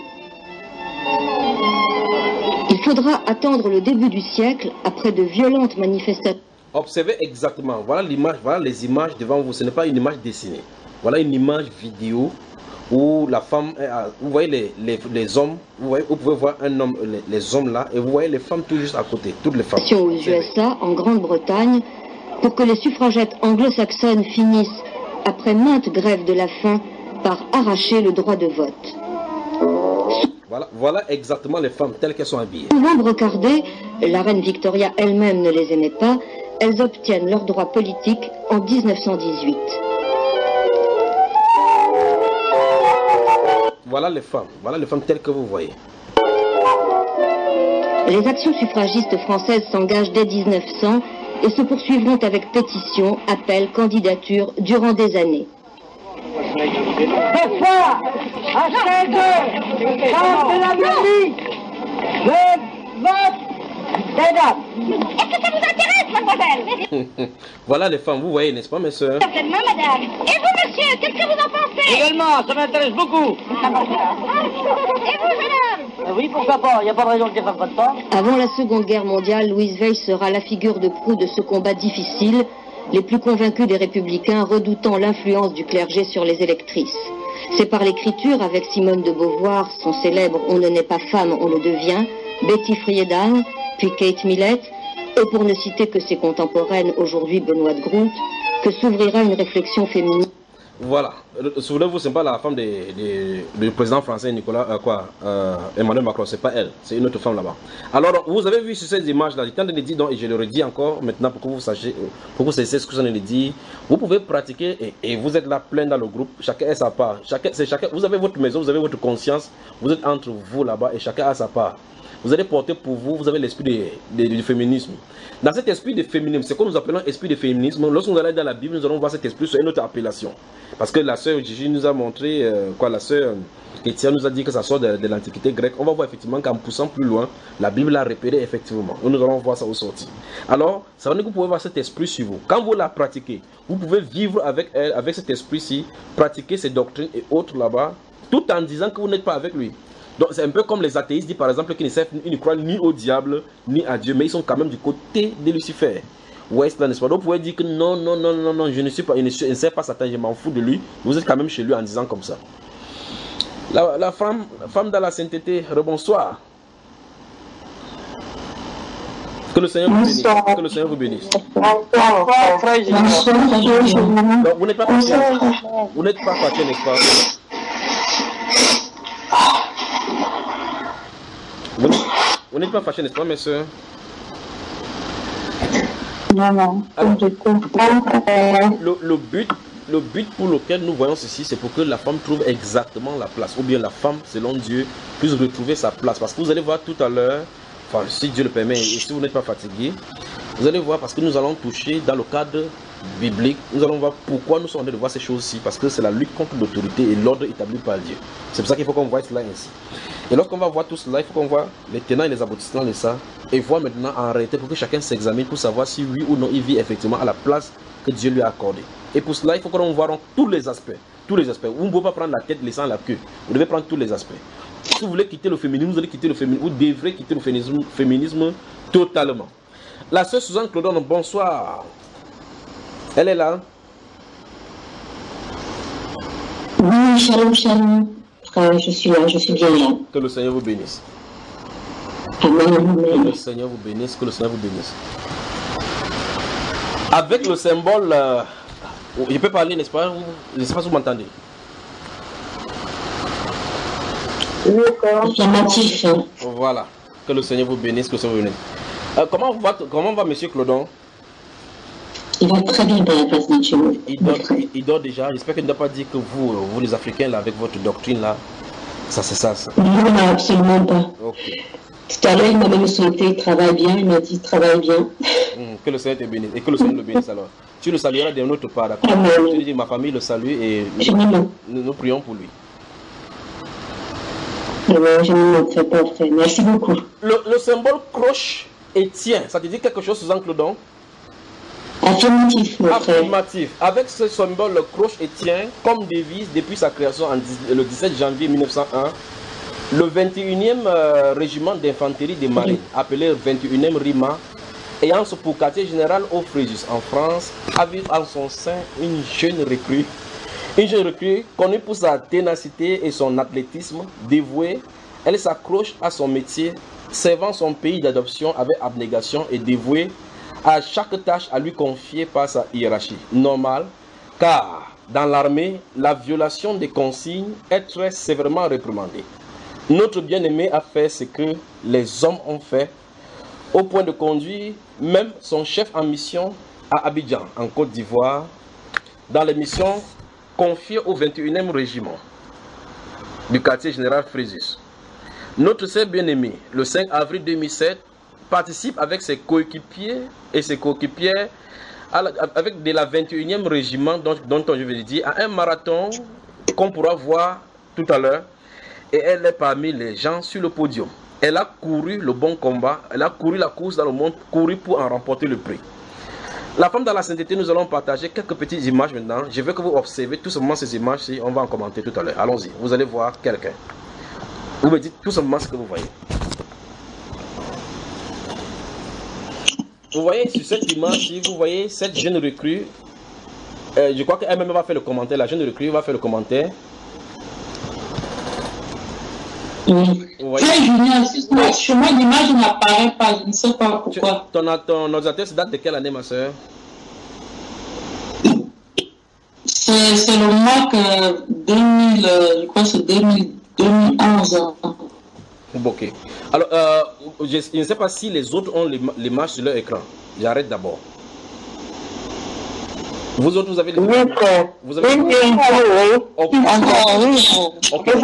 Il faudra attendre le début du siècle après de violentes manifestations. Observez exactement. Voilà l'image, voilà les images devant vous. Ce n'est pas une image dessinée. Voilà une image vidéo où la femme, vous voyez les, les, les hommes, vous, voyez, vous pouvez voir un homme, les, les hommes là, et vous voyez les femmes tout juste à côté, toutes les femmes. Aux U S A, en Grande-Bretagne, pour que les suffragettes anglo-saxonnes finissent, après maintes grèves de la faim, par arracher le droit de vote. Voilà, voilà exactement les femmes telles qu'elles sont habillées. Souvent brocardées, la reine Victoria elle-même ne les aimait pas, elles obtiennent leur droit politique en mille neuf cent dix-huit. Voilà les femmes, voilà les femmes telles que vous voyez. Les actions suffragistes françaises s'engagent dès mille neuf cents et se poursuivront avec pétitions, appels, candidatures durant des années. Ce soir, à seize heures, chante la musique, le vote des dames. Est-ce que ça vous intéresse, mademoiselle? Voilà les femmes, vous voyez, n'est-ce pas, mes soeurs? Certainement, madame. Et vous, monsieur, qu'est-ce que vous en pensez? Également, ça m'intéresse beaucoup. Et vous, jeune homme? Euh, oui, pourquoi pas, il n'y a pas de raison que je ne fasse pas de temps. Avant la Seconde Guerre mondiale, Louise Weiss sera la figure de proue de ce combat difficile, les plus convaincus des républicains redoutant l'influence du clergé sur les électrices. C'est par l'écriture, avec Simone de Beauvoir, son célèbre « On ne naît pas femme, on le devient », Betty Friedan, puis Kate Millett, et pour ne citer que ses contemporaines, aujourd'hui Benoît de Groot, que s'ouvrira une réflexion féministe. Voilà, souvenez-vous, ce n'est pas la femme du président français Nicolas, euh, quoi, euh, Emmanuel Macron, c'est pas elle, c'est une autre femme là-bas. Alors, vous avez vu sur ces images-là, j'étais en train de dire, donc, et je le redis encore maintenant pour que vous sachiez, pour que vous sachiez ce que j'en ai dit, vous pouvez pratiquer, et, et vous êtes là plein dans le groupe, chacun a sa part, chacun, chacun, vous avez votre maison, vous avez votre conscience, vous êtes entre vous là-bas et chacun a sa part. Vous allez porter pour vous, vous avez l'esprit du féminisme. Dans cet esprit de féminisme, c'est ce que nous appelons esprit de féminisme. Lorsque nous allons dans la Bible, nous allons voir cet esprit sur une autre appellation. Parce que la sœur Gigi nous a montré, euh, quoi, la sœur Kétia nous a dit que ça sort de, de l'Antiquité grecque. On va voir effectivement qu'en poussant plus loin, la Bible l'a repéré effectivement. Nous, nous allons voir ça au sorti. Alors, ça veut dire que vous pouvez voir cet esprit sur vous. Quand vous la pratiquez, vous pouvez vivre avec elle, avec cet esprit-ci, pratiquer ses doctrines et autres là-bas, tout en disant que vous n'êtes pas avec lui. Donc c'est un peu comme les athéistes disent par exemple qu'ils ne, servent, ils ne croient ni au diable ni à Dieu, mais ils sont quand même du côté de Lucifer. Ouais, c'est n'est-ce pas? Donc vous pouvez dire que non, non, non, non, non, je ne suis pas, je ne, suis, je ne sais pas Satan, je m'en fous de lui. Vous êtes quand même chez lui en disant comme ça. La, la, femme, la femme dans la sainteté, rebonsoir. Que le Seigneur vous bénisse. Que le Seigneur vous bénisse. Bonsoir, frère Junior. Donc, vous n'êtes pas parti, vous n'êtes pas parti, n'est-ce pas? Vous, vous n'êtes pas fâché, n'est-ce pas, mes soeurs? Non, non. Alors, le, le, but, le but pour lequel nous voyons ceci, c'est pour que la femme trouve exactement la place. Ou bien la femme, selon Dieu, puisse retrouver sa place. Parce que vous allez voir tout à l'heure, enfin, si Dieu le permet, et si vous n'êtes pas fatigué, vous allez voir, parce que nous allons toucher dans le cadre biblique, nous allons voir pourquoi nous sommes en train de voir ces choses-ci. Parce que c'est la lutte contre l'autorité et l'ordre établi par Dieu. C'est pour ça qu'il faut qu'on voit cela ainsi. Et lorsqu'on va voir tout cela, il faut qu'on voit les tenants et les aboutissants de ça. Et voir maintenant en réalité pour que chacun s'examine pour savoir si oui ou non il vit effectivement à la place que Dieu lui a accordée. Et pour cela, il faut qu'on voit tous les aspects. Tous les aspects. Vous ne pouvez pas prendre la tête laissant la queue. Vous devez prendre tous les aspects. Si vous voulez quitter le féminisme, vous allez quitter le féminisme. Vous devrez quitter le féminisme, féminisme totalement. La sœur Suzanne Claudon, bonsoir. Elle est là. Oui, shalom, shalom. Frère, je suis là, je suis bien là. Que le Seigneur vous bénisse. Amen, amen. Que le Seigneur vous bénisse, que le Seigneur vous bénisse. Avec le symbole, euh, je peux parler, n'est-ce pas? Je ne sais pas si vous m'entendez. Affirmatif. Voilà. Que le Seigneur vous bénisse, que le Seigneur vous bénisse. Euh, comment, va, comment va M. Claudon? Il va très bien dans la place de Dieu. Il dort, il, il dort déjà. J'espère qu'il ne doit pas dire que vous, vous les Africains, là, avec votre doctrine, là, ça c'est ça, ça. Non, non, absolument pas. Ok. Tout à l'heure, il m'a même souhaité, il travaille bien, il m'a dit, il travaille bien. Mmh, que le Seigneur te bénisse. Et que le Seigneur le bénisse alors. Tu le salueras d'un autre part, d'accord? Tu lui dis, ma famille le salue et nous, nous, nous prions pour lui. Non, je ne me fais pas faire. Merci beaucoup. Le, le symbole croche et tient, ça te dit quelque chose, Suzanne Claudon? Affirmatif, mon frère. Affirmatif. Avec ce symbole, le croche et tient, comme devise depuis sa création en, le dix-sept janvier mille neuf cent un, le vingt et unième euh, régiment d'infanterie des marines, appelé vingt et unième RIMA, ayant pour quartier général au Fréjus en France, avait en son sein une jeune recrue. Une jeune recrue connue pour sa ténacité et son athlétisme dévoué. Elle s'accroche à son métier, servant son pays d'adoption avec abnégation et dévouée à chaque tâche à lui confiée par sa hiérarchie. Normale, car dans l'armée, la violation des consignes est très sévèrement réprimandée. Notre bien-aimé a fait ce que les hommes ont fait, au point de conduire même son chef en mission à Abidjan, en Côte d'Ivoire, dans les missions confiées au vingt et unième régiment du quartier général Fréjus. Notre sœur bien-aimée, le cinq avril deux mille sept, participe avec ses coéquipiers et ses coéquipières avec de la vingt et unième régiment dont, dont je vais dire à un marathon qu'on pourra voir tout à l'heure, et elle est parmi les gens sur le podium. Elle a couru le bon combat, elle a couru la course dans le monde, couru pour en remporter le prix. La femme dans la sainteté, nous allons partager quelques petites images maintenant. Je veux que vous observez tout simplement ces images-ci, on va en commenter tout à l'heure. Allons-y, vous allez voir quelqu'un. Vous me dites tout simplement ce que vous voyez. Vous voyez sur cette image-ci, vous voyez cette jeune recrue. Euh, je crois qu'elle-même va faire le commentaire. La jeune recrue va faire le commentaire. Oui. Frère Julien, excuse-moi, sur moi l'image n'apparaît pas, je ne sais pas pourquoi. Tu, ton, ton ordinateur date de quelle année, ma soeur? C'est le mois que deux mille, je crois que c'est deux mille onze. Ok. Alors, euh, je, je ne sais pas si les autres ont l'image sur leur écran. J'arrête d'abord. Vous autres, vous avez les... Oui, frère. Vous avez... Oui, oui, oui. Ok. Ok. Moi,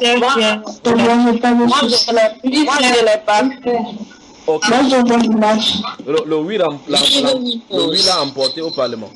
je l'ai pas fait. Ok. Moi, je vois l'image. Le, le oui l'a emporté au Parlement.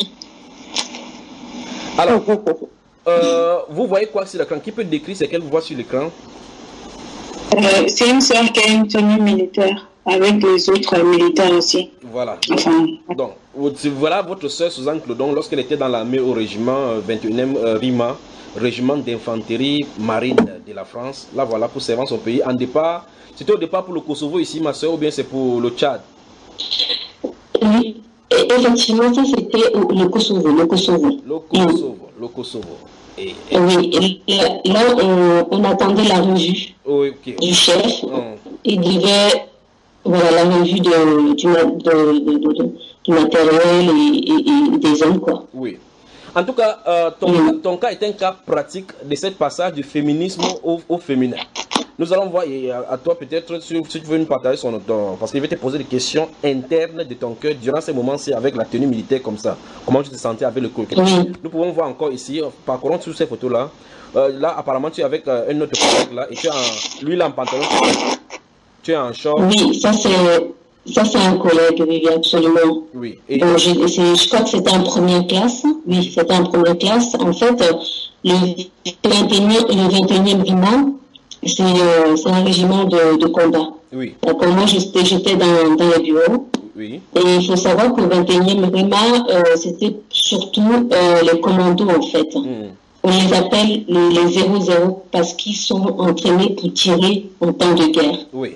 Alors, euh, vous voyez quoi sur l'écran? Qui peut décrire ce qu'elle voit sur l'écran? Euh, c'est une soeur qui a une tenue militaire avec les autres militaires aussi. Voilà. Enfin, donc, voilà votre soeur Suzanne Claudon lorsqu'elle était dans l'armée au régiment vingt et unième RIMA, régiment d'infanterie marine de la France. Là, voilà, pour servir son pays. En départ, c'était au départ pour le Kosovo ici, ma soeur, ou bien c'est pour le Tchad? Oui, effectivement, ça c'était le Kosovo. Le Kosovo. Le Kosovo. Le Kosovo. Et, et... Oui, et là, on, on attendait la revue oh, okay. du chef. Oh. Il devait voilà, la revue de, du, de, de, de, de, du matériel et, et, et des hommes, quoi. Oui. En tout cas, euh, ton, mmh. ton cas est un cas pratique de cette passage du féminisme au, au féminin. Nous allons voir, et à, à toi peut-être, si, si tu veux nous partager son ton, parce qu'il va te poser des questions internes de ton cœur durant ces moments-ci avec la tenue militaire comme ça. Comment tu te sentais avec le coq? Mmh. Nous pouvons voir encore ici, parcourons sur ces photos-là. Euh, là, apparemment, tu es avec euh, un autre collègue là, et tu as un, lui là en pantalon, tu es en short. Oui, ça c'est... Ça, c'est un collègue, oui, absolument. Oui. Et... Donc, je, je crois que c'était en première classe. Oui, c'était en première classe. En fait, le vingt et unième régiment, c'est euh, un régiment de, de combat. Oui. Donc, moi, j'étais dans, dans les bureaux. Oui. Et il faut savoir que le vingt et unième régiment, euh, c'était surtout euh, les commandos, en fait. Mm. On les appelle les, les zéro zéro parce qu'ils sont entraînés pour tirer en temps de guerre. Oui.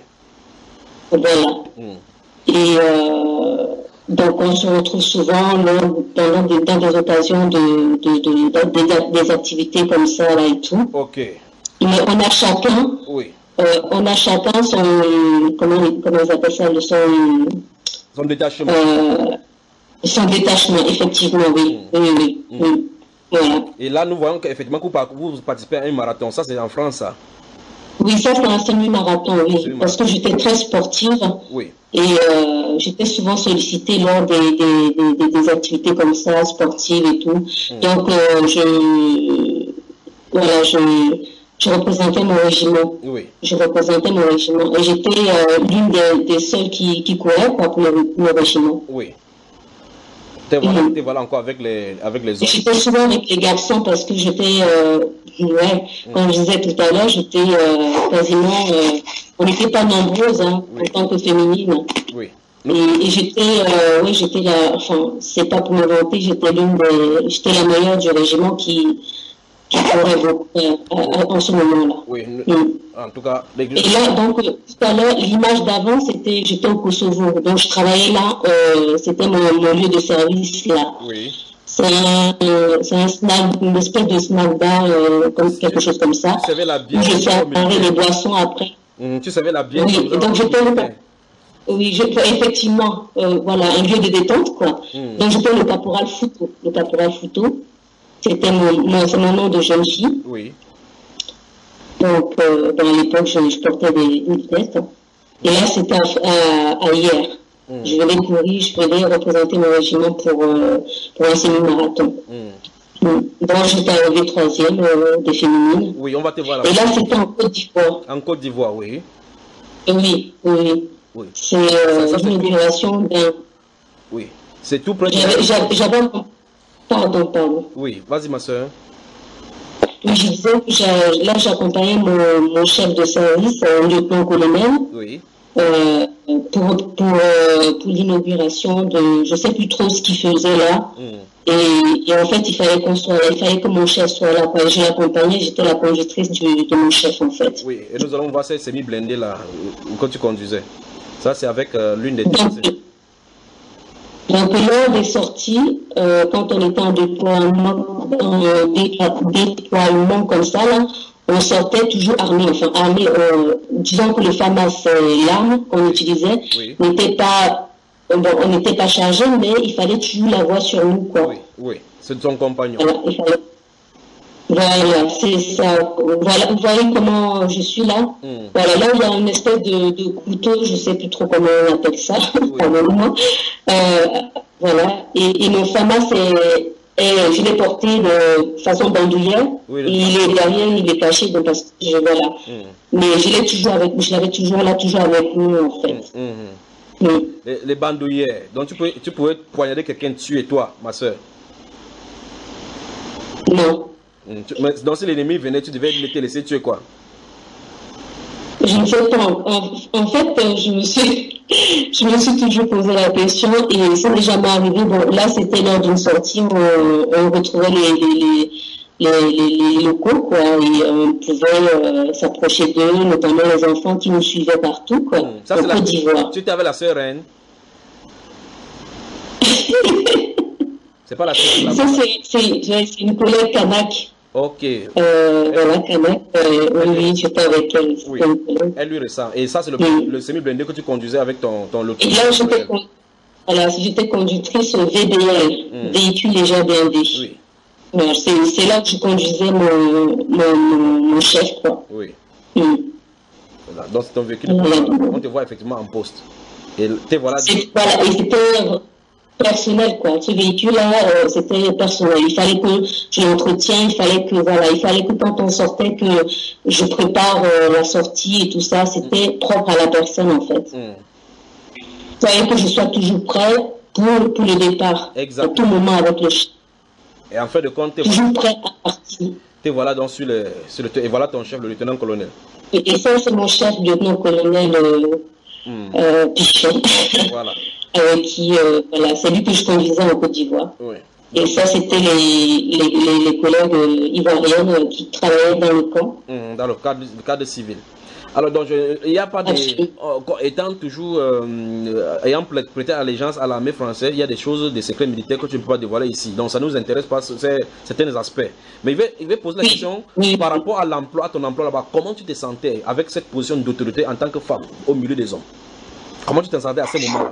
Voilà. Mm. Et euh, donc on se retrouve souvent là, dans, dans, dans des occasions de, de, de, de, de, des activités comme ça là et tout. Ok. Mais on a chacun, oui. euh, on a chacun son, comment, comment ils appellent ça, son, son détachement. Euh, son détachement, effectivement, oui. Mm. Oui, oui, mm. oui. Voilà. Et là, nous voyons qu'effectivement, vous, vous participez à un marathon. Ça, c'est en France, ça. Oui, ça c'est un semi-marathon, oui, semi parce que j'étais très sportive. Oui. Et euh, j'étais souvent sollicitée lors des, des, des, des activités comme ça, sportives et tout. Mmh. Donc, euh, je, voilà, je, je représentais mon régiment. Oui. Je représentais mon régiment. Et j'étais euh, l'une des, des seules qui, qui courait quoi, pour le, le régiment. Oui. T'es voilà, mmh. voilà encore avec les, avec les autres. J'étais souvent avec les garçons parce que j'étais, euh, ouais, mmh. comme je disais tout à l'heure, j'étais euh, quasiment, euh, on n'était pas nombreuses hein, oui. en tant que féminine. Oui. Et, et j'étais, euh, oui, j'étais la, enfin, c'est pas pour me vanter, j'étais l'une des, j'étais la meilleure du régiment qui, qui courait beaucoup euh, en ce moment-là. Oui. Mmh. En tout cas, les... Et là, donc, tout à l'heure, l'image d'avant, c'était, j'étais au Kosovo. Donc, je travaillais là, euh, c'était mon, mon lieu de service là. Oui. C'est un, euh, un snack, une espèce de snack bar, euh, comme, quelque chose comme ça. Tu savais la bière. Je préparais les boissons après. Mmh, tu savais la bière. Oui, et donc j'étais oui, je, effectivement, euh, voilà, un lieu de détente, quoi. Mmh. Donc, j'étais le caporal Fouto. Le caporal Fouto, c'était mon, mon, mon nom de jeune fille. Oui. Donc, euh, dans l'époque, je, je portais des, des vestes. Et là, c'était à, à, à hier. Mmh. Je venais courir, je venais représenter mon régiment pour, euh, pour un semi-marathon. Mmh. Mmh. Donc, j'étais arrivée troisième euh, des féminines. Oui, on va te voir là. Et là, c'était en Côte d'Ivoire. En Côte d'Ivoire, oui. Oui, oui. oui. C'est euh, une inauguration d'un... Oui. C'est tout près de... J'avais... Pardon, pardon. Oui, vas-y, ma soeur. Oui, je disais que là, j'accompagnais mon, mon chef de service, un lieutenant-colonel, oui. euh, pour, pour, euh, pour l'inauguration de... Je ne sais plus trop ce qu'il faisait là. Mm. Et, et en fait, il fallait, qu'on soit, il fallait que mon chef soit là. Je l'accompagnais, j'étais la conductrice du, de mon chef, en fait. Oui, et nous allons voir cette semi-blindée là, quand tu conduisais. Ça, c'est avec euh, l'une des... Donc, donc lors des sorties, euh, quand on était en déploiement, euh, déploiement comme ça, là, on sortait toujours armé. Enfin, armé, euh, disons que le FAMAS, l'arme qu'on utilisait, oui. n'était pas, bon, on n'était pas chargé, mais il fallait toujours l'avoir sur nous, quoi. Oui, oui, c'est ton compagnon. Voilà, il fallait... Voilà, c'est ça. Voilà, vous voyez comment je suis là. Mm. Voilà, là il y a une espèce de, de couteau, je ne sais plus trop comment on appelle ça, oui. euh, voilà. Et, et mon FAMAS, est, est, je l'ai porté de façon bandoulière. Oui, et il est derrière, il est caché, donc parce que je, voilà. Mm. Mais je l'ai toujours avec, je l'avais toujours là, toujours avec nous en fait. Mm, mm. Mm. Les, les bandoulières. Donc tu pouvais, tu pouvais poignarder quelqu'un dessus et toi, ma soeur. Non. Mais donc si l'ennemi venait, tu devais te laisser tuer quoi? Je ne sais pas. En, en fait, je me suis, je me suis toujours posé la question et ça n'est jamais arrivé. Bon, là, c'était lors d'une sortie où on, on retrouvait les, les, les, les, les locaux, quoi, et on pouvait euh, s'approcher d'eux, notamment les enfants qui nous suivaient partout, quoi. Mmh. Ça, c'est la... Tu étais avec la sœur Reine? C'est pas la sœur. Ça, c'est une collègue Kanak. Ok. Euh, voilà, Kanak, euh, oui, oui, j'étais avec elle. Oui. Elle lui ressent. Et ça, c'est le, Oui. le semi-blindé que tu conduisais avec ton, ton Et là, j'étais con- voilà, j'étais conductrice au V B L, Mm. véhicule léger blindé. Oui. Voilà, c'est c'est là que je conduisais mon, mon, mon, mon chef, quoi. Oui. Mm. Voilà. Donc, c'est ton véhicule. Voilà. On te voit effectivement en poste. Et te voilà. C'est- Voilà, et c'était personnel, quoi. Ce véhicule-là, euh, c'était personnel. Il fallait que je l'entretienne, il fallait que, voilà, il fallait que quand on sortait, que je prépare euh, la sortie et tout ça. C'était propre à la personne, en fait. Mm. Il fallait que je sois toujours prêt pour, pour le départ. Exact. À tout moment avec le chef. Et en fin de compte, te Toujours voilà, prêt à partir. te voilà donc sur le, sur le. Et voilà ton chef, le lieutenant-colonel. Et, et ça, c'est mon chef, lieutenant-colonel euh, Mm. euh, Pichet, Voilà. euh, qui, euh, voilà, c'est lui que je conduisais en Côte d'Ivoire. Oui. Et ça, c'était les, les, les, les collègues euh, ivoiriennes euh, qui travaillaient dans le camp. Mm, dans le cadre, le cadre civil. Alors, donc, je- il n'y a pas de. euh, étant toujours. euh, euh, ayant prê- prêté allégeance à l'armée française, il y a des choses, des secrets militaires que tu ne peux pas dévoiler ici. Donc, ça ne nous intéresse pas, c'est certains aspects. Mais il va, il va poser la question par rapport à l'emploi, à ton emploi là-bas. Comment tu te sentais avec cette position d'autorité en tant que femme au milieu des hommes? Comment tu te sentais à ce moment-là?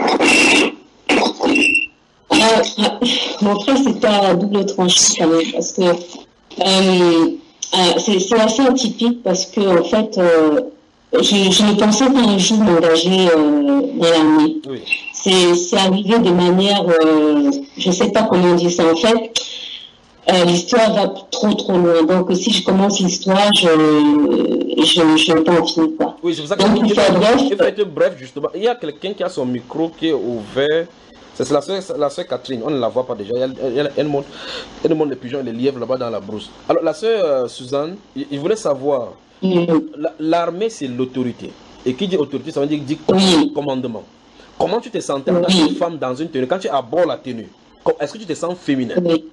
Ah, ah, mon frère, c'était à double tranchant quand même, parce que euh, euh, c'est c'est assez atypique, parce que en fait, euh, je, je ne pensais pas un jour m'engager euh, dans l'armée. Oui. C'est c'est arrivé de manière, euh, je ne sais pas comment dire ça, en fait, euh, l'histoire va trop trop loin. Donc si je commence l'histoire, je je je n'ai pas en finir, quoi. Oui, c'est pour ça que Donc, je il faut bref. je vais être bref, justement. Il y a quelqu'un qui a son micro qui est ouvert. C'est la soeur, la soeur Catherine, on ne la voit pas déjà. Elle, elle, elle monte, elle monte les pigeons et les lièvres là-bas dans la brousse. Alors, la soeur euh, Suzanne, il, il voulait savoir, la- l'armée c'est l'autorité. Et qui dit autorité, ça veut dire, dit commandement. Comment tu te sentais en tant que femme dans une tenue? Quand tu abordes la tenue, com- est-ce que tu te sens féminin? Oui.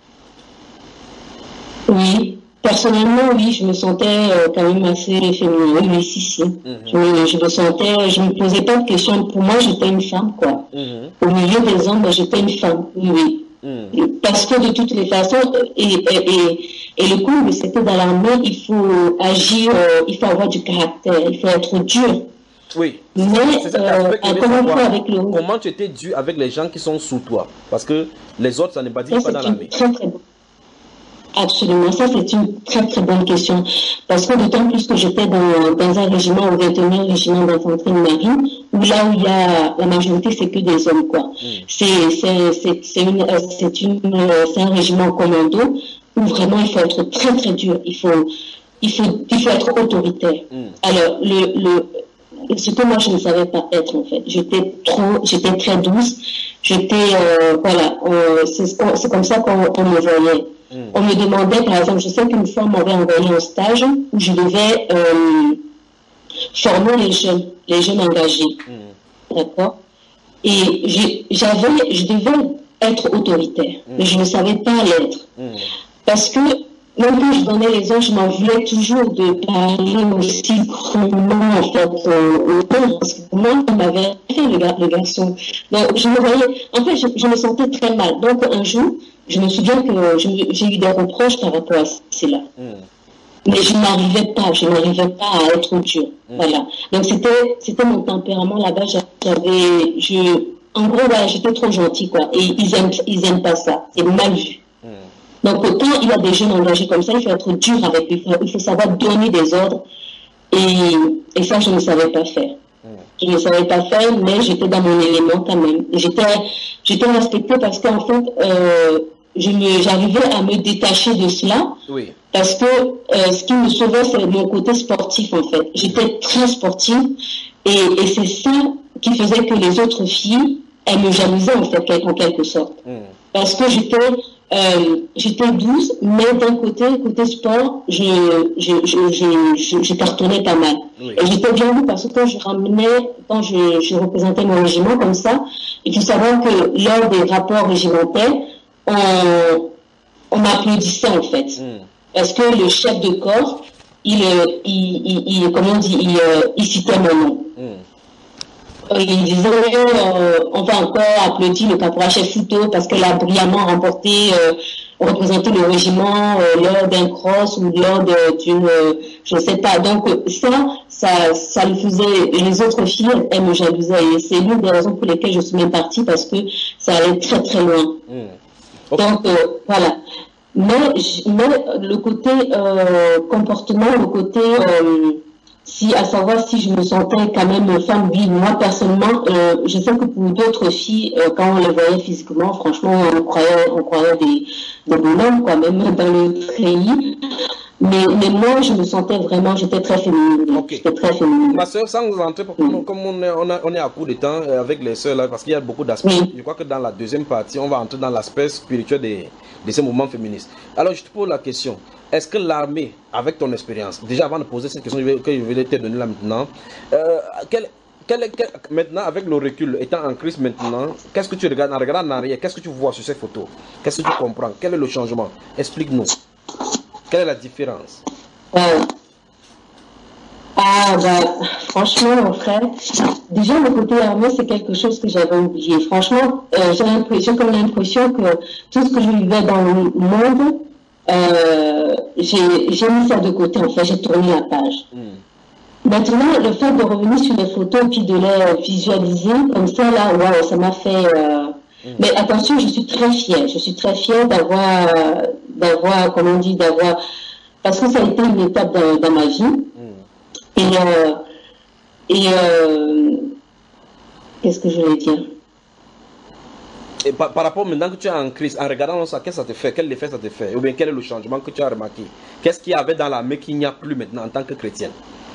Oui, personnellement, oui, je me sentais euh, quand même assez féminine. Oui, oui, si, si. je, me, je me sentais, je me posais pas de questions. Pour moi, j'étais une femme, quoi. Mhm. Au milieu des hommes, j'étais une femme, oui, oui. Mhm. Parce que de toutes les façons, et, et, et, et le coup, c'était dans l'armée, il faut agir, euh, il faut avoir du caractère, il faut être dur. Oui. Mais, C'est cet euh, aspect que je veux encore une fois, savoir. avec le... Comment tu étais dû avec les gens qui sont sous toi? Parce que les autres, ça ne badine Ça, pas dans c'est une l'armée. très, très bonne. Absolument, ça c'est une très très bonne question. Parce que d'autant plus que j'étais dans, dans un régiment, au vingt-et-unième régiment d'infanterie de marine, où là où il y a la majorité, c'est que des hommes, quoi. C'est c'est- c'est- c'est une, euh, c'est une, euh, c'est un régiment commando où vraiment il faut être très très dur. Il faut, il faut, il faut être autoritaire. Alors, le, le, ce que moi je ne savais pas être en fait. J'étais trop, j'étais très douce. J'étais, euh, voilà, euh, c'est c'est comme ça qu'on on me voyait. On me demandait, par exemple, je sais qu'une fois on m'avait envoyé un stage où je devais euh, former les jeunes, les jeunes engagés. D'accord? Et j'ai- j'avais, je devais être autoritaire, mais je ne savais pas l'être. Parce que même quand je donnais les ordres, je m'en voulais toujours de parler aussi crûment, en fait, euh, aux autres, parce que pour moi, on m'avait fait le, gar- le garçon. Donc, je me voyais, en fait, je, je me sentais très mal. Donc, un jour, je me souviens que je me- j'ai eu des reproches par rapport à cela. Mais je n'arrivais pas, je n'arrivais pas à être dur. Voilà. Donc, c'était, c'était mon tempérament là-bas. J'avais, je, en gros, voilà, j'étais trop gentille, quoi. Et ils aiment, ils aiment pas ça. C'est mal vu. Donc, autant il y a des jeunes engagés comme ça, il faut être dur avec eux, il faut, il faut savoir donner des ordres. Et, et ça, je ne savais pas faire. Je ne savais pas faire, mais j'étais dans mon élément quand même. Et J'étais, j'étais respectée parce qu'en fait, euh, je me, j'arrivais à me détacher de cela. Oui. Parce que euh, ce qui me sauvait, c'est mon côté sportif, en fait. J'étais très sportive. Et, et c'est ça qui faisait que les autres filles, elles me jalousaient, en fait, en quelque sorte. Parce que j'étais euh, j'étais douce, mais d'un côté, côté sport, je, je, je, je, je, je cartonnais pas mal. Oui. Et j'étais bien vue parce que quand je ramenais, quand je, je représentais mon régiment comme ça, il faut savoir que lors des rapports régimentaires, on, on m'applaudissait en fait. Parce que le chef de corps, il, euh, il, il, il comment on dit, il, euh, il citait mon nom. Euh, Il disait, euh, on va encore applaudir le caporal chef Fouto parce qu'elle a brillamment remporté euh, on représentait le régiment euh, lors d'un cross ou lors d'une, euh, je ne sais pas. Donc ça, ça, ça le faisait, les autres filles, elles me jalousaient. Et c'est l'une des raisons pour lesquelles je suis même partie, parce que ça allait très très loin. Mmh. Okay. Donc euh, voilà. Mais, mais le côté euh, comportement, le côté... Euh, si, à savoir si je me sentais quand même femme, oui, moi personnellement, euh, je sais que pour d'autres filles, euh, quand on les voyait physiquement, franchement, on croyait, on croyait des, des bonhommes, quoi, même dans le treillis. Mais, mais moi, je me sentais vraiment, j'étais très féminine. Okay. J'étais très féminine. Ma soeur, sans nous entrer, mm. comme on est, on, a, on est à court de temps avec les soeurs là, parce qu'il y a beaucoup d'aspects, mm. je crois que dans la deuxième partie, on va entrer dans l'aspect spirituel des, de ces mouvements féministes. Alors, je te pose la question. Est-ce que l'armée, avec ton expérience, déjà avant de poser cette question que je vais te donner là maintenant, euh, quel, quel, quel, maintenant avec le recul, étant en crise maintenant, qu'est-ce que tu regardes en regardant en arrière, qu'est-ce que tu vois sur ces photos? Qu'est-ce que tu comprends? Quel est le changement? Explique-nous. Quelle est la différence? euh, Ah, bah, franchement, mon frère, déjà le côté armé, c'est quelque chose que j'avais oublié. Franchement, euh, j'ai l'impression, comme l'impression que tout ce que je vivais dans le monde, Euh, j'ai mis ça de côté, en fait, j'ai tourné la page. Mm. Maintenant, le fait de revenir sur les photos et puis de les visualiser comme ça, là, wow, ça m'a fait... Euh... Mm. Mais attention, je suis très fière, je suis très fière d'avoir, d'avoir, comment on dit, d'avoir... Parce que ça a été une étape dans, dans ma vie. Mm. Et, euh, et euh... qu'est-ce que je voulais dire? Et par, par rapport maintenant que tu es en crise, en regardant ça, qu'est-ce que ça te fait? Quel effet ça te fait? Ou bien quel est le changement que tu as remarqué? Qu'est-ce qu'il y avait dans l'armée qu'il n'y a plus maintenant en tant que chrétienne?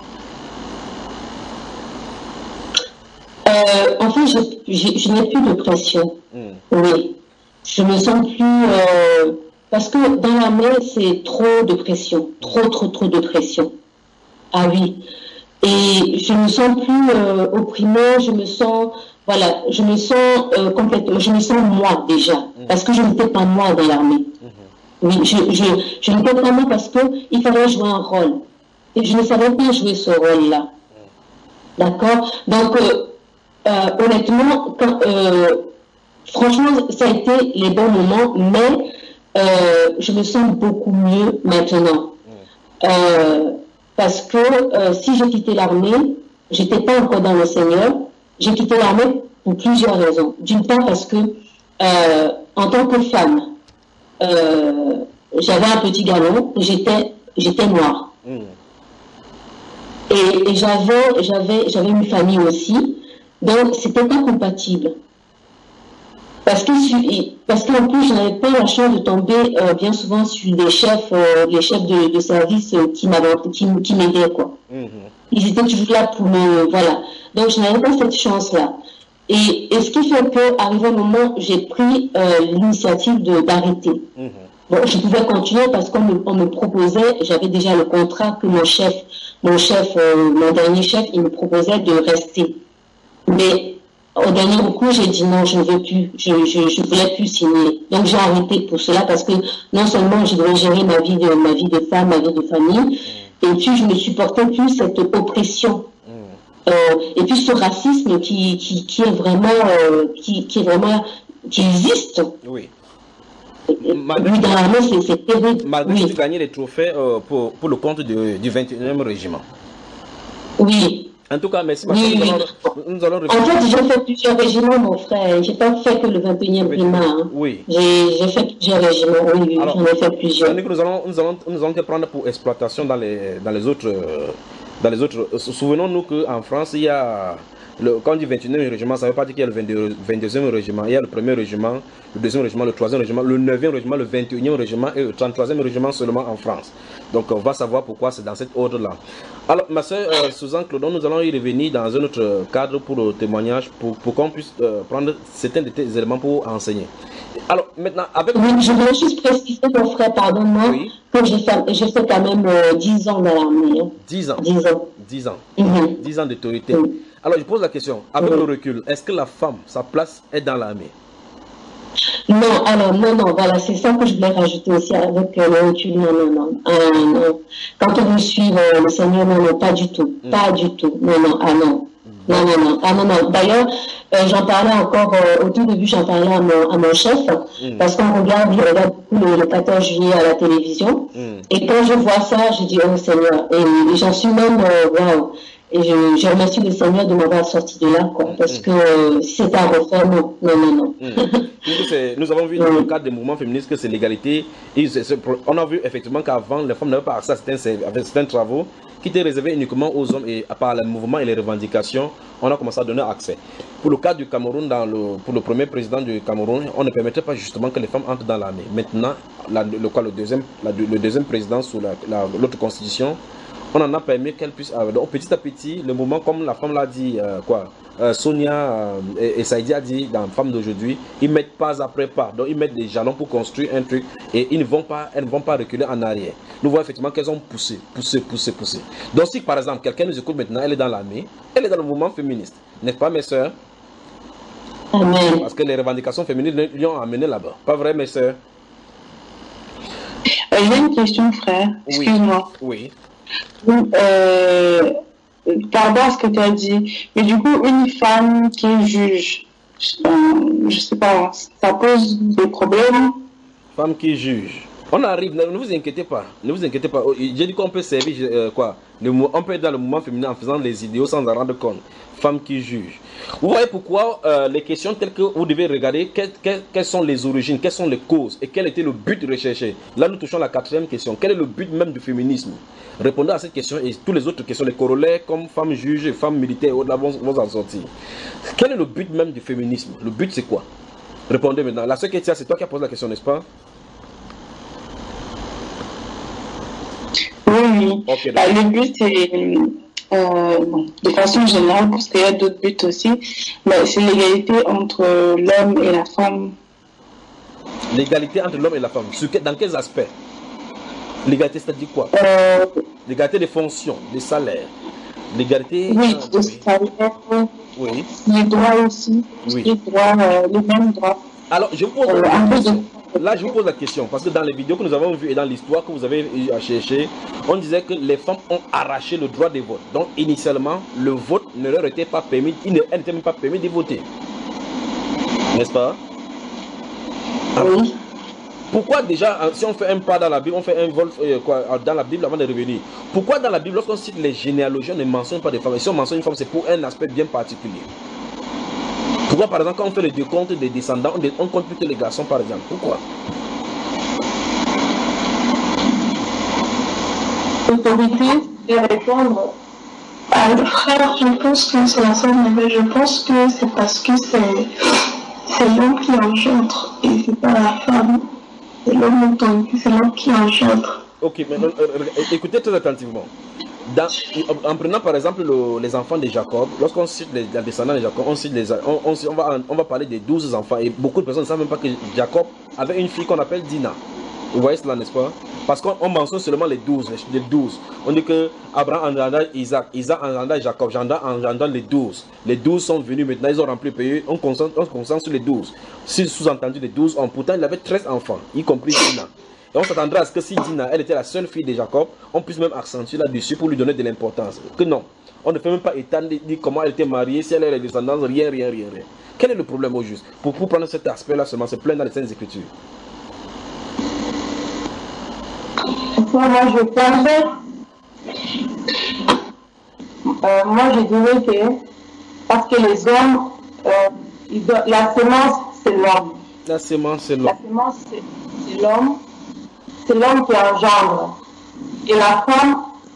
euh, En fait, je, je, je n'ai plus de pression. Mm. Oui. Je me sens plus... Euh, parce que dans l'armée, c'est trop de pression. Trop, trop, trop de pression. Ah oui. Et je me sens plus euh, opprimée, je me sens... Voilà, je me sens euh, complètement, je me sens moi déjà, mmh. parce que je n'étais pas moi dans l'armée. Mmh. Oui, je, je, je n'étais pas moi parce qu'il fallait jouer un rôle. Et je ne savais pas jouer ce rôle-là. Mmh. D'accord? Donc, euh, euh, honnêtement, quand, euh, franchement, ça a été les bons moments, mais euh, je me sens beaucoup mieux maintenant. Mmh. Euh, parce que euh, si j'ai quitté l'armée, j'étais pas encore dans le Seigneur. J'ai quitté l'armée pour plusieurs raisons. D'une part parce que, euh, en tant que femme, euh, j'avais un petit garçon, j'étais, j'étais noire. Mmh. Et, et j'avais, j'avais, j'avais une famille aussi, donc c'était pas compatible. Parce que, parce qu'en plus, je n'avais pas la chance de tomber euh, bien souvent sur des chefs, euh, les chefs de, de service euh, qui m'avaient, qui, qui m'aidaient, quoi. Mmh. Ils étaient toujours là pour me, voilà. Donc, je n'avais pas cette chance-là. Et, et ce qui fait qu'arrivé un moment, j'ai pris euh, l'initiative d'arrêter. Mmh. Bon, je pouvais continuer parce qu'on me, on me proposait, j'avais déjà le contrat que mon chef, mon chef, euh, mon dernier chef, il me proposait de rester. Mais au dernier coup, j'ai dit non, je ne veux plus, je je, je voulais plus signer. Donc, j'ai arrêté pour cela parce que non seulement je devais gérer ma vie de, ma vie de femme, ma vie de famille, mmh. et puis je ne supportais plus cette oppression. Euh, et puis ce racisme qui, qui, qui est vraiment, euh, qui, qui est vraiment, qui existe. Oui. Malgré, oui, dans l'armée, c'est terrible. Malgré oui. que tu gagnais des trophées euh, pour, pour le compte de, du vingt et unième régiment. Oui. En tout cas, merci. Oui, nous, oui. allons, nous allons en fait, j'ai fait plusieurs régiments, mon frère. J'ai pas fait que le vingt et unième régiment. Hein. Oui. J'ai fait plusieurs régiments. Oui, oui. J'en ai fait plusieurs. Nous allons, nous allons, nous allons te prendre pour exploitation dans les, dans les autres. Euh, Dans les autres, souvenons-nous qu'en France, il y a, le, quand on dit vingt et unième régiment, ça ne veut pas dire qu'il y a le vingt-deuxième régiment, il y a le premier régiment, le deuxième régiment, le troisième régiment, le neuvième régiment, le vingt et unième régiment et le trente-troisième régiment seulement en France. Donc on va savoir pourquoi c'est dans cet ordre-là. Alors ma soeur euh, Suzanne Clodon, nous allons y revenir dans un autre cadre pour le témoignage, pour, pour qu'on puisse euh, prendre certains de tes éléments pour enseigner. Alors maintenant, avec... Oui, je voulais juste préciser, mon frère, pardonne-moi, oui. que j'ai fait, fait quand même euh, dix ans dans l'armée. Hein. dix ans dix ans. dix ans. Mm-hmm. dix ans d'autorité. Mm-hmm. Alors je pose la question, avec mm-hmm. le recul, est-ce que la femme, sa place est dans l'armée? Non, alors non, non, voilà, c'est ça que je voulais rajouter aussi avec euh, le recul, non, non, non. Euh, non. Quand on veut suivre euh, le Seigneur, non, non, pas du tout, mm. pas du tout, non, non, ah non. Non, non, non. Ah, non, non. D'ailleurs, euh, j'en parlais encore euh, au tout début, j'en parlais à mon, à mon chef, mm. parce qu'on regarde, il regarde beaucoup le, le quatorze juillet à la télévision. Mm. Et quand je vois ça, je dis, oh Seigneur. Et, et j'en suis même, waouh. Wow. Et je, je remercie le Seigneur de m'avoir sorti de là, quoi. Parce mm. que euh, si c'était à refaire, non, non, non, non. Mm. nous, nous avons vu dans le cadre des mouvements féministes que c'est l'égalité. On a vu effectivement qu'avant, les femmes n'avaient pas accès à certains, à certains travaux qui étaient réservés uniquement aux hommes, et à part le mouvement et les revendications, on a commencé à donner accès. Pour le cas du Cameroun, dans le, pour le premier président du Cameroun, on ne permettait pas justement que les femmes entrent dans l'armée. Maintenant, la, le, quoi, le, deuxième, la, le deuxième président sous l'autre constitution, on en a permis qu'elle puisse... Donc petit à petit, le mouvement, comme la femme l'a dit, euh, quoi, euh, Sonia euh, et, et Saïdi a dit dans Femme d'aujourd'hui, ils mettent pas après pas. Donc ils mettent des jalons pour construire un truc et ils ne vont pas, elles ne vont pas reculer en arrière. Nous voyons effectivement qu'elles ont poussé, poussé, poussé, poussé. Donc si par exemple quelqu'un nous écoute maintenant, elle est dans l'armée, elle est dans le mouvement féministe, n'est-ce pas mes soeurs? Amen. Parce que les revendications féminines lui ont amené là-bas. Pas vrai mes soeurs? euh, J'ai une question frère, excuse-moi. Oui. oui. Euh... Par rapport à ce que tu as dit, mais du coup, une femme qui est juge, euh, je sais pas, ça pose des problèmes. Femme qui juge. On arrive, ne vous inquiétez pas, ne vous inquiétez pas. J'ai dit qu'on peut servir, euh, quoi, le, on peut être dans le mouvement féminin en faisant les idéaux sans en rendre compte. Femme qui juge. Vous voyez pourquoi euh, les questions telles que vous devez regarder, quelles, quelles, quelles sont les origines, quelles sont les causes et quel était le but recherché. Là, nous touchons la quatrième question. Quel est le but même du féminisme? Répondez à cette question et toutes les autres questions, les corollaires comme femme juge et femme militaire, au-delà vont, vont en sortir. Quel est le but même du féminisme? Le but c'est quoi? Répondez maintenant. La seule question, c'est toi qui as posé la question, n'est-ce pas? Oui, oui. Okay, bah, le but c'est, euh, bon, de façon générale, parce qu'il y a d'autres buts aussi, mais c'est l'égalité entre l'homme et la femme. L'égalité entre l'homme et la femme, dans quels aspects? L'égalité, c'est-à-dire quoi? euh... L'égalité des fonctions, des salaires. L'égalité... Oui, euh, des oui. salaires. Oui. Les droits aussi. Oui. Les droits, euh, les mêmes droits. Alors, je vous pose euh, la question. Là, je vous pose la question, parce que dans les vidéos que nous avons vues et dans l'histoire que vous avez eu à chercher, on disait que les femmes ont arraché le droit de vote. Donc, initialement, le vote ne leur était pas permis, elles n'étaient même pas permis de voter. N'est-ce pas? Alors, oui. Pourquoi déjà, si on fait un pas dans la Bible, on fait un vol euh, quoi, dans la Bible avant de revenir? Pourquoi dans la Bible, lorsqu'on cite les généalogies, on ne mentionne pas des femmes? Et si on mentionne une femme, c'est pour un aspect bien particulier. Pourquoi, par exemple, quand on fait le décompte des descendants, on compte plutôt les garçons, par exemple? Pourquoi? L'autorité de répondre. Ah, frère, je pense que c'est la femme, mais je pense que c'est parce que c'est l'homme qui engendre et c'est pas la femme. C'est l'homme c'est l'homme qui engendre. Ok, mais euh, écoutez très attentivement. Dans, en prenant par exemple le, les enfants de Jacob, lorsqu'on cite les, les descendants de Jacob, on, cite les, on, on, on, va, on va parler des douze enfants et beaucoup de personnes ne savent même pas que Jacob avait une fille qu'on appelle Dina. Vous voyez cela, n'est-ce pas? Parce qu'on mentionne seulement les douze, les douze. On dit que Abraham engenda Isaac, Isaac engenda Jacob, Jacob engenda les douze. Les douze sont venus maintenant, ils ont rempli le pays, on concentre, on concentre sur les douze. Si sous-entendu les douze hommes, pourtant il avait treize enfants, y compris Dina. Et on s'attendrait à ce que si Dina, elle était la seule fille de Jacob, on puisse même accentuer là-dessus pour lui donner de l'importance. Que non, on ne fait même pas étendre, dire comment elle était mariée, si elle est la descendance, rien, rien, rien, rien. Quel est le problème au juste? Pour, pour prendre cet aspect-là seulement, c'est plein dans les Saintes Écritures. Moi, je pense, euh, moi je dirais que, parce que les hommes, euh, ils doivent, la semence, c'est l'homme. La semence, c'est l'homme. La semence, c'est l'homme. C'est l'homme qui engendre. Et la femme,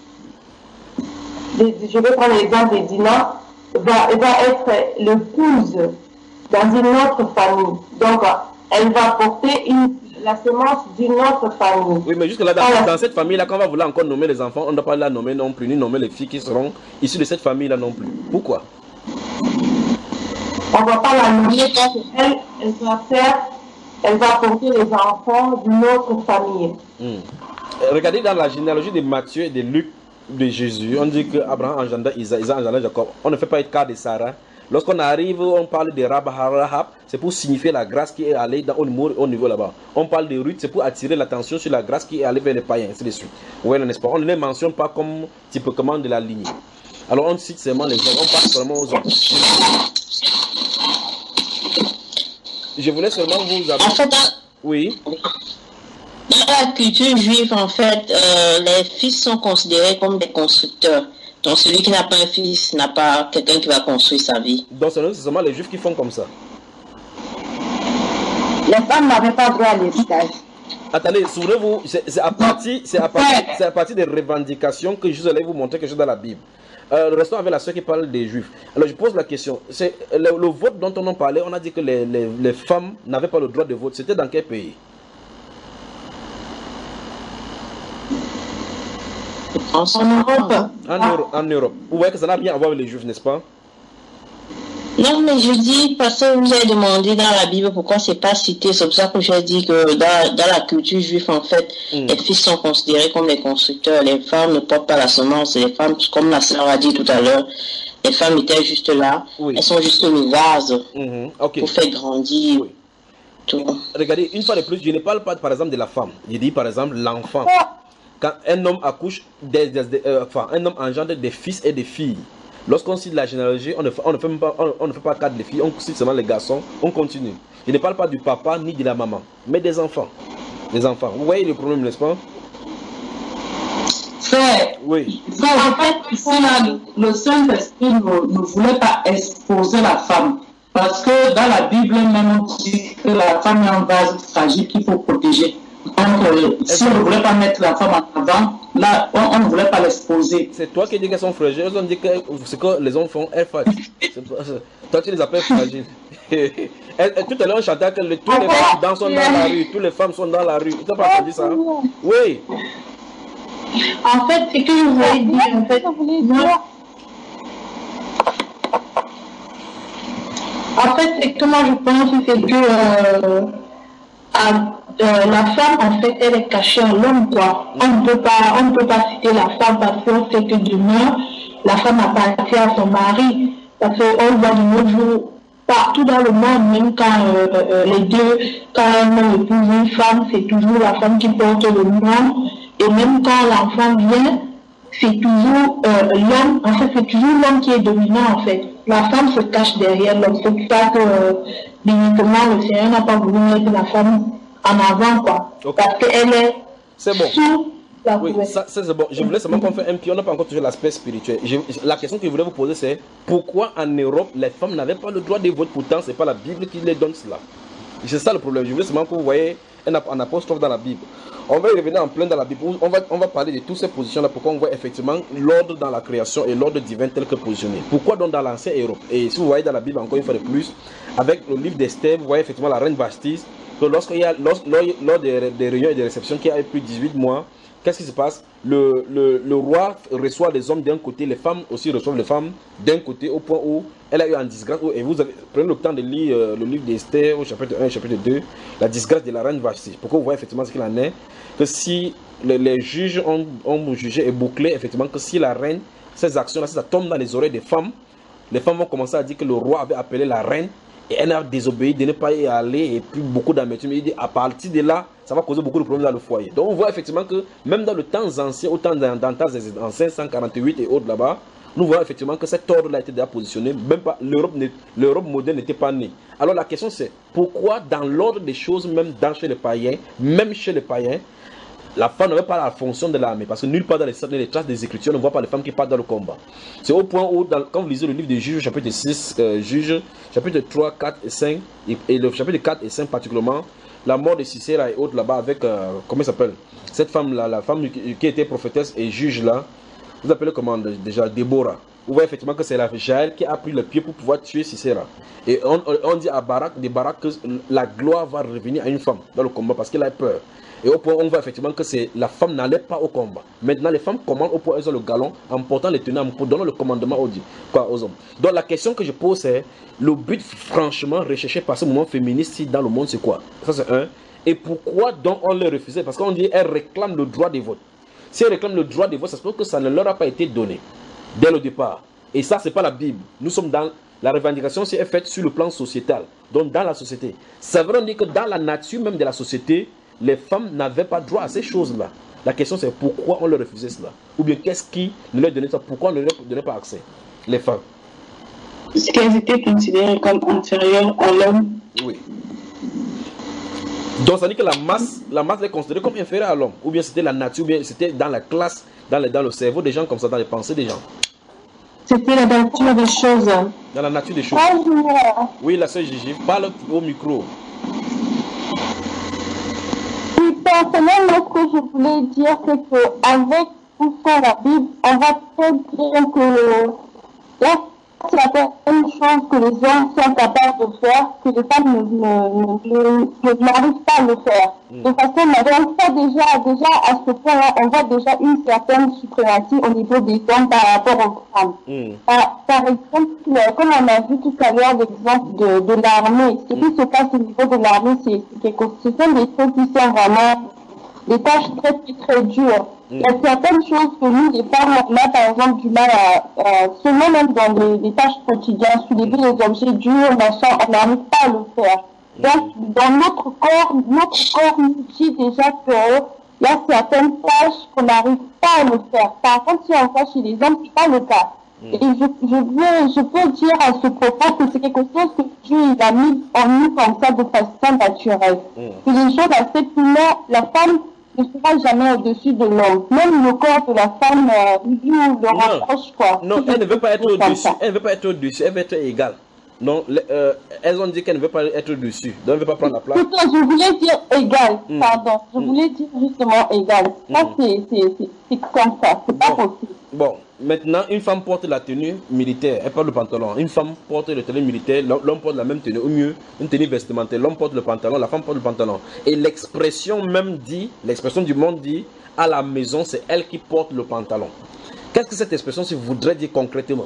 je vais prendre l'exemple de Dina, va, va être l'épouse dans une autre famille. Donc, elle va porter une, la semence d'une autre famille. Oui, mais jusque là, dans, ah, dans cette famille-là, quand on va vouloir encore nommer les enfants, on ne doit pas la nommer non plus, ni nommer les filles qui seront issues de cette famille-là non plus. Pourquoi? On ne va pas la nommer parce qu'elle, elle va faire... Elle va porter les enfants d'une autre famille. Hmm. Regardez dans la généalogie de Matthieu et de Luc de Jésus, on dit que Abraham engenda Isaac, Isaac engenda Jacob. On ne fait pas être cas de Sarah. Lorsqu'on arrive, on parle de Rahab, c'est pour signifier la grâce qui est allée dans, au niveau, au niveau là-bas. On parle de Ruth, c'est pour attirer l'attention sur la grâce qui est allée vers les païens, ainsi de suite. Oui, n'est-ce pas? On ne les mentionne pas comme typiquement de la lignée. Alors on cite seulement les hommes, on parle seulement aux hommes. Je voulais seulement vous avoir... En fait, dans, oui. Dans la culture juive, en fait, euh, les fils sont considérés comme des constructeurs. Donc celui qui n'a pas un fils n'a pas quelqu'un qui va construire sa vie. Donc c'est seulement les juifs qui font comme ça. Les femmes n'avaient pas droit à l'héritage. Attendez, souvenez-vous, c'est à partir, c'est à partir, c'est à partir des revendications que je allais vous montrer quelque chose dans la Bible. Euh, restons avec la soeur qui parle des juifs. Alors je pose la question, c'est le, le vote dont on en parlait, on a dit que les, les, les femmes n'avaient pas le droit de vote. C'était dans quel pays? En Europe. En Europe. En Europe. Vous voyez que ça n'a rien à voir avec les juifs, n'est-ce pas? Non, mais je dis, parce que vous avez demandé dans la Bible pourquoi c'est pas cité. C'est pour ça que j'ai dit que dans, dans la culture juive, en fait, mm. les fils sont considérés comme les constructeurs. Les femmes ne portent pas la semence. Les femmes, comme la sœur a dit tout à l'heure, les femmes étaient juste là. Oui. Elles sont juste le vase mm-hmm. okay. pour faire grandir. Oui. Tout. Regardez, une fois de plus, je ne parle pas par exemple de la femme. Je dis par exemple l'enfant. Quand un homme accouche, des, des, des, euh, enfin, un homme engendre des fils et des filles. Lorsqu'on cite la généalogie, on ne, fait, on, ne fait pas, on, on ne fait pas cadre des filles, on cite seulement les garçons, on continue. Je ne parle pas du papa ni de la maman, mais des enfants. Des enfants. Vous voyez le problème, n'est-ce pas? Frère, oui. Frère, en fait, ici, là, le Saint-Esprit ne, ne voulait pas exposer la femme. Parce que dans la Bible même, on dit que la femme est un vase fragile qu'il faut protéger. Donc, euh, si on ne voulait pas mettre la femme en avant, là, on, on ne voulait pas l'exposer. C'est toi qui dis qu'elles sont fragiles. Elles ont dit que ce que les hommes font, elles font. Toi, tu les appelles fragiles. et, et, tout à l'heure, on chantait que le, tous les femmes dansent sont dans la rue. Toutes les femmes sont dans la rue. Tu n'as pas entendu ça? Oui. En fait, c'est que je voulais dire, en fait, moi, en fait, c'est que moi, je pense c'est que euh, à, Euh, la femme, en fait, elle est cachée à l'homme, quoi. On ne peut pas, on ne peut pas citer la femme parce qu'on sait que demain, la femme appartient à son mari. Parce qu'on voit de nos jours, partout dans le monde, même quand euh, euh, les deux, quand un homme épouse une femme, c'est toujours la femme qui porte le nom. Et même quand l'enfant vient, c'est toujours euh, l'homme, en fait, c'est toujours l'homme qui est dominant, en fait. La femme se cache derrière l'homme. C'est pour ça que, euh, uniquement, le Seigneur n'a pas voulu mettre la femme en avant, quoi. Okay. Parce qu'elle est, c'est bon. Sous la oui, ça, c'est bon. Je voulais seulement qu'on fasse un pied. On n'a pas encore touché l'aspect spirituel. Je, la question que je voulais vous poser, c'est pourquoi en Europe, les femmes n'avaient pas le droit de vote? Pourtant, ce n'est pas la Bible qui les donne cela. C'est ça le problème. Je voulais seulement que vous voyez un, un apostrophe dans la Bible. On va y revenir en plein dans la Bible. On va, on va parler de toutes ces positions-là. Pourquoi on voit effectivement l'ordre dans la création et l'ordre divin tel que positionné. Pourquoi donc dans l'ancienne Europe? Et si vous voyez dans la Bible, encore une fois de plus, avec le livre d'Esther, vous voyez effectivement la reine Vashti. Lorsqu'il y a, lors, lors, lors des, des réunions et des réceptions qui a plus de dix-huit mois, qu'est-ce qui se passe? le, le, le roi reçoit les hommes d'un côté, les femmes aussi reçoivent les femmes d'un côté, au point où elle a eu en disgrâce. Et vous avez, prenez le temps de lire euh, le livre d'Esther au chapitre un et chapitre deux, la disgrâce de la reine Vashti. Pourquoi vous voyez effectivement ce qu'il en est? Que si les, les juges ont, ont jugé et bouclé, effectivement, que si la reine, ces actions-là, si ça tombe dans les oreilles des femmes, les femmes vont commencer à dire que le roi avait appelé la reine. Et elle a désobéi de ne pas y aller et puis beaucoup d'amertume. Il dit à partir de là, ça va causer beaucoup de problèmes dans le foyer. Donc on voit effectivement que même dans le temps ancien, autant dans, dans en cinq cent quarante-huit et autres là-bas, nous voyons effectivement que cet ordre-là a été déjà positionné. Même pas l'Europe moderne n'était pas née. Alors la question c'est pourquoi dans l'ordre des choses, même dans chez les païens, même chez les païens, la femme n'avait pas la fonction de l'armée, parce que nulle part dans les, les traces des Écritures, on ne voit pas les femmes qui partent dans le combat. C'est au point où, dans, quand vous lisez le livre des Juges, chapitre six, euh, Juges, chapitre trois, quatre et cinq, et, et le chapitre quatre et cinq particulièrement, la mort de Sisera et autres là-bas avec, euh, comment il s'appelle, cette femme-là, la femme qui, qui était prophétesse et juge là, vous appelez comment déjà, Déborah. Vous voyez effectivement que c'est la Jaël qui a pris le pied pour pouvoir tuer Sisera. Et on, on dit à Barak, de Barak que la gloire va revenir à une femme dans le combat parce qu'elle a peur. Et au point où on voit effectivement que la femme n'allait pas au combat. Maintenant, les femmes commandent au point où elles ont le galon en portant les tenants, en donnant le commandement aux, quoi, aux hommes. Donc la question que je pose, c'est le but franchement recherché par ce mouvement féministe dans le monde, c'est quoi? Ça c'est un. Et pourquoi donc on les refusait? Parce qu'on dit qu'elles réclament le droit de vote. Si elles réclament le droit de vote, ça se peut que ça ne leur a pas été donné dès le départ. Et ça, c'est pas la Bible. Nous sommes dans la revendication, c'est faite sur le plan sociétal, donc dans la société. Ça veut dire que dans la nature même de la société, les femmes n'avaient pas droit à ces choses-là. La question c'est pourquoi on leur refusait cela? Ou bien qu'est-ce qui ne leur donnait ça? Pourquoi on ne leur donnait pas accès? Les femmes. Parce qu'elles étaient considérées comme inférieures à l'homme. Oui. Donc ça dit que la masse, la masse est considérée comme inférieure à l'homme. Ou bien c'était la nature, ou bien c'était dans la classe, dans le, dans le cerveau des gens comme ça, dans les pensées des gens. C'était la nature des choses. Dans la nature des choses. Oui, la sœur Gigi, parle au micro. Oui, personnellement, ce que je voulais dire, c'est qu'avec tout ça, la Bible, on va très dire que là, c'est la même chose que les hommes sont capables de faire, que les femmes ne, ne, ne, ne, n'arrivent pas à le faire. Mm. De façon malheureuse, ça déjà, déjà à ce point-là, on voit déjà une certaine suprématie au niveau des hommes par rapport aux femmes. Mm. Par, par exemple, comme on a vu tout à l'heure l'exemple de, de l'armée, ce qui se passe au niveau de l'armée, c'est quelque chose, ce sont des choses qui sont vraiment des tâches très, très, très dures. Il y a certaines choses que nous, les femmes, on a par exemple du mal à, à seulement même dans les, les tâches quotidiennes, soulever les objets durs, machin, on n'arrive pas à le faire. Donc, dans notre corps, notre corps nous dit déjà qu'il y a certaines tâches qu'on n'arrive pas à le faire. Par contre, si on voit chez les hommes, c'est pas le cas. Et je, je, veux, je peux dire à ce propos que c'est quelque chose que Dieu il a mis en nous comme ça de façon naturelle. Que les gens acceptent, non, la femme ne sera jamais au-dessus de l'homme. Même le corps de la femme, euh, lui, le rapproche quoi. Non, elle ne veut pas être au-dessus. Elle ne veut pas être au-dessus. Elle veut être égale. Non, euh, elles ont dit qu'elle ne veut pas être au-dessus. Donc elle ne veut pas prendre la place. Plutôt, je voulais dire égal. Mm. Pardon. Je mm. voulais dire justement égal. Ça, mm. c'est comme ça. C'est pas bon. possible. Bon, maintenant, une femme porte la tenue militaire. Elle porte le pantalon. Une femme porte le tenue militaire. L'homme porte la même tenue. Ou mieux, une tenue vestimentaire. L'homme porte le pantalon. La femme porte le pantalon. Et l'expression même dit, l'expression du monde dit, à la maison, c'est elle qui porte le pantalon. Qu'est-ce que cette expression si vous voudrez dire concrètement?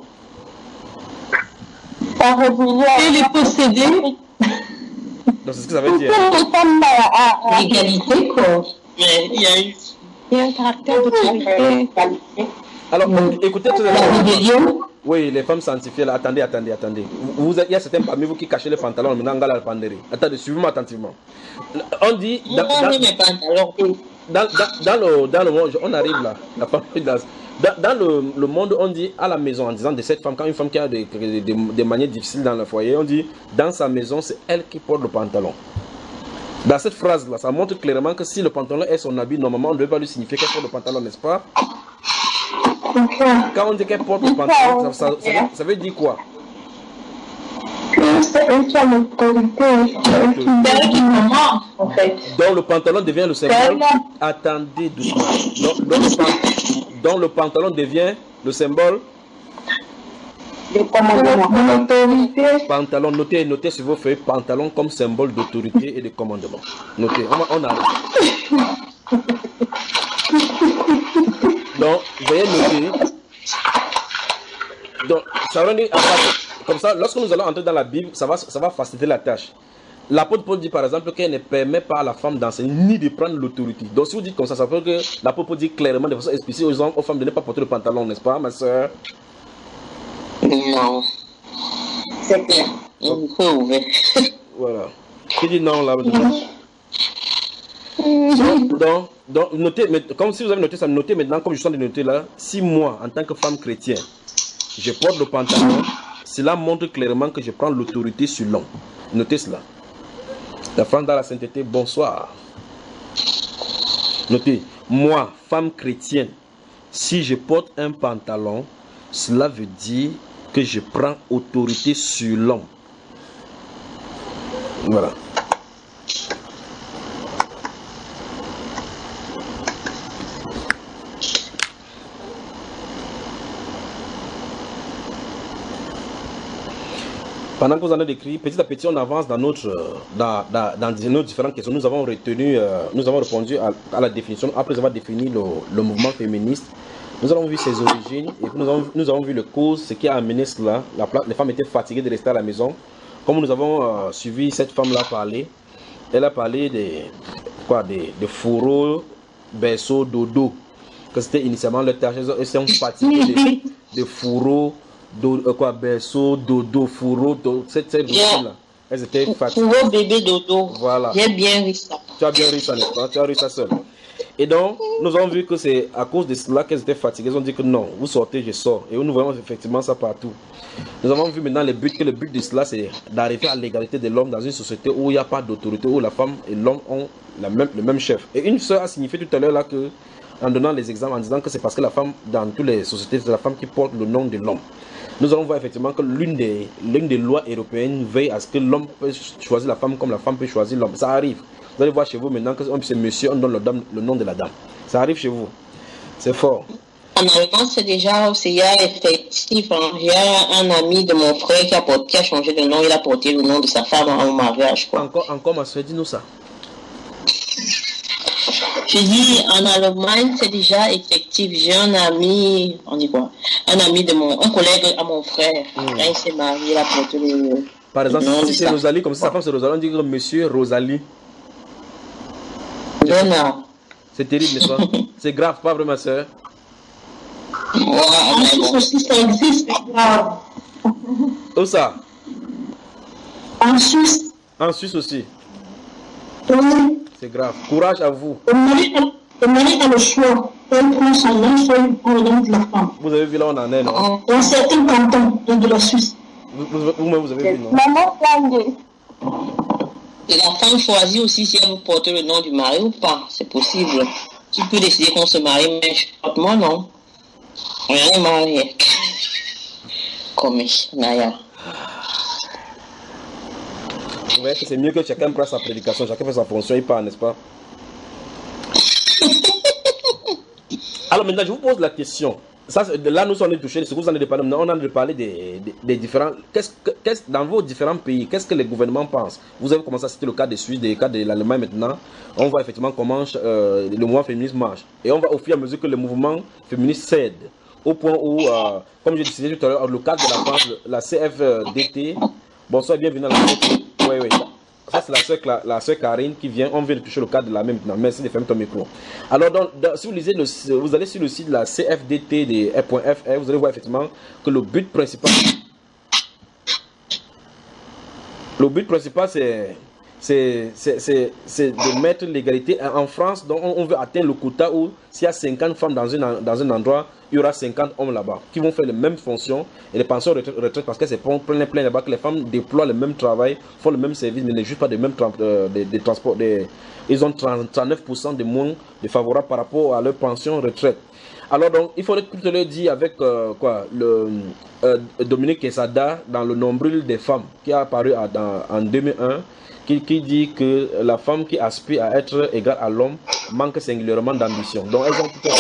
Elle est possédée. Donc c'est ce que ça veut dire. L'égalité, quoi. Mais il y a eu... Il y a un caractère d'autorité. Alors, mmh. écoutez tout à l'heure. Oui, les femmes sanctifiées, là, attendez, attendez, attendez. Vous, il y a certains parmi vous qui cachez les pantalons, maintenant, on va la penderie. Attendez, suivez-moi attentivement. On dit... Dans, dans, dans, dans, dans, le, dans le monde, on arrive là, la femme dans, dans le, le monde, on dit à la maison, en disant de cette femme, quand une femme qui a des, des, des, des manières difficiles dans le foyer, on dit, dans sa maison, c'est elle qui porte le pantalon. Dans cette phrase-là, ça montre clairement que si le pantalon est son habit, normalement, on ne devait pas lui signifier qu'elle porte le pantalon, n'est-ce pas? Quand on dit qu'elle porte le pantalon, ça, ça, ça, veut, ça veut dire quoi? C'est une femme d'autorité. En fait. Donc le pantalon devient le symbole. Attendez doucement. Donc, donc, le, pan... donc le pantalon devient le symbole. Le commandement. Pantalon, notez, notez sur vos feuilles, pantalon comme symbole d'autorité et de commandement. Notez, on, on a. Donc, veuillez noter. Donc, ça va dire, comme ça, lorsque nous allons entrer dans la Bible, ça va, ça va faciliter la tâche. L'apôtre Paul dit par exemple qu'elle ne permet pas à la femme d'enseigner ni de prendre l'autorité. Donc, si vous dites comme ça, ça veut dire que l'apôtre Paul dit clairement de façon explicite aux, hommes, aux femmes de ne pas porter le pantalon, n'est-ce pas, ma soeur? Non. C'est clair. Il faut ouvrir. Voilà. Qui dit non là? Donc, donc, donc, notez, mais, comme si vous avez noté ça, notez maintenant, comme je suis en train de noter là, si moi, en tant que femme chrétienne, je porte le pantalon, cela montre clairement que je prends l'autorité sur l'homme. Notez cela. La femme dans la sainteté, bonsoir. Notez, moi, femme chrétienne, si je porte un pantalon, cela veut dire que je prends autorité sur l'homme. Voilà. Pendant que vous en avez décrit, petit à petit, on avance dans, notre, dans, dans, dans nos différentes questions. Nous avons retenu, euh, nous avons répondu à, à la définition, après avoir défini le, le mouvement féministe. Nous avons vu ses origines et puis nous avons, nous avons vu le cause, ce qui a amené cela. La, les femmes étaient fatiguées de rester à la maison. Comme nous avons euh, suivi cette femme-là parler, elle a parlé des, quoi, des, des fourreaux, berceaux, dodo, que c'était initialement leur tâche. Elles sont fatiguées des, des fourreaux, do, euh, quoi, berceau, dodo, fourreau, do, cette cette yeah. là. Elles étaient fatiguées. Fourreau, bébé, dodo. Voilà. J'ai bien ri ça. Tu as bien ri ça, n'est-ce pas? Tu as ri ça seul. Et donc, nous avons vu que c'est à cause de cela qu'elles étaient fatiguées. Elles ont dit que non, vous sortez, je sors. Et nous voyons effectivement ça partout. Nous avons vu maintenant le but, que le but de cela, c'est d'arriver à l'égalité de l'homme dans une société où il n'y a pas d'autorité, où la femme et l'homme ont la même, le même chef. Et une sœur a signifié tout à l'heure là que, en donnant les exemples, en disant que c'est parce que la femme, dans toutes les sociétés, c'est la femme qui porte le nom de l'homme. Nous allons voir effectivement que l'une des, l'une des lois européennes veille à ce que l'homme peut choisir la femme comme la femme peut choisir l'homme. Ça arrive. Vous allez voir chez vous maintenant que c'est monsieur, on donne le, dame, le nom de la dame. Ça arrive chez vous. C'est fort. En Allemagne, c'est déjà aussi effectif. J'ai un ami de mon frère qui a, porté, qui a changé de nom. Il a porté le nom de sa femme en mariage. Quoi. Encore, encore ma soeur, dis-nous ça. Je dis, en Allemagne, c'est déjà effectif. J'ai un ami, on dit quoi? Un ami de mon, un collègue à mon frère. Mm. Quand il s'est marié, il a porté le Par exemple, si c'est Rosalie, comme ça, sa femme c'est Rosalie, on dit que monsieur Rosalie. C'est terrible, n'est-ce pas? C'est grave, pas vrai, ma soeur? Ouais, en Suisse aussi, ça existe. Où ça? En Suisse. En Suisse aussi. Oui. C'est grave. Courage à vous. Le mari, le mari a le choix. Elle prend son nom, soit il prend le nom de la femme. Vous avez vu là, on en est, non? Dans certains cantons de la Suisse. Vous-même, vous, vous avez vu, non? Maman, et la femme choisit aussi si elle veut porter le nom du mari ou pas. C'est possible. Tu peux décider qu'on se marie, mais je porte moi, non. Rien marié. Comme Naya. Vous voyez que c'est mieux que chacun prenne sa prédication, chacun fait sa fonction, il part, n'est-ce pas? Alors maintenant, je vous pose la question. Ça, là, nous sommes touchés, ce que vous en avez parlé, on a parlé des, des, des différents... Qu'est-ce que, qu'est-ce, dans vos différents pays, qu'est-ce que les gouvernements pensent? Vous avez commencé à citer le cas des Suisses, le cas de l'Allemagne maintenant. On voit effectivement comment euh, le mouvement féministe marche. Et on va au fur et à mesure que le mouvement féministe cède. Au point où, euh, comme je disais tout à l'heure, le cadre de la France, la C F D T, bonsoir, bienvenue à la oui, oui. Ça, c'est la soeur, la, la soeur Karine qui vient. On vient de toucher le cadre de la même maintenant. Merci de fermer ton micro. Alors, dans, dans, si vous lisez, le, vous allez sur le site de la C F D T de F.fr, vous allez voir effectivement que le but principal, le but principal, c'est c'est de mettre l'égalité en France. Donc, on, on veut atteindre le quota où s'il y a cinquante femmes dans, une, dans un endroit, il y aura cinquante hommes là-bas qui vont faire les mêmes fonctions et les pensions retraite, retraite parce que c'est plein plein là-bas que les femmes déploient le même travail, font le même service, mais ne juste pas de même euh, des, des transports. Des, ils ont trente-neuf pour cent de moins de favorables par rapport à leur pension retraite. Alors donc, il faudrait tout le dire avec euh, quoi, le, euh, Dominique Quesada dans le nombril des femmes qui a apparu à, dans, en deux mille un. Qui, qui dit que la femme qui aspire à être égale à l'homme manque singulièrement d'ambition. Donc elles ont tout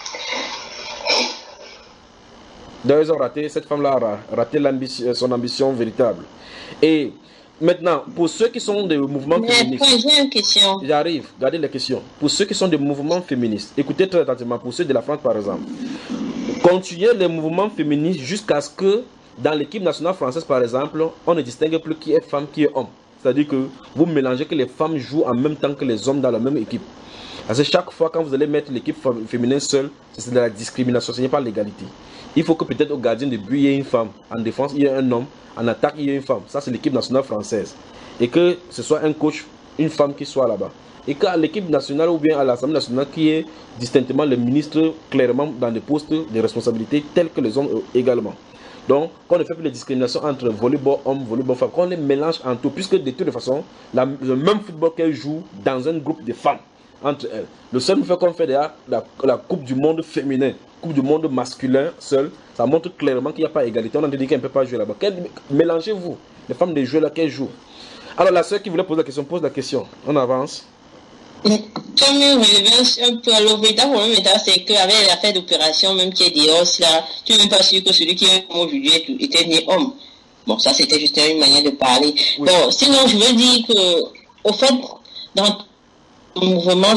Donc elles ont raté, cette femme-là a raté ambition, son ambition véritable. Et maintenant, pour ceux qui sont des mouvements Mais féministes... j'ai une question. J'arrive, regardez les questions. Pour ceux qui sont des mouvements féministes, écoutez très attentivement, pour ceux de la France par exemple, continuez les mouvements féministes jusqu'à ce que, dans l'équipe nationale française par exemple, on ne distingue plus qui est femme, qui est homme. C'est-à-dire que vous mélangez que les femmes jouent en même temps que les hommes dans la même équipe. Parce que chaque fois quand vous allez mettre l'équipe féminine seule, c'est de la discrimination, ce n'est pas l'égalité. Il faut que peut-être au gardien de but, il y ait une femme. En défense, il y ait un homme. En attaque, il y ait une femme. Ça, c'est l'équipe nationale française. Et que ce soit un coach, une femme qui soit là-bas. Et qu'à l'équipe nationale ou bien à l'Assemblée nationale, qui est distinctement le ministre clairement dans des postes de responsabilité tels que les hommes également. Donc, qu'on ne fait plus les discriminations entre volleyball homme, volleyball femme, qu'on les mélange en tout, puisque de toute façon, la, le même football qu'elles jouent dans un groupe de femmes entre elles. Le seul fait qu'on fait déjà la, la Coupe du monde féminin, Coupe du monde masculin seul, ça montre clairement qu'il n'y a pas égalité. On a dit qu'elle ne peut pas jouer là-bas. Mélangez-vous, les femmes de jouer là qu'elles jouent. Alors, la soeur qui voulait poser la question, pose la question. On avance. Comme je reviens un peu à l'eau, le problème c'est qu'avec l'affaire d'opération, même qui est dehors, là, tu n'es même pas sûr que celui qui est aujourd'hui était né homme. Bon, ça c'était juste une manière de parler. Oui. Bon, sinon, je veux dire que, au fait, dans le mouvement.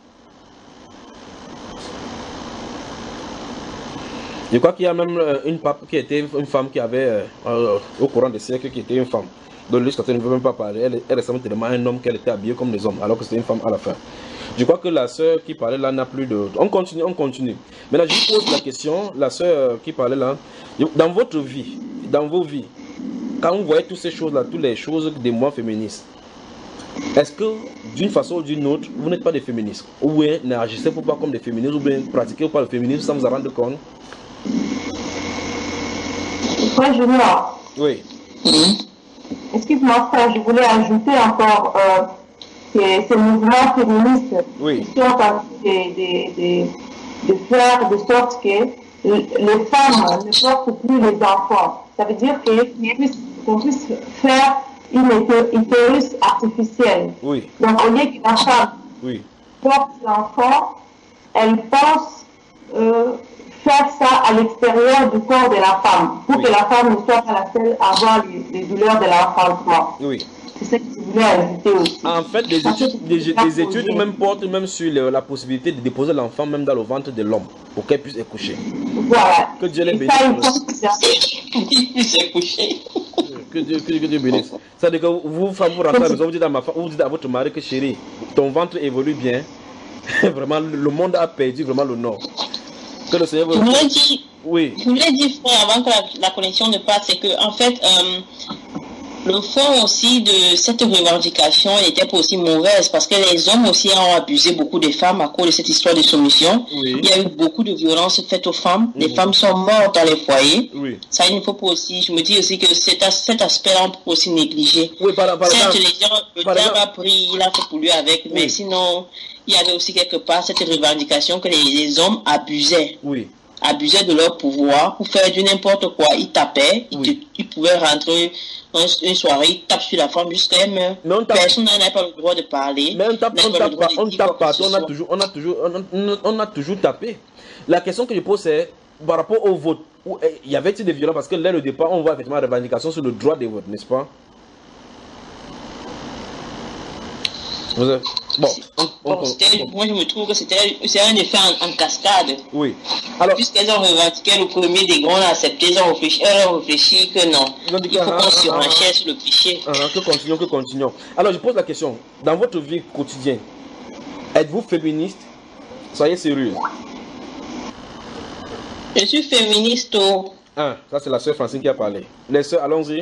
Je crois qu'il y a même une pape qui était une femme qui avait, euh, au courant des siècles, qui était une femme. Donc, lui, quand elle ne veut même pas parler, elle, elle ressemble tellement à un homme qu'elle était habillée comme les hommes, alors que c'était une femme à la fin. Je crois que la sœur qui parlait là n'a plus de... On continue, on continue. Maintenant, je vous pose la question, la sœur qui parlait là, dans votre vie, dans vos vies, quand vous voyez toutes ces choses-là, toutes les choses des mouvements féministes, est-ce que d'une façon ou d'une autre, vous n'êtes pas des féministes? Ou bien n'agissez pas comme des féministes, ou bien pratiquez pas le féminisme sans vous en rendre compte? Frère Junior. Oui. Excuse-moi, frère, je voulais ajouter encore euh, que ces mouvements féministes oui. sont en train de, de, de, de faire de sorte que les femmes ne portent plus les enfants. Ça veut dire qu'on puisse, qu'on puisse faire une utérus artificielle. Oui. Donc, au lieu que la femme oui. porte l'enfant, elle pense euh, faire ça à l'extérieur du corps de la femme, pour oui. que la femme ne soit pas la seule à avoir les, les douleurs de l'enfantement. Oui. C'est ça que je voulais ajouter aussi. En fait, des études, des, des études même portent même sur le, la possibilité de déposer l'enfant même dans le ventre de l'homme, pour qu'elle puisse accoucher. Voilà. Que Dieu les bénisse. Que Dieu, que Dieu bénisse. C'est-à-dire que vous, femme, vous rentrez à la maison, vous dites à, ma femme, vous dites à votre mari que chérie, ton ventre évolue bien. Vraiment, le monde a perdu vraiment le nord. Que le Seigneur vous... Je voulais dire, oui. je voulais dire, frère, avant que la, la connexion ne passe, c'est que, en fait, euh, le fond aussi de cette revendication était pas aussi mauvaise parce que les hommes aussi ont abusé beaucoup des femmes à cause de cette histoire de soumission. Oui. Il y a eu beaucoup de violences faites aux femmes. Oui. Les femmes sont mortes dans les foyers. Oui. Ça, il ne faut pas aussi. Je me dis aussi que cet, cet aspect-là, on peut aussi négliger. Oui, par, par Certes, exemple, les gens, le diable a pris, il a fait pour lui avec, oui. mais sinon, il y avait aussi quelque part cette revendication que les, les hommes abusaient. Oui. abusaient de leur pouvoir pour faire du n'importe quoi. Ils tapaient, ils, oui. te, ils pouvaient rentrer dans une soirée, ils tapent sur la femme jusqu'à elle meurt. Personne n'a pas le droit de parler. Mais on tape, on tape pas, on tape pas, on a toujours, on a toujours, on, on a toujours tapé. La question que je pose c'est par rapport au vote. Où, il y avait-il des violences parce que dès le départ, on voit effectivement la revendication sur le droit de vote, n'est-ce pas? Bon, on, on, bon on, moi je me trouve que c'était un effet en, en cascade. Oui. Alors, puisqu'elles ont revendiqué le premier des grands, accepté, elles ont réfléchi, elles ont réfléchi que non. Il faut qu'on surenchère sur le péché. Ah, que continuons, que continuons. Alors je pose la question, dans votre vie quotidienne, êtes-vous féministe? Soyez sérieux. Je suis féministe. Oh. Ah, ça c'est la sœur Francine qui a parlé. Les sœurs, allons-y.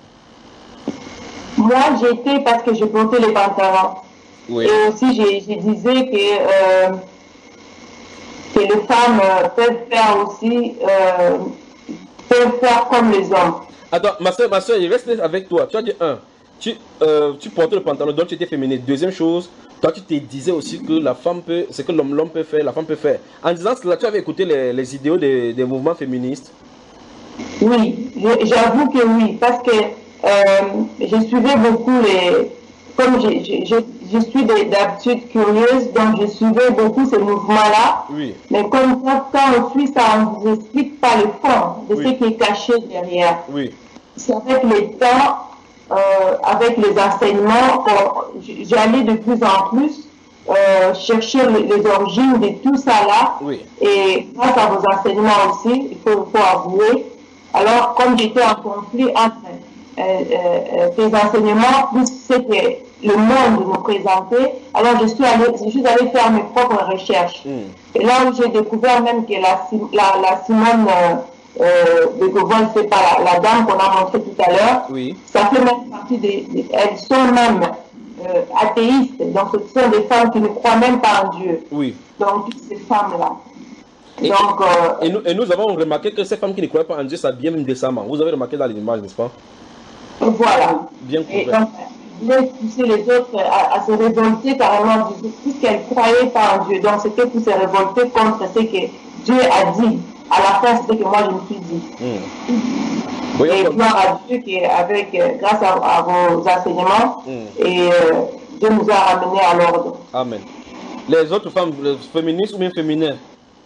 Moi j'étais parce que je portais les pantalons. Oui. Et aussi, je, je disais que, euh, que les femmes euh, peuvent faire aussi, euh, peuvent faire comme les hommes. Attends, ma soeur, ma soeur, je reste avec toi. Tu as dit un, tu, euh, tu portais le pantalon, donc tu étais féminine. Deuxième chose, toi tu te disais aussi que la femme peut, ce que l'homme peut faire, la femme peut faire. En disant cela, tu avais écouté les, les idéaux des, des mouvements féministes? Oui, j'avoue que oui, parce que euh, je suivais beaucoup les... Comme je, je, je, je suis d'habitude curieuse, donc je suivais beaucoup ces mouvements-là. Oui. Mais comme ça, quand on suit ça, on ne vous explique pas le fond de oui. ce qui est caché derrière. Oui. C'est avec le temps, euh, avec les enseignements, j'allais de plus en plus euh, chercher les, les origines de tout ça là. Oui. Et grâce à vos enseignements aussi, il faut, faut avouer. Alors, comme j'étais en conflit entre Euh, euh, tes enseignements plus ce que le monde me présentait, alors je suis allée, je suis allée faire mes propres recherches. Mm. Et là où j'ai découvert même que la, la, la Simone euh, de Beauvoir, c'est pas la, la dame qu'on a montrée tout à l'heure, oui. ça fait même partie des, des elles sont même euh, athéistes, donc ce sont des femmes qui ne croient même pas en Dieu. Oui. Donc toutes ces femmes-là. Et, donc, euh, et, nous, et nous avons remarqué que ces femmes qui ne croient pas en Dieu s'habillent même décemment. Vous avez remarqué dans les images, n'est-ce pas? Voilà. Bien et donc, je voulais pousser les autres à, à se révolter carrément puisqu'elles ne croyaient pas en Dieu. Donc, c'était pour se révolter contre ce que Dieu a dit. À la fin, c'est ce que moi je me suis dit. Mmh. Oui, et gloire à Dieu qui, avec, grâce à, à vos enseignements, mmh. et euh, Dieu nous a ramenés à l'ordre. Amen. Les autres femmes, les féministes ou bien féminines?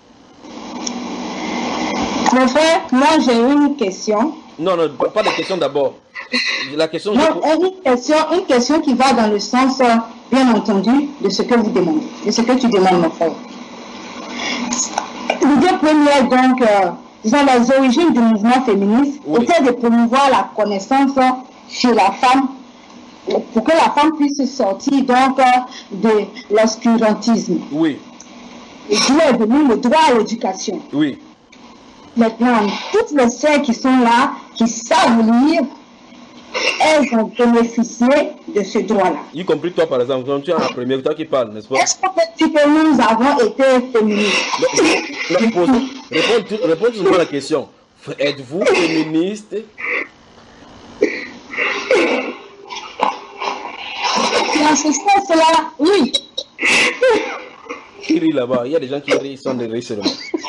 Mon frère, moi j'ai une question. Non, non, pas de question d'abord. La question, non, je... une question, une question qui va dans le sens, bien entendu, de ce que vous demandez, de ce que tu demandes, mon frère. L'idée première, donc, euh, disons, les origines du mouvement féministe, oui. était de promouvoir la connaissance chez la femme, pour que la femme puisse sortir donc de l'obscurantisme. Oui. Et d'où est venu le droit à l'éducation. Oui. Maintenant, toutes les sœurs qui sont là, qui savent lire, elles ont bénéficié de ce droit-là. Y compris toi, par exemple, quand tu es en première, toi qui parles, n'est-ce pas? Est-ce qu'on peut dire que nous avons été féministes? Non, non, pose, réponds, réponds tout simplement à la question. Êtes-vous féministe? Dans ce sens-là, oui. Qui rit là-bas? Il y a des gens qui rient, ils sont des rires seulement.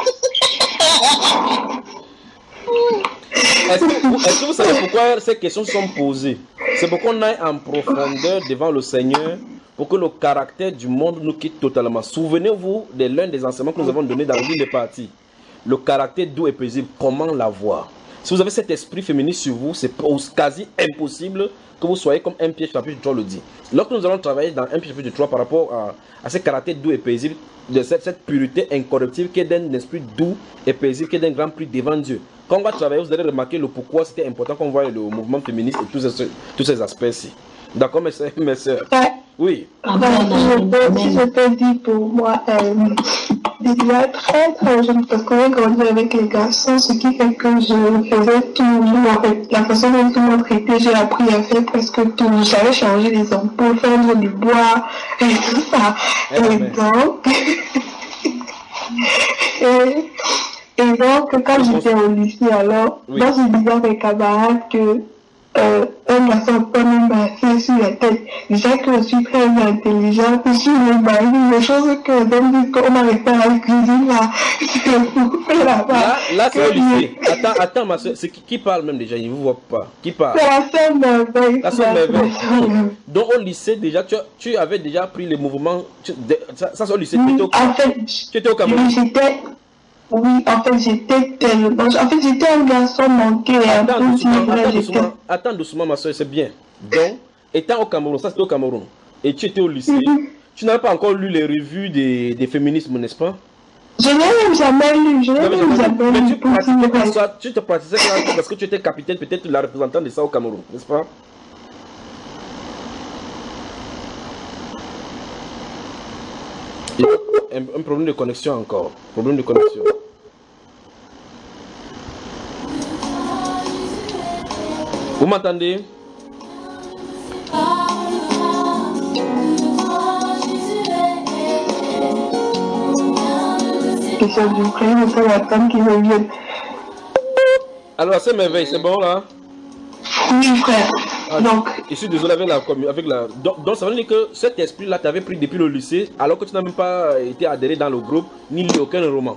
Est-ce que, est-ce que vous savez pourquoi ces questions sont posées? C'est pour qu'on aille en profondeur devant le Seigneur, pour que le caractère du monde nous quitte totalement. Souvenez-vous de l'un des enseignements que nous avons donné dans l'une des parties. Le caractère doux et paisible, comment l'avoir? Si vous avez cet esprit féministe sur vous, c'est quasi impossible que vous soyez comme un Pierre chapitre trois le dit. Lorsque nous allons travailler dans un Pierre chapitre trois par rapport à, à ce caractère doux et paisible, de cette, cette pureté incorruptible qui est d'un esprit doux et paisible, qui est d'un grand prix devant Dieu. Quand on va travailler, vous allez remarquer le pourquoi c'était important qu'on voit le mouvement féministe et tous ces, tous ces aspects-ci. D'accord, mes soeurs, mes soeurs? Oui. Ben, je, peux, je peux dire pour moi, euh, il y a très très jeune, parce qu'on a grandi avec les garçons, ce qui fait que je faisais toujours, en fait, la façon dont tout le monde traitait, j'ai appris à faire presque tout. J'avais changé les ampoules, faire du bois et tout ça. Et donc, et, et donc, quand j'étais au lycée, alors, oui. Moi, je disais à mes camarades que Euh, un garçon peut me masser sur la tête. Déjà que je suis très intelligente, je suis le mari, les choses que donc on m'a resté à la cuisine là, c'est là-bas. Là, là c'est au lycée. Attends, attends, ma soeur, c'est qui, qui parle même déjà, il ne vous voit pas. Qui parle? C'est la sœur Merveille. La sœur Merveille. Donc au lycée déjà, tu, tu avais déjà pris les mouvements, tu, de, ça, ça c'est au lycée, oui, tu étais au, en fait, tu étais au Cameroun. J'étais... Oui, en fait, j'étais tellement... En fait, j'étais un garçon manqué. Attends doucement, attends doucement, attends doucement, ma soeur, c'est bien. Donc, étant au Cameroun, ça c'était au Cameroun, et tu étais au lycée, mm-hmm. Tu n'avais pas encore lu les revues des, des féminismes, n'est-ce pas? Je n'ai même jamais lu, je n'ai même jamais lu. Mais tu, pratiquais ça, tu te pratiquais ça parce que tu étais capitaine, peut-être la représentante de ça au Cameroun, n'est-ce pas? Un, un problème de connexion encore. Problème de connexion. Vous m'entendez? Alors, c'est merveille, c'est bon là? Oui, frère. Ah, donc, je suis désolé avec la, avec la... Donc, donc ça veut dire que cet esprit-là, tu avais pris depuis le lycée, alors que tu n'as même pas été adhéré dans le groupe, ni lu aucun roman.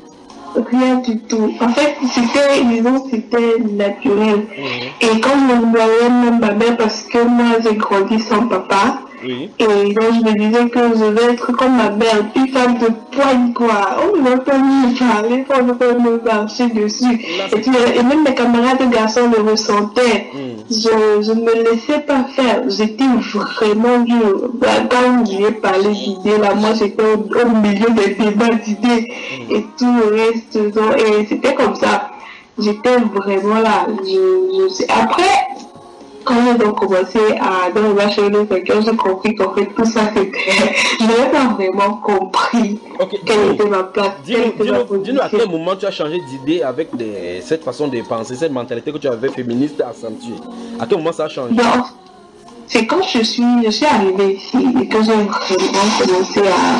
Rien du tout. En fait, c'était, disons, c'était naturel. Mmh. Et quand je me voyais même ma mère, parce que moi, j'ai grandi sans papa, oui. Et donc je me disais que je vais être comme ma mère, une femme de poigne, quoi. On ne veut pas me parler, on ne peut me marcher dessus. Là, et, puis, et même mes camarades garçons le ressentaient. Mmh. Je, je ne me laissais pas faire. J'étais vraiment dure. Quand je lui ai parlé d'idées, là, moi, j'étais au, au milieu des débats d'idées mmh. et tout le reste. Donc, et c'était comme ça. J'étais vraiment là. Je, je, après, quand j'ai donc commencé à dans le marché de quelqu'un, j'ai compris qu'en fait tout ça c'était. Je n'avais pas vraiment compris okay. Quelle était ma place. Dis-nous dis à quel moment tu as changé d'idée avec des, cette façon de penser, cette mentalité que tu avais féministe accentuée. À quel moment ça a changé? C'est quand je suis, je suis arrivée ici et que j'ai vraiment commencé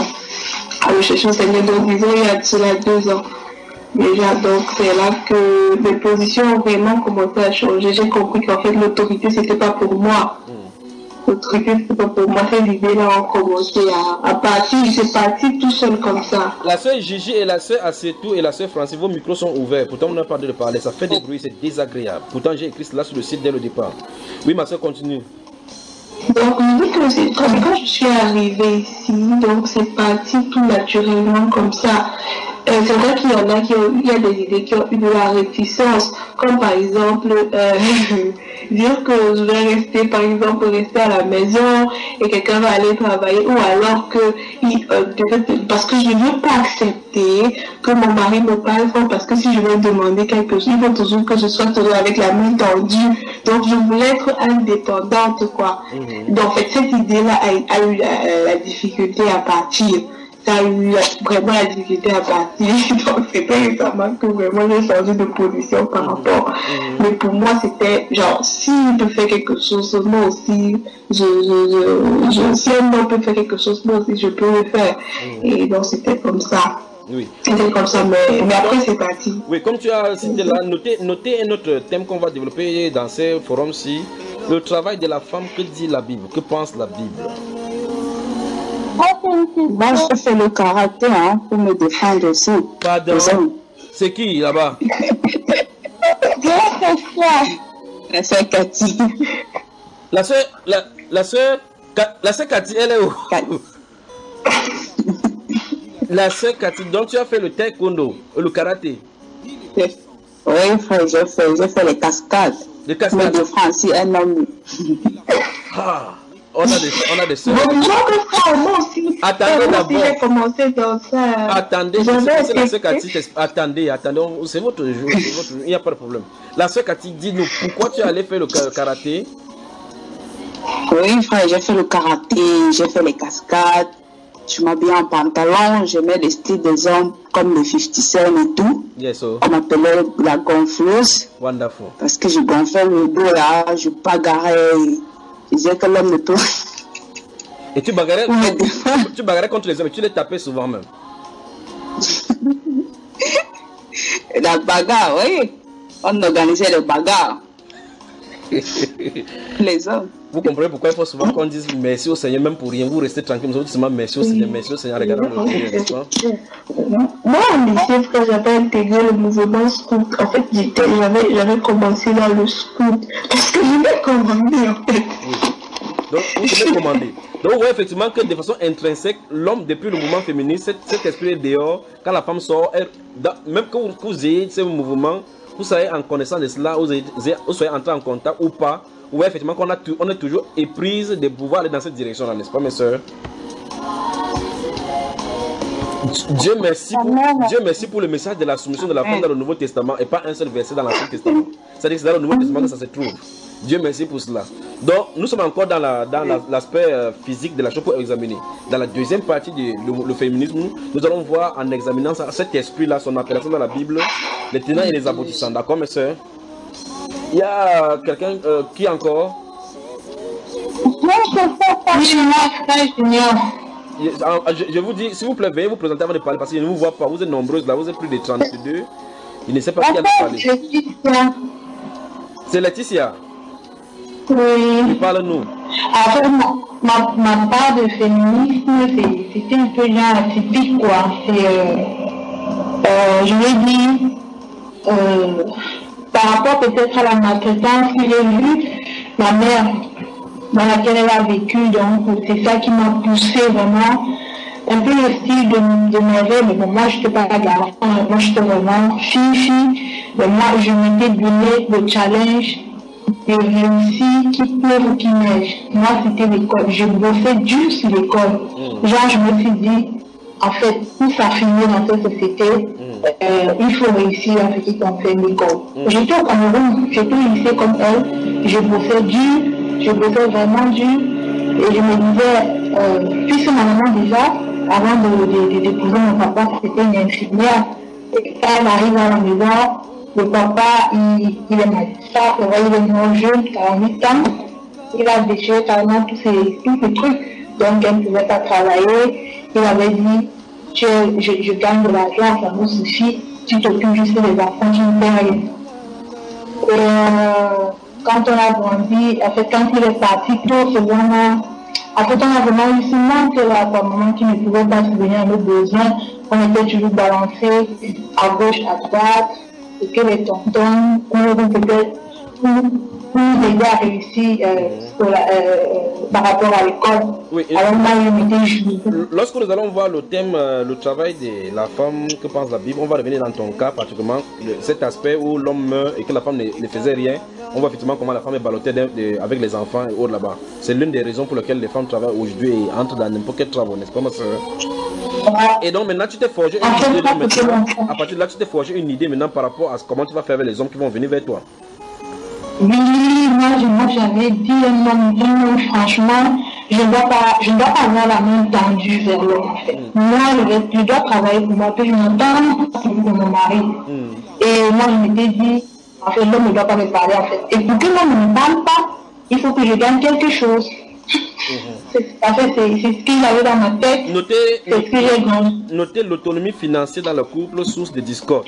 à, à rechercher le Seigneur. Donc disons il y a cela deux ans. Déjà, donc c'est là que mes positions ont vraiment commencé à changer. J'ai compris qu'en fait l'autorité c'était pas pour moi. Mm. L'autorité c'était pas pour moi. Ces idées-là ont commencé à, à partir. C'est parti tout seul comme ça. La sœur Gigi et la sœur Assetou et la sœur Francis, vos micros sont ouverts. Pourtant on n'a pas de parler. Ça fait des bruits, c'est désagréable. Pourtant j'ai écrit cela sur le site dès le départ. Oui, ma sœur, continue. Donc, je dis que c'est quand, quand je suis arrivée ici, donc c'est parti tout naturellement comme ça. Euh, c'est vrai qu'il y en a qui ont, il y a des idées qui ont eu de la réticence, comme par exemple euh, dire que je vais rester, par exemple, rester à la maison et quelqu'un va aller travailler, ou alors que il, euh, parce que je ne veux pas accepter que mon mari me parle fort, parce que si je vais demander quelque chose, il faut toujours que je sois toujours avec la main tendue. Donc je voulais être indépendante, quoi. Mmh. Donc en fait cette idée-là a, a eu la, la difficulté à partir. ça a eu vraiment la difficulté à partir. Donc, c'est pas récemment que vraiment j'ai changé de position par rapport. Mmh. Mais pour moi, c'était genre, s'il peut faire quelque chose, moi aussi, je, je, je, je, si un homme peut faire quelque chose, moi aussi, je peux le faire. Mmh. Et donc, c'était comme ça. Oui. C'était comme ça, mais, mais après, c'est parti. Oui, comme tu as cité là, notez, notez un autre thème qu'on va développer dans ces forums-ci. Le travail de la femme, que dit la Bible? Que pense la Bible? Moi, je fais le karaté hein, pour me défendre aussi. Pardon. C'est qui là-bas? La sœur Cathy. La sœur, la, la sœur, la sœur Cathy, elle est où? La sœur Cathy, donc tu as fait le taekwondo, le karaté? Oui, frère, j'ai fait, j'ai fait les cascades. Les cascades? Mais de Francis, un homme. Ah. On a des, on a des sœurs. Moi aussi, attendez d'abord. J'ai commencé dans ça. Attendez, c'est la sœur Cathy. Attendez, attendez, c'est votre jour, il n'y a pas de problème. La sœur Cathy, dis-nous, pourquoi tu es allé faire le karaté? Oui, frère, j'ai fait le karaté, j'ai fait les cascades. Je m'habillais en pantalon, je mets les styles des hommes comme le cinquante cent et tout. Yes, so. On m'appelait la gonfleuse. Wonderful. Parce que je gonflais le dos là, je bagarrais. Je disais que l'homme ne peut. Et tu bagarrais, tu bagarrais contre les hommes et tu les tapais souvent même. La bagarre, oui. On organisait les bagarres. Les hommes. Vous comprenez pourquoi il faut souvent qu'on dise merci au Seigneur, même pour rien. Vous restez tranquille, vous dites seulement merci au Seigneur, merci au Seigneur. Regardez le Dieu, n'est-ce pas? Moi, au lycée, quand j'avais intégré le mouvement scout, en fait, j'avais commencé dans le scout. Parce que je l'ai commandé, en fait. Oui. Donc, vous pouvez commander. Donc, vous voyez effectivement que de façon intrinsèque, l'homme, depuis le mouvement féministe, cet, cet esprit est dehors. Quand la femme sort, elle, dans, même que vous, que vous ayez ce mouvement, vous soyez en connaissance de cela, vous, ayez, vous soyez entré en contact ou pas. Vous voyez effectivement qu'on a on est toujours éprise de pouvoir aller dans cette direction-là, n'est-ce pas, mes soeurs? Dieu merci, pour, Dieu merci pour le message de la soumission de la femme dans le Nouveau Testament et pas un seul verset dans l'Ancien Testament. C'est-à-dire que c'est dans le Nouveau Testament que ça se trouve. Dieu merci pour cela. Donc, nous sommes encore dans l'aspect la, dans la, euh, physique de la chose pour examiner. Dans la deuxième partie du le, le féminisme, nous allons voir en examinant ça, cet esprit-là, son appellation dans la Bible, les tenants et les aboutissants. D'accord, mes soeurs? Il y a quelqu'un euh, qui encore? Je, je vous dis, s'il vous plaît, veuillez vous présenter avant de parler parce que je ne vous vois pas. Vous êtes nombreuses là, vous êtes plus de trente-deux. Je ne sais pas qui a parlé. C'est Laetitia. Oui. Parle-nous. Après, ma, ma, ma part de féminisme, c'était un peu genre atypique, quoi. C'est, euh, euh, je vais dire, euh, par rapport peut-être à la maltraitance que j'ai vue, ma mère, dans laquelle elle a vécu, donc c'est ça qui m'a poussé vraiment, un peu le style de, de mes rêves, mais bon, moi je n'étais pas garçon, moi j'étais vraiment fille-fille, mais moi je m'étais donné le challenge de réussir qu'il pleuve ou qu'il neige. Moi c'était l'école, je bossais dur sur l'école. Mmh. Genre je me suis dit, en fait, pour s'affirmer dans cette société, mmh. euh, il faut réussir à ce qui concerne l'école. Mmh. J'étais au Cameroun, j'étais au lycée comme elle, je bossais dur, je bossais vraiment dur, et je me disais, euh, puisque ma maman déjà, avant de d'épouser mon papa, c'était une infirmière, et quand elle arrive à la maison, le papa, il, il est magistrat, il est moins jeune, quarante-huit ans, il a déchiré carrément tous ces, tous ces trucs, donc elle ne pouvait pas travailler. Il avait dit, je, je, je gagne de l'argent, ça me suffit, tu t'occupes juste des enfants, tu ne fais rien. Et euh, quand on a grandi, en fait, quand il est parti tôt, c'est vraiment, en fait, on a vraiment eu ce manque là, pour un moment qui ne pouvait pas subvenir à nos besoins. On était toujours balancés à gauche, à droite, et que les tontons, on peut-être nous aider à réussir euh, la, euh, par rapport à l'école. Oui, alors moi, je m'étais joué. Lorsque nous allons voir le thème, euh, le travail de la femme, que pense la Bible, on va revenir dans ton cas, particulièrement le, cet aspect où l'homme meurt et que la femme ne, ne faisait rien. On voit effectivement comment la femme est ballottée de, de, avec les enfants et autres là-bas. C'est l'une des raisons pour lesquelles les femmes travaillent aujourd'hui et entrent dans n'importe quel travail, n'est-ce pas, ma soeur? Et donc maintenant tu t'es forgé une idée, maintenant, à partir de là tu t'es forgé une idée maintenant par rapport à comment tu vas faire avec les hommes qui vont venir vers toi. Oui, moi j'avais dit un homme, un homme, franchement, je ne dois pas, je ne dois pas avoir la main tendue vers l'homme, en fait. Mm. Moi, je, je dois travailler pour moi, que je n'entende pas celui de mon mari. Mm. Et moi, je m'étais dit, en fait, l'homme ne doit pas me parler, en fait. Et pour que l'homme ne me parle pas, il faut que je gagne quelque chose. Mm-hmm. En fait, c'est ce qu'il avait dans ma tête. Notez, c'est ce que j'ai gagné. Notez l'autonomie financière dans le couple, source de discorde.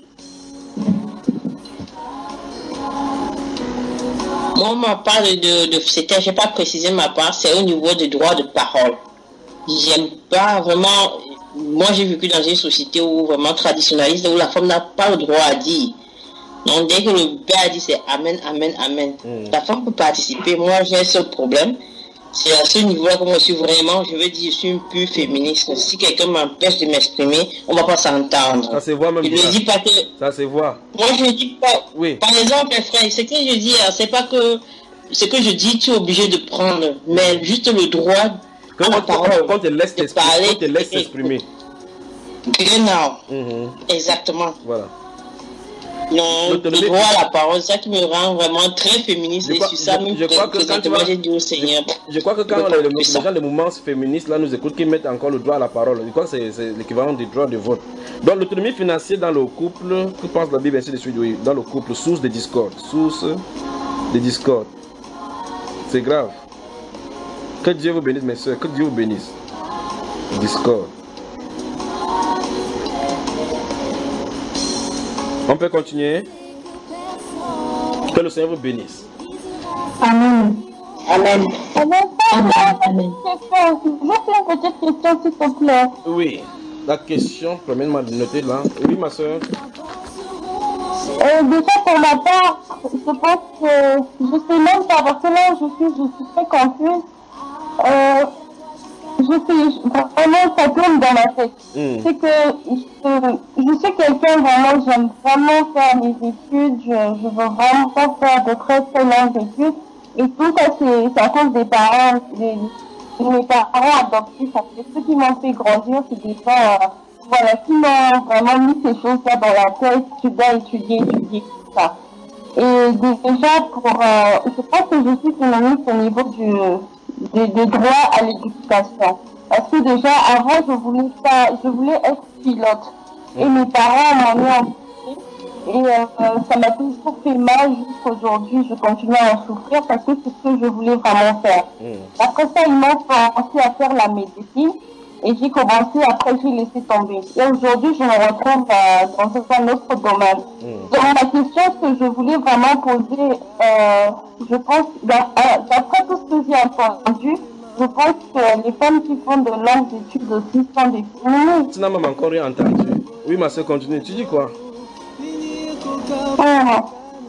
Moi, ma part de, de, de c'était, je n'ai pas précisé ma part, c'est au niveau du droit de parole. J'aime pas vraiment, moi j'ai vécu dans une société où vraiment traditionnaliste, où la femme n'a pas le droit à dire. Donc dès que le père dit c'est amen, amen, amen, mm. la femme peut participer. Moi j'ai ce problème. C'est à ce niveau-là que moi je suis vraiment, je veux dire, je suis une pure féministe. Si quelqu'un m'empêche de m'exprimer, on ne va pas s'entendre. Ça se voit même. Je ne dis pas que... Ça se voit. Moi je ne dis pas... Oui. Par exemple, frère, ce que je dis, c'est pas que... Ce que je dis, tu es obligé de prendre, mais juste le droit quand à la parole. Quand tu laisses t'exprimer. Genau. Mm-hmm. Exactement. Voilà. Non, le droit à la parole, c'est ça qui me rend vraiment très féministe. Je, crois, et sur ça, je, même je crois que quand tu vas, j'ai dit au Seigneur. Je, je crois que quand on a le, les gens des mouvements féministes là nous écoutent, qui mettent encore le droit à la parole, je crois que c'est l'équivalent du droit de vote. Donc l'autonomie financière dans le couple, que pense la Bible ainsi de suite, oui, dans le couple, source de discorde, source de discorde. C'est grave. Que Dieu vous bénisse, mes soeurs, que Dieu vous bénisse. Discorde. On peut continuer. Que le Seigneur vous bénisse. Amen. Amen. Amen. Amen. Juste une petite question, s'il te plaît. Oui. La question, premièrement, de noter là. Oui, ma soeur. Euh, déjà, pour ma part, je pense que je sais même pas, parce que là, je suis, je suis très confuse. Euh, je sais vraiment, ça tourne dans ma tête. Mm. C'est que je, je suis quelqu'un vraiment, j'aime vraiment faire mes études, je, je veux vraiment pas faire de très très longues études. Et tout ça, c'est à cause des parents, des, mes parents adoptifs, ceux qui m'ont fait grandir, c'est des gens, euh, voilà, qui m'ont vraiment mis ces choses-là dans la tête, tu dois étudier, étudier, tout ça. Et déjà, pour, euh, je pense que je suis féministe au niveau du, du, du droit à l'éducation. Parce que déjà, avant, je voulais pas, je voulais être pilote. Et mes parents m'ont mis en et euh, ça m'a toujours fait mal jusqu'aujourd'hui. Je continue à en souffrir parce que c'est ce que je voulais vraiment faire. Mmh. Après ça, ils m'ont commencé à faire la médecine et j'ai commencé, après j'ai laissé tomber. Et aujourd'hui, je me retrouve euh, dans un autre domaine. Mmh. Donc la question que je voulais vraiment poser, euh, je pense, d'après tout ce que j'ai entendu, je pense que les femmes qui font de longues études aussi sont des féministes. Tu n'as même encore rien entendu. Oui, ma soeur, continue. Tu dis quoi? Ah.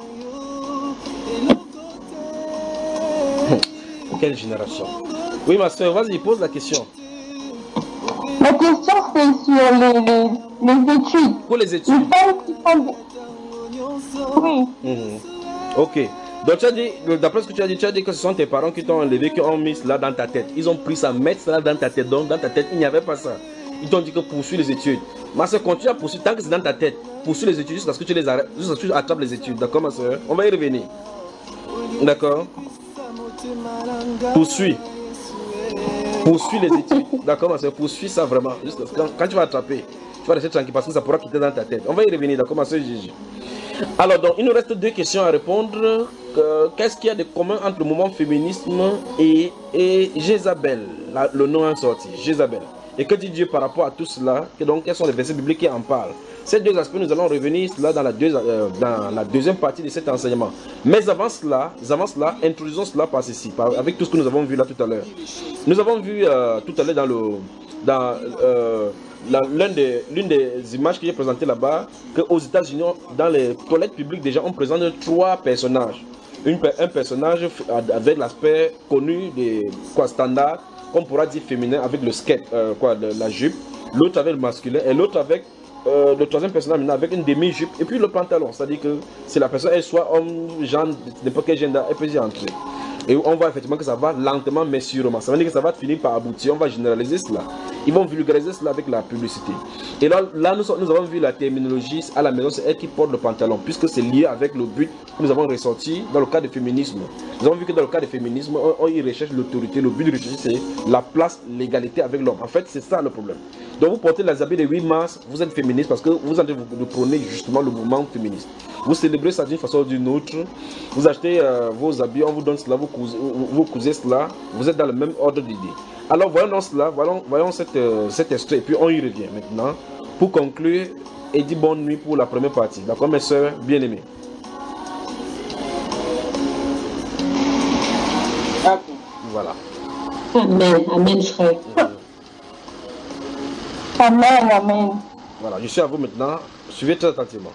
Quelle génération? Oui, ma soeur, vas-y, pose la question. La question, c'est sur les, les, les études. Pour les études. Les femmes qui font des... Oui. Mmh. Ok. Donc, tu as dit, d'après ce que tu as dit, tu as dit que ce sont tes parents qui t'ont enlevé, qui ont mis cela dans ta tête. Ils ont pris ça, mettre cela dans ta tête. Donc, dans ta tête, il n'y avait pas ça. Ils t'ont dit que poursuis les études. Ma soeur, continue à poursuivre, tant que c'est dans ta tête, poursuis les études jusqu'à ce que tu les arrêtes, jusqu'à ce que tu attrapes les études. D'accord, ma soeur? On va y revenir. D'accord? Poursuis. Poursuis les études. D'accord, ma soeur? Poursuis ça vraiment. Juste quand, quand tu vas attraper, tu vas rester tranquille parce que ça pourra quitter dans ta tête. On va y revenir. D'accord, ma soeur Gigi? Alors, donc, il nous reste deux questions à répondre. Qu'est-ce qu'il y a de commun entre le mouvement féminisme et, et Jézabel? La, le nom est sorti, Jézabel. Et que dit Dieu par rapport à tout cela? Et donc, quels sont les versets bibliques qui en parlent? Ces deux aspects, nous allons revenir là dans la, deux, euh, dans la deuxième partie de cet enseignement. Mais avant cela, avant cela, introduisons cela par ceci, par, avec tout ce que nous avons vu là tout à l'heure. Nous avons vu euh, tout à l'heure dans le dans euh, l'une des, des images que j'ai présentées là-bas, qu'aux États-Unis, dans les toilettes publiques, déjà, on présente trois personnages. Une, un personnage avec l'aspect connu des quoi standard, qu'on pourra dire féminin, avec le skate, euh, quoi, de, la jupe, l'autre avec le masculin, et l'autre avec euh, le troisième personnage avec une demi-jupe, et puis le pantalon. C'est-à-dire que si la personne elle soit homme, genre, n'importe quel gender, elle peut y entrer. Et on voit effectivement que ça va lentement mais sûrement. Ça veut dire que ça va finir par aboutir. On va généraliser cela. Ils vont vulgariser cela avec la publicité. Et là, là nous, nous avons vu la terminologie à la maison, c'est elle qui porte le pantalon, puisque c'est lié avec le but que nous avons ressorti dans le cas du féminisme. Nous avons vu que dans le cas du féminisme, on, on y recherche l'autorité. Le but de rechercher, c'est la place, l'égalité avec l'homme. En fait, c'est ça le problème. Donc vous portez les habits de huit mars, vous êtes féministe parce que vous êtes de prôner justement le mouvement féministe. Vous célébrez ça d'une façon ou d'une autre. Vous achetez euh, vos habits, on vous donne cela, vous cousez, vous cousez cela. Vous êtes dans le même ordre d'idées. Alors voyons dans cela, voyons, voyons cet, euh, cet extrait et puis on y revient maintenant. Pour conclure, et dit bonne nuit pour la première partie. D'accord mes soeurs bien-aimées. Voilà. Amen, amen frère. Amen, amen. Voilà, je suis à vous maintenant. Suivez très attentivement.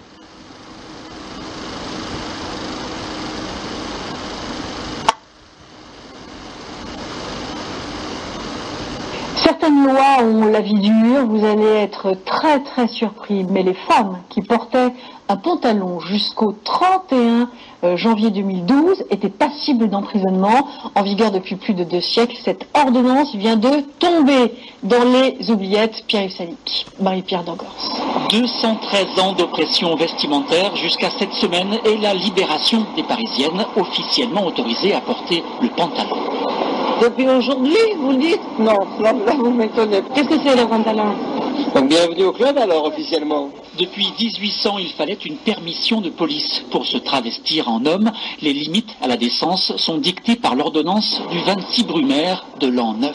Certaines lois ont la vie dure, vous allez être très très surpris, mais les femmes qui portaient un pantalon jusqu'au trente et un janvier deux mille douze étaient passibles d'emprisonnement, en vigueur depuis plus de deux siècles. Cette ordonnance vient de tomber dans les oubliettes. Pierre-Yves Salic, Marie-Pierre Dangors. deux cent treize ans d'oppression vestimentaire jusqu'à cette semaine et la libération des Parisiennes officiellement autorisées à porter le pantalon. Depuis aujourd'hui, vous dites? Non, là, là vous m'étonnez. Qu'est-ce que c'est le pantalon? Donc bienvenue au club alors officiellement. Depuis mille huit cents, il fallait une permission de police pour se travestir en homme. Les limites à la décence sont dictées par l'ordonnance du vingt-six Brumaire de l'an neuf.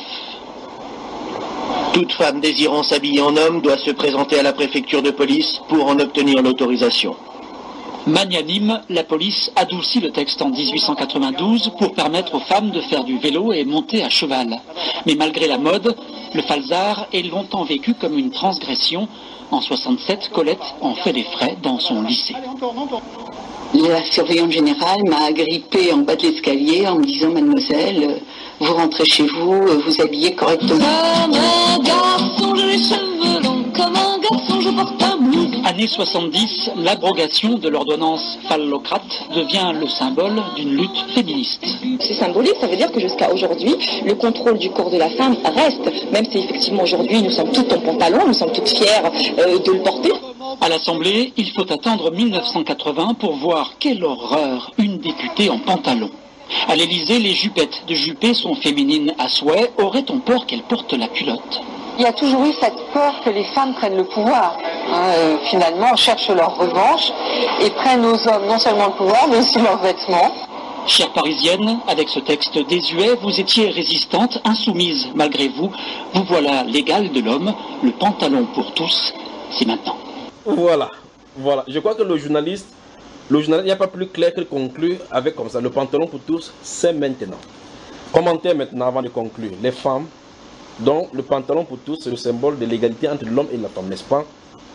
Toute femme désirant s'habiller en homme doit se présenter à la préfecture de police pour en obtenir l'autorisation. Magnanime, la police adoucit le texte en mille huit cent quatre-vingt-douze pour permettre aux femmes de faire du vélo et monter à cheval. Mais malgré la mode, le falzar est longtemps vécu comme une transgression. En soixante-sept, Colette en fait les frais dans son lycée. La surveillante générale m'a agrippée en bas de l'escalier en me disant « Mademoiselle, vous rentrez chez vous, vous habillez correctement. » Comme un garçon, j'ai les cheveux longs, comme un garçon, je porte un blouson. Année soixante-dix, l'abrogation de l'ordonnance phallocrate devient le symbole d'une lutte féministe. C'est symbolique, ça veut dire que jusqu'à aujourd'hui, le contrôle du corps de la femme reste, même si effectivement aujourd'hui nous sommes toutes en pantalon, nous sommes toutes fières euh, de le porter. À l'Assemblée, il faut attendre mille neuf cent quatre-vingts pour voir quelle horreur, une députée en pantalon. À l'Élysée, les jupettes de Juppé sont féminines à souhait. Aurait-on peur qu'elles portent la culotte? Il y a toujours eu cette peur que les femmes prennent le pouvoir. Hein, euh, finalement, cherchent leur revanche et prennent aux hommes non seulement le pouvoir, mais aussi leurs vêtements. Chère Parisienne, avec ce texte désuet, vous étiez résistante, insoumise malgré vous. Vous voilà l'égal de l'homme, le pantalon pour tous, c'est maintenant. Voilà, voilà. Je crois que le journaliste, le journaliste, il n'y a pas plus clair que de conclure avec comme ça. Le pantalon pour tous, c'est maintenant. Commentaire maintenant avant de conclure. Les femmes, dont le pantalon pour tous, c'est le symbole de l'égalité entre l'homme et la femme, n'est-ce pas?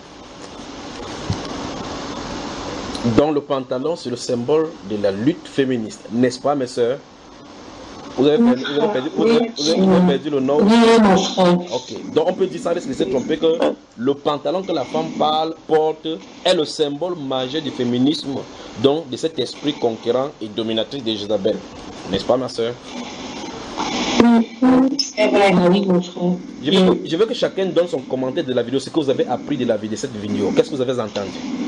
Dans le pantalon, c'est le symbole de la lutte féministe, n'est-ce pas, mes soeurs? Vous avez perdu, vous avez perdu, vous avez, vous avez, vous avez perdu le nom. Oui, mon frère. Ok. Donc on peut dire sans se laisser tromper que le pantalon que la femme parle, porte est le symbole majeur du féminisme, donc de cet esprit conquérant et dominatrice de Jézabel. N'est-ce pas, ma soeur? C'est vrai, oui, mon frère. Je veux, que, je veux que chacun donne son commentaire de la vidéo, ce que vous avez appris de la vidéo, de cette vidéo. Qu'est-ce que vous avez entendu?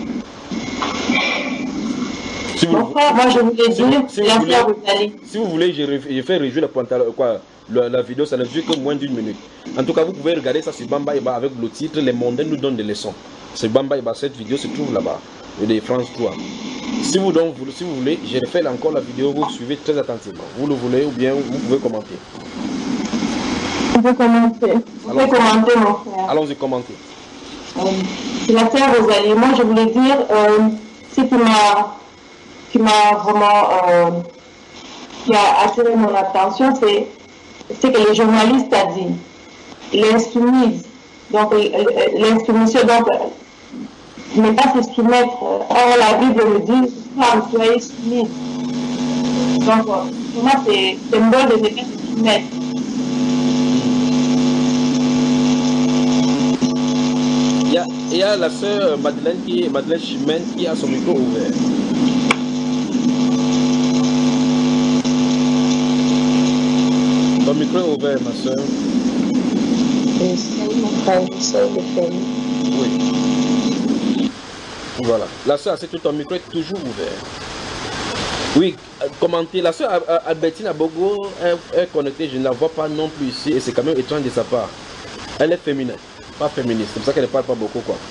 Si vous, Mon frère, moi je voulais si dire, vous, si la vous voulez, sœur vous allez. si vous voulez, je, je fais rejouer le pantalon, quoi, la, la vidéo, ça ne dure que moins d'une minute. En tout cas, vous pouvez regarder ça sur Bamba Eba avec le titre Les mondains nous donnent des leçons. C'est Bamba Eba, cette vidéo se trouve là-bas, de France trois. Si vous, donc, vous, si vous voulez, je refais encore la vidéo, vous suivez très attentivement. Vous le voulez ou bien vous pouvez commenter. On peut commenter. On peut commenter, mon frère. Allons-y, commenter. Euh, c'est la sœur Rosalie. Moi, je voulais dire, euh, ce qui m'a qui m'a vraiment euh, qui a attiré mon attention, c'est ce que le journaliste a dit. L'insoumise, donc l'insoumission, donc ne pas se soumettre. Or, la Bible le dit, femme, soyez soumise. Donc, pour moi, c'est symbole de ne pas se soumettre. Il y a, il y a la sœur Madeleine, qui, Madeleine Chimène qui a son micro ouvert. micro est ouvert, ma soeur. Oui. Voilà. La soeur, c'est tout ton micro est toujours ouvert. Oui, commenter. La soeur Albertine Abogo est, est connectée, je ne la vois pas non plus ici et c'est quand même étrange de sa part. Elle est féminine, pas féministe. C'est pour ça qu'elle ne parle pas beaucoup, quoi.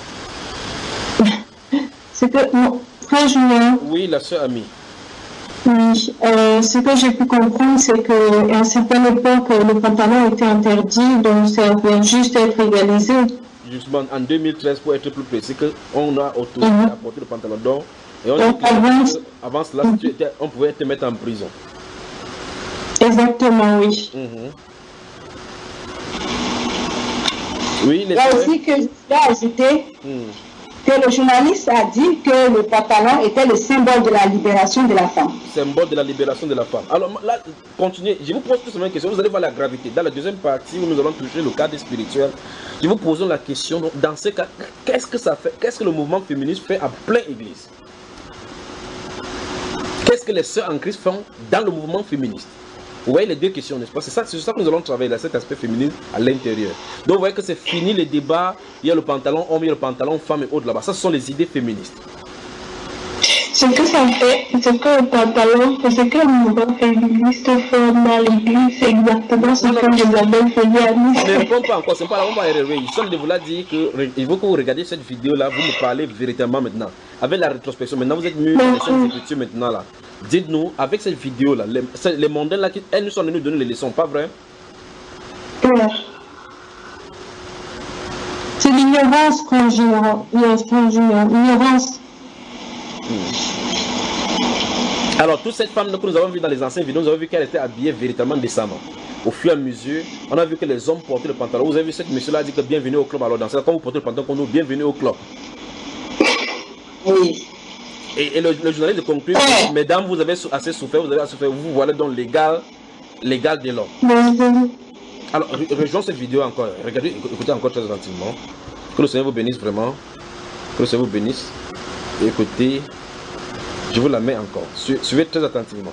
C'est que, non, frère Julien. Oui, la soeur Ami. Oui, euh, ce que j'ai pu comprendre, c'est qu'à une certaine époque, le pantalon était interdit, donc ça vient juste être égalisé. Justement, en deux mille treize, pour être plus précis, qu'on a autorisé mm -hmm. à porter le pantalon. Donc, et on donc, avant, que, avant cela, mm -hmm. étais, on pouvait te mettre en prison. Exactement, oui. Mm -hmm. Oui, les là aussi que je dois ajouter mm. que le journaliste a dit que le pantalon était le symbole de la libération de la femme. Symbole de la libération de la femme. Alors là, continuez. Je vous pose tout simplement une question. Vous allez voir la gravité. Dans la deuxième partie où nous allons toucher le cadre spirituel, je vous pose la question. Dans ce cas, qu'est-ce que ça fait? Qu'est-ce que le mouvement féministe fait en pleine église? Qu'est-ce que les sœurs en Christ font dans le mouvement féministe? Vous voyez les deux questions, n'est-ce pas? C'est ça, c'est ça que nous allons travailler là, cet aspect féminin à l'intérieur. Donc vous voyez que c'est fini les débats. Il y a le pantalon homme, il y a le pantalon femme et autres là-bas. Ça, ce sont les idées féministes. Ce que ça fait, ce que le pantalon, ce que le mouvement féministe fait dans l'église, c'est exactement ce que Isabelle féministe. Ne répondons pas encore, c'est pas là, on va y revenir. Je de vous la dire que il faut que vous regardiez cette vidéo là, vous me parlez véritablement maintenant. Avec la rétrospection, maintenant vous êtes mieux dans les scènes d'écriture maintenant là. Dites-nous, avec cette vidéo là, les, les mondains là, elles nous sont venues nous donner les leçons, pas vrai? Ouais. C'est l'ignorance qu'on joue, l'ignorance. Hmm. Alors, toute cette femme que nous avons vue dans les anciennes vidéos, nous avons vu qu'elle était habillée véritablement décemment. Au fur et à mesure, on a vu que les hommes portaient le pantalon. Vous avez vu ce monsieur là a dit que bienvenue au club. Alors, dans ce cas, quand vous portez le pantalon, qu'on nous bienvenue au club. Oui. Et, et le, le journaliste de conclut, ouais. Mesdames, vous avez assez souffert, vous avez assez souffert, vous voilà donc l'égal, l'égal de l'homme. Oui. Alors, re, rejoignons cette vidéo encore. Regardez, écoutez encore très gentiment. Que le Seigneur vous bénisse vraiment. Que le Seigneur vous bénisse. Et écoutez, je vous la mets encore. Suivez très attentivement.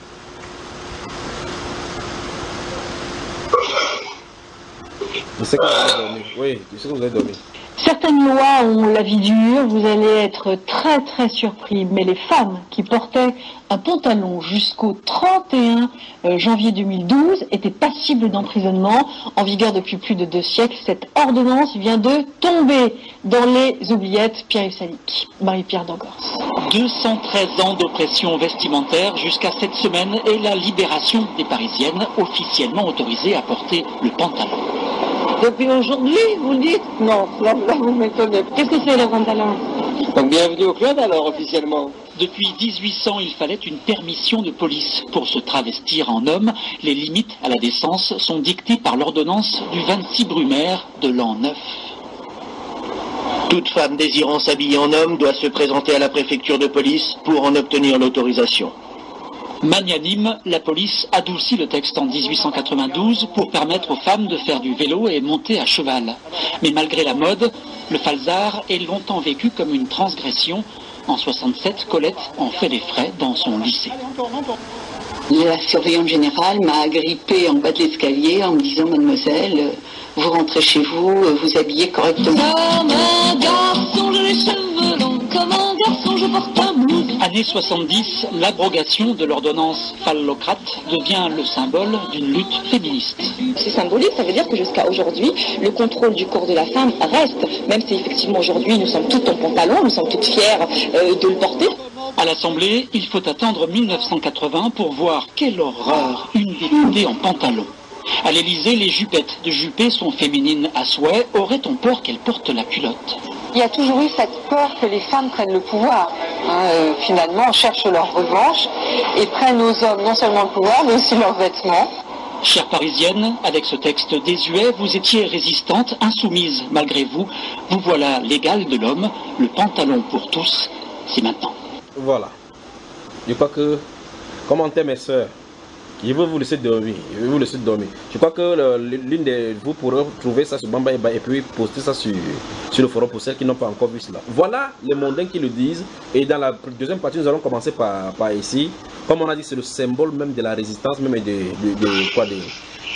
Je sais que vous avez dormi. Oui, je sais que vous avez dormi. Certaines lois ont la vie dure, vous allez être très très surpris, mais les femmes qui portaient un pantalon jusqu'au trente et un janvier deux mille douze étaient passibles d'emprisonnement. En vigueur depuis plus de deux siècles, cette ordonnance vient de tomber dans les oubliettes. Pierre-Yves Salic, Marie-Pierre Dangors. deux cent treize ans d'oppression vestimentaire jusqu'à cette semaine et la libération des Parisiennes officiellement autorisées à porter le pantalon. Depuis aujourd'hui, vous dites? Non, là, là vous m'étonnez. Qu'est-ce que c'est le pantalon? Donc bienvenue au club alors, officiellement. Depuis mille huit cents, il fallait une permission de police pour se travestir en homme. Les limites à la décence sont dictées par l'ordonnance du vingt-six Brumaire de l'an neuf. Toute femme désirant s'habiller en homme doit se présenter à la préfecture de police pour en obtenir l'autorisation. Magnanime, la police adoucit le texte en mille huit cent quatre-vingt-douze pour permettre aux femmes de faire du vélo et monter à cheval. Mais malgré la mode, le falzar est longtemps vécu comme une transgression. En soixante-sept, Colette en fait les frais dans son lycée. La surveillante générale m'a agrippée en bas de l'escalier en me disant « Mademoiselle, vous rentrez chez vous, vous habillez correctement. » Comme un garçon, j'ai les cheveux longs, comme un garçon, je porte un blouson. Année soixante-dix, l'abrogation de l'ordonnance phallocrate devient le symbole d'une lutte féministe. C'est symbolique, ça veut dire que jusqu'à aujourd'hui, le contrôle du corps de la femme reste, même si effectivement aujourd'hui nous sommes toutes en pantalon, nous sommes toutes fières euh, de le porter. À l'Assemblée, il faut attendre mille neuf cent quatre-vingts pour voir quelle horreur, une députée en pantalon. À l'Élysée, les jupettes de Juppé sont féminines à souhait. Aurait-on peur qu'elles portent la culotte? Il y a toujours eu cette peur que les femmes prennent le pouvoir. Hein, euh, finalement, cherchent leur revanche et prennent aux hommes non seulement le pouvoir, mais aussi leurs vêtements. Chère Parisienne, avec ce texte désuet, vous étiez résistante, insoumise malgré vous. Vous voilà l'égal de l'homme, le pantalon pour tous, c'est maintenant. Voilà. Je crois que, commentez mes soeurs, je vais vous laisser dormir. Je vais vous laisser dormir. Je crois que l'une de vous pourrez trouver ça sur Bamba et puis poster ça sur, sur le forum pour celles qui n'ont pas encore vu cela. Voilà les mondains qui le disent. Et dans la deuxième partie, nous allons commencer par, par ici. Comme on a dit, c'est le symbole même de la résistance, même de, de, de, quoi, de,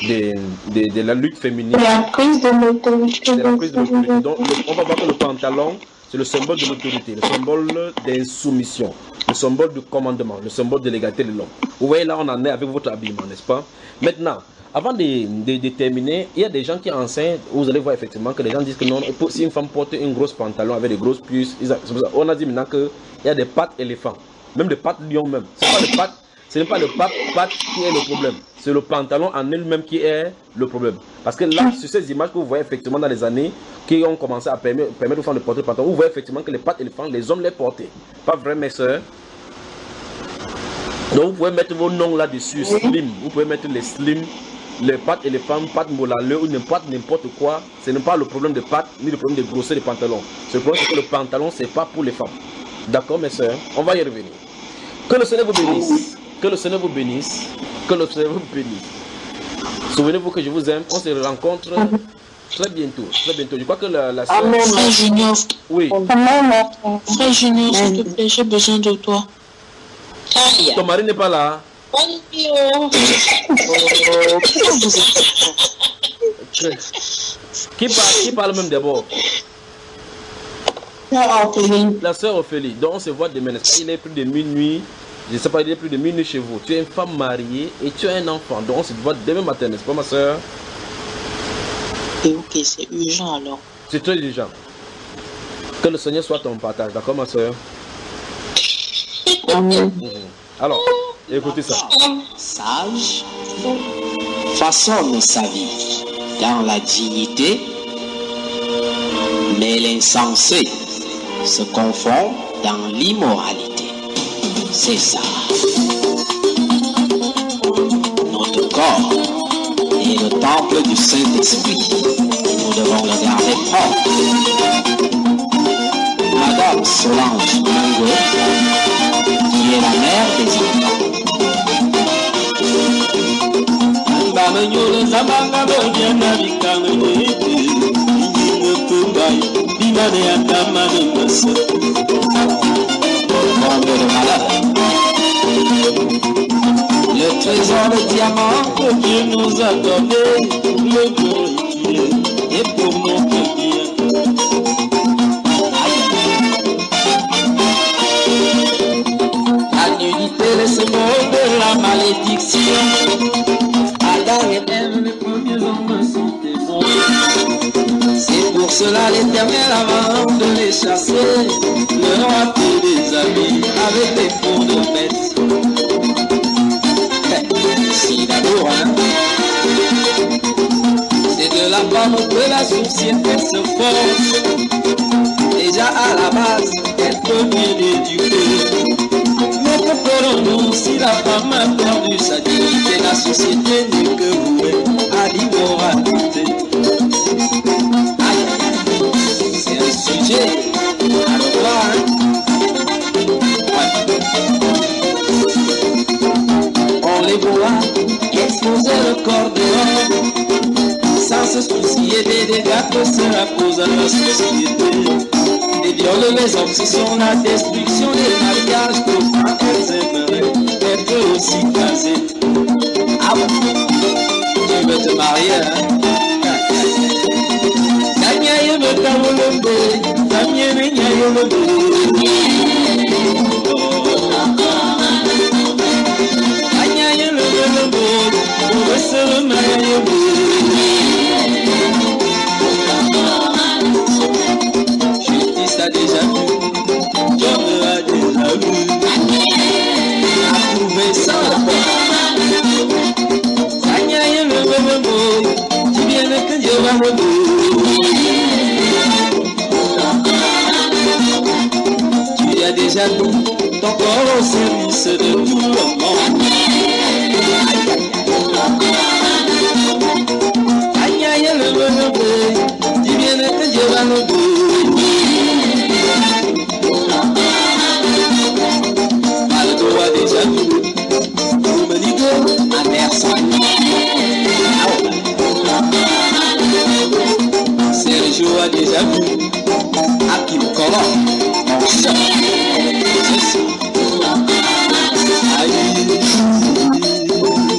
de, de, de la lutte féminine. La prise de l'autorité. De la prise de l'autorité. Donc, le, on va voir que le pantalon, c'est le symbole de l'autorité, le symbole d'insoumission, le symbole du commandement, le symbole de l'égalité de l'homme. Vous voyez, là, on en est avec votre habillement, n'est-ce pas? Maintenant, avant de, de, de terminer, il y a des gens qui enseignent, vous allez voir effectivement que les gens disent que non, si une femme porte une grosse pantalon avec des grosses puces, on a dit maintenant qu'il y a des pattes éléphants, même des pattes lion même. C'est pas les pattes, ce n'est pas le patte, patte qui est le problème, c'est le pantalon en elle-même qui est le problème. Parce que là, sur ces images que vous voyez effectivement dans les années qui ont commencé à permettre, permettre aux femmes de porter le pantalon, vous voyez effectivement que les pattes éléphants, les hommes les portaient. Pas vrai, mes soeurs? Donc vous pouvez mettre vos noms là-dessus, slim, vous pouvez mettre les slim, les pattes éléphants, pattes molaleux ou n'importe n'importe quoi. Ce n'est pas le problème de pattes ni le problème de grosseur des pantalons. Le problème c'est que le pantalon c'est pas pour les femmes. D'accord mes soeurs? On va y revenir. Que le Seigneur vous bénisse. Que le Seigneur vous bénisse. Que le Seigneur vous bénisse. Souvenez-vous que je vous aime. On se rencontre très bientôt. Très bientôt. Je crois que la, la soeur... Frère Junior. Oui. Frère Junior, s'il te plaît, j'ai besoin de toi. Ton mari n'est pas là. Qui parle, qui parle même d'abord? La soeur Ophélie. Donc on se voit demain. Il est plus de minuit. Je ne sais pas, il est plus de minuit chez vous. Tu es une femme mariée et tu as un enfant. Donc on se voit demain matin, n'est-ce pas ma soeur? Ok, c'est urgent alors. C'est très urgent. Que le Seigneur soit ton partage, d'accord ma soeur? Amen. Alors, écoutez ça. Sage façonne sa vie dans la dignité, mais l'insensé se confond dans l'immoralité. C'est ça. Notre corps est le temple du Saint-Esprit. Nous devons le garder propre. Madame Solange Mango, qui est la mère des enfants. Comble de malheur. Le trésor de diamant que Dieu nous a donné, le glorifier et pour notre bien. La nudité est le symbole de la malédiction. Adam et Ève, les premiers hommes, sont témoins. C'est pour cela l'Éternel, avant de les chasser, leur a fait des habits avec des peaux de bêtes. Si d'amour, hein? C'est de la femme que la société se force. Déjà à la base, elle peut bien éduquer. Mais que ferons-nous si la femme a perdu sa dignité? La société n'est que vouée à l'immoralité. C'est un sujet à revoir, hein? On les voit exposer le corps dehors, sans se soucier des dégâts que cela cause à la société. Les viols, les obsessions, la destruction des mariages, pourquoi elles aimeraient être aussi casées? Ah bon, tu veux te marier, hein? Tanyaye me tawolombe, Tanyaye me nyayolombe. Tanyaye le lombe, Ouessele mayayombe. A déjà vu, John a déjà vu, approuvé sans rapport. Sanyaye le bébé, qui vient que Dieu va me tu as déjà mis ton corps au service de tout le monde. Sanyaye le bébé, qui vient que Dieu va me déjà vu, vous me dites à personne. Sergio a déjà vu, à qui me colore, mon chat, c'est ça. Aïe.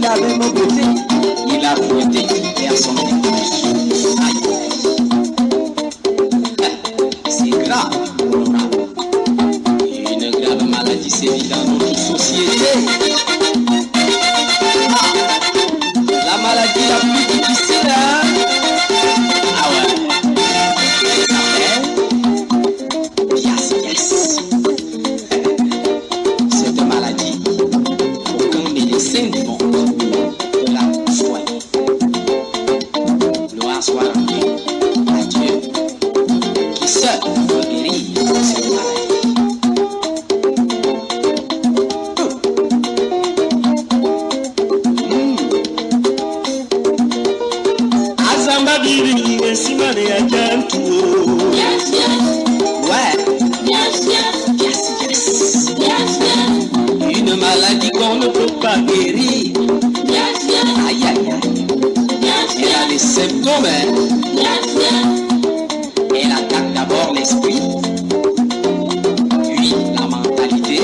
avait mon beauté, il a fouetté, personne n'est plus. Aïe, c'est grave, une grave maladie sévit dans notre société. Ah, la maladie la plus difficile, hein? Ah ouais, elle s'appelle Yes, yes. Cette maladie, aucun médecin du monde ne l'a soignée. Gloire soit rendue à Dieu qui seul peut guérir cette maladie. Azamba biri esimane ya jantu. Yes, yes. Ouais. Yes, yes. Yes, yes. Yes, yes. Une maladie qu'on ne peut pas guérir. Yes, yes. Aïe, aïe, aïe. Yes, yes. Elle a des symptômes. Yes, yes. Elle attaque d'abord l'esprit, puis la mentalité.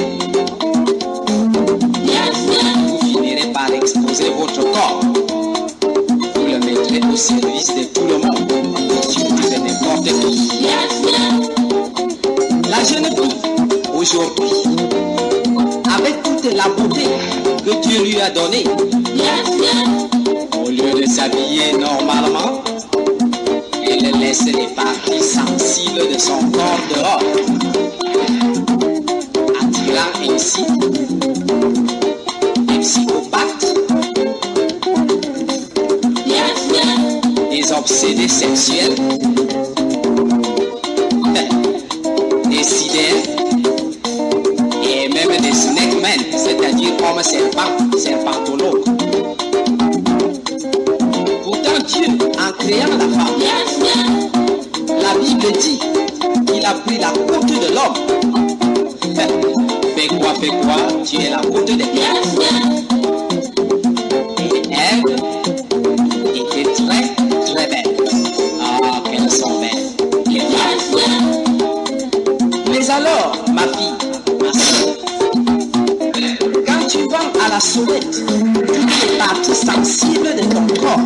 Yes, yes. Vous finirez par exposer votre corps. Vous le mettrez au service de tout le monde, surtout de n'importe qui. Yes, yes. La jeune fille, aujourd'hui, avec toute la beauté que Dieu lui a donnée, yes, yes. Au lieu de s'habiller normalement, elle laisse les parties sensibles de son corps dehors, attirant ainsi des psychopathes, yes, yes. Des obsédés sexuels, des sidères et même des snakemen, c'est-à-dire hommes serpents, serpentologues. Pourtant Dieu, en créant la femme, yes, yes. La Bible dit qu'il a pris la côte de l'homme. Fais quoi, fais quoi, tu es la côte de l'homme. Yes, yes. Et elle était très, très belle. Ah, qu'elles sont belles. Yes, yes. Mais alors, ma fille, ma soeur, quand tu vas à la sauvette, toutes les parties sensibles de ton corps,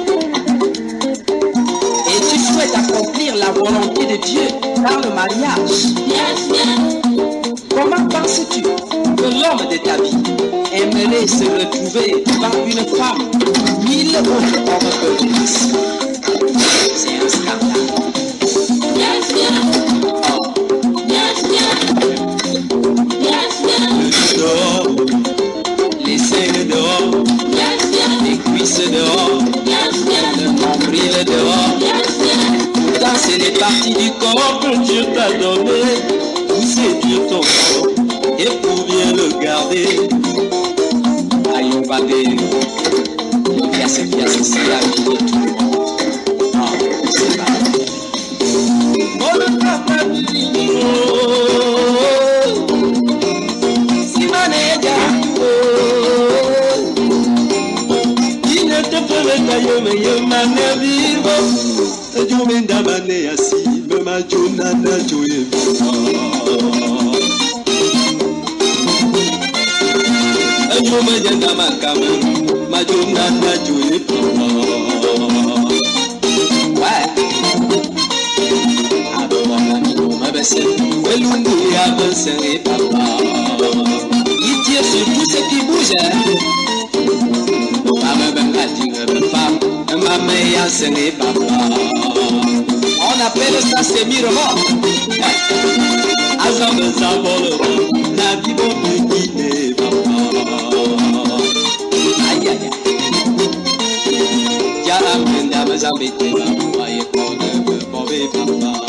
et tu souhaites accomplir la volonté de Dieu dans le mariage, yes, yes. Comment penses-tu que l'homme de ta vie aimerait se retrouver devant une femme mille autres hommes peuvent ici? C'est un scandale. Yes, yes. Oh. Yes, yes. Yes, yes. Dehors, les seins dehors, yes, yes. Les cuisses dehors, yes, yes. Le nombril dehors, yes, yes. Pourtant c'est les parties du corps que Dieu t'a donné pour séduire ton corps et pour bien le garder. Aïe, on va dire, le pièce pièce ici à tout le monde. Ah, c'est pas vrai. Oh, le papa du si manéga, il ne te ferait pas yo me yo mané vivo. Jo menda mané asi me ma jo nana jo e. Jo me jenda makama ma jo nana jo e. Ouais. Welungu ya bense papa. Il tire sur tout ce qui bouge. Femme benga tigre femme, maman ya sene papa. On appelle ça sémirement. Azam zabolo, la vie bon guide papa. Aïe aïe aïe. Ya amenda bezambete papa, ye kone bebe papa.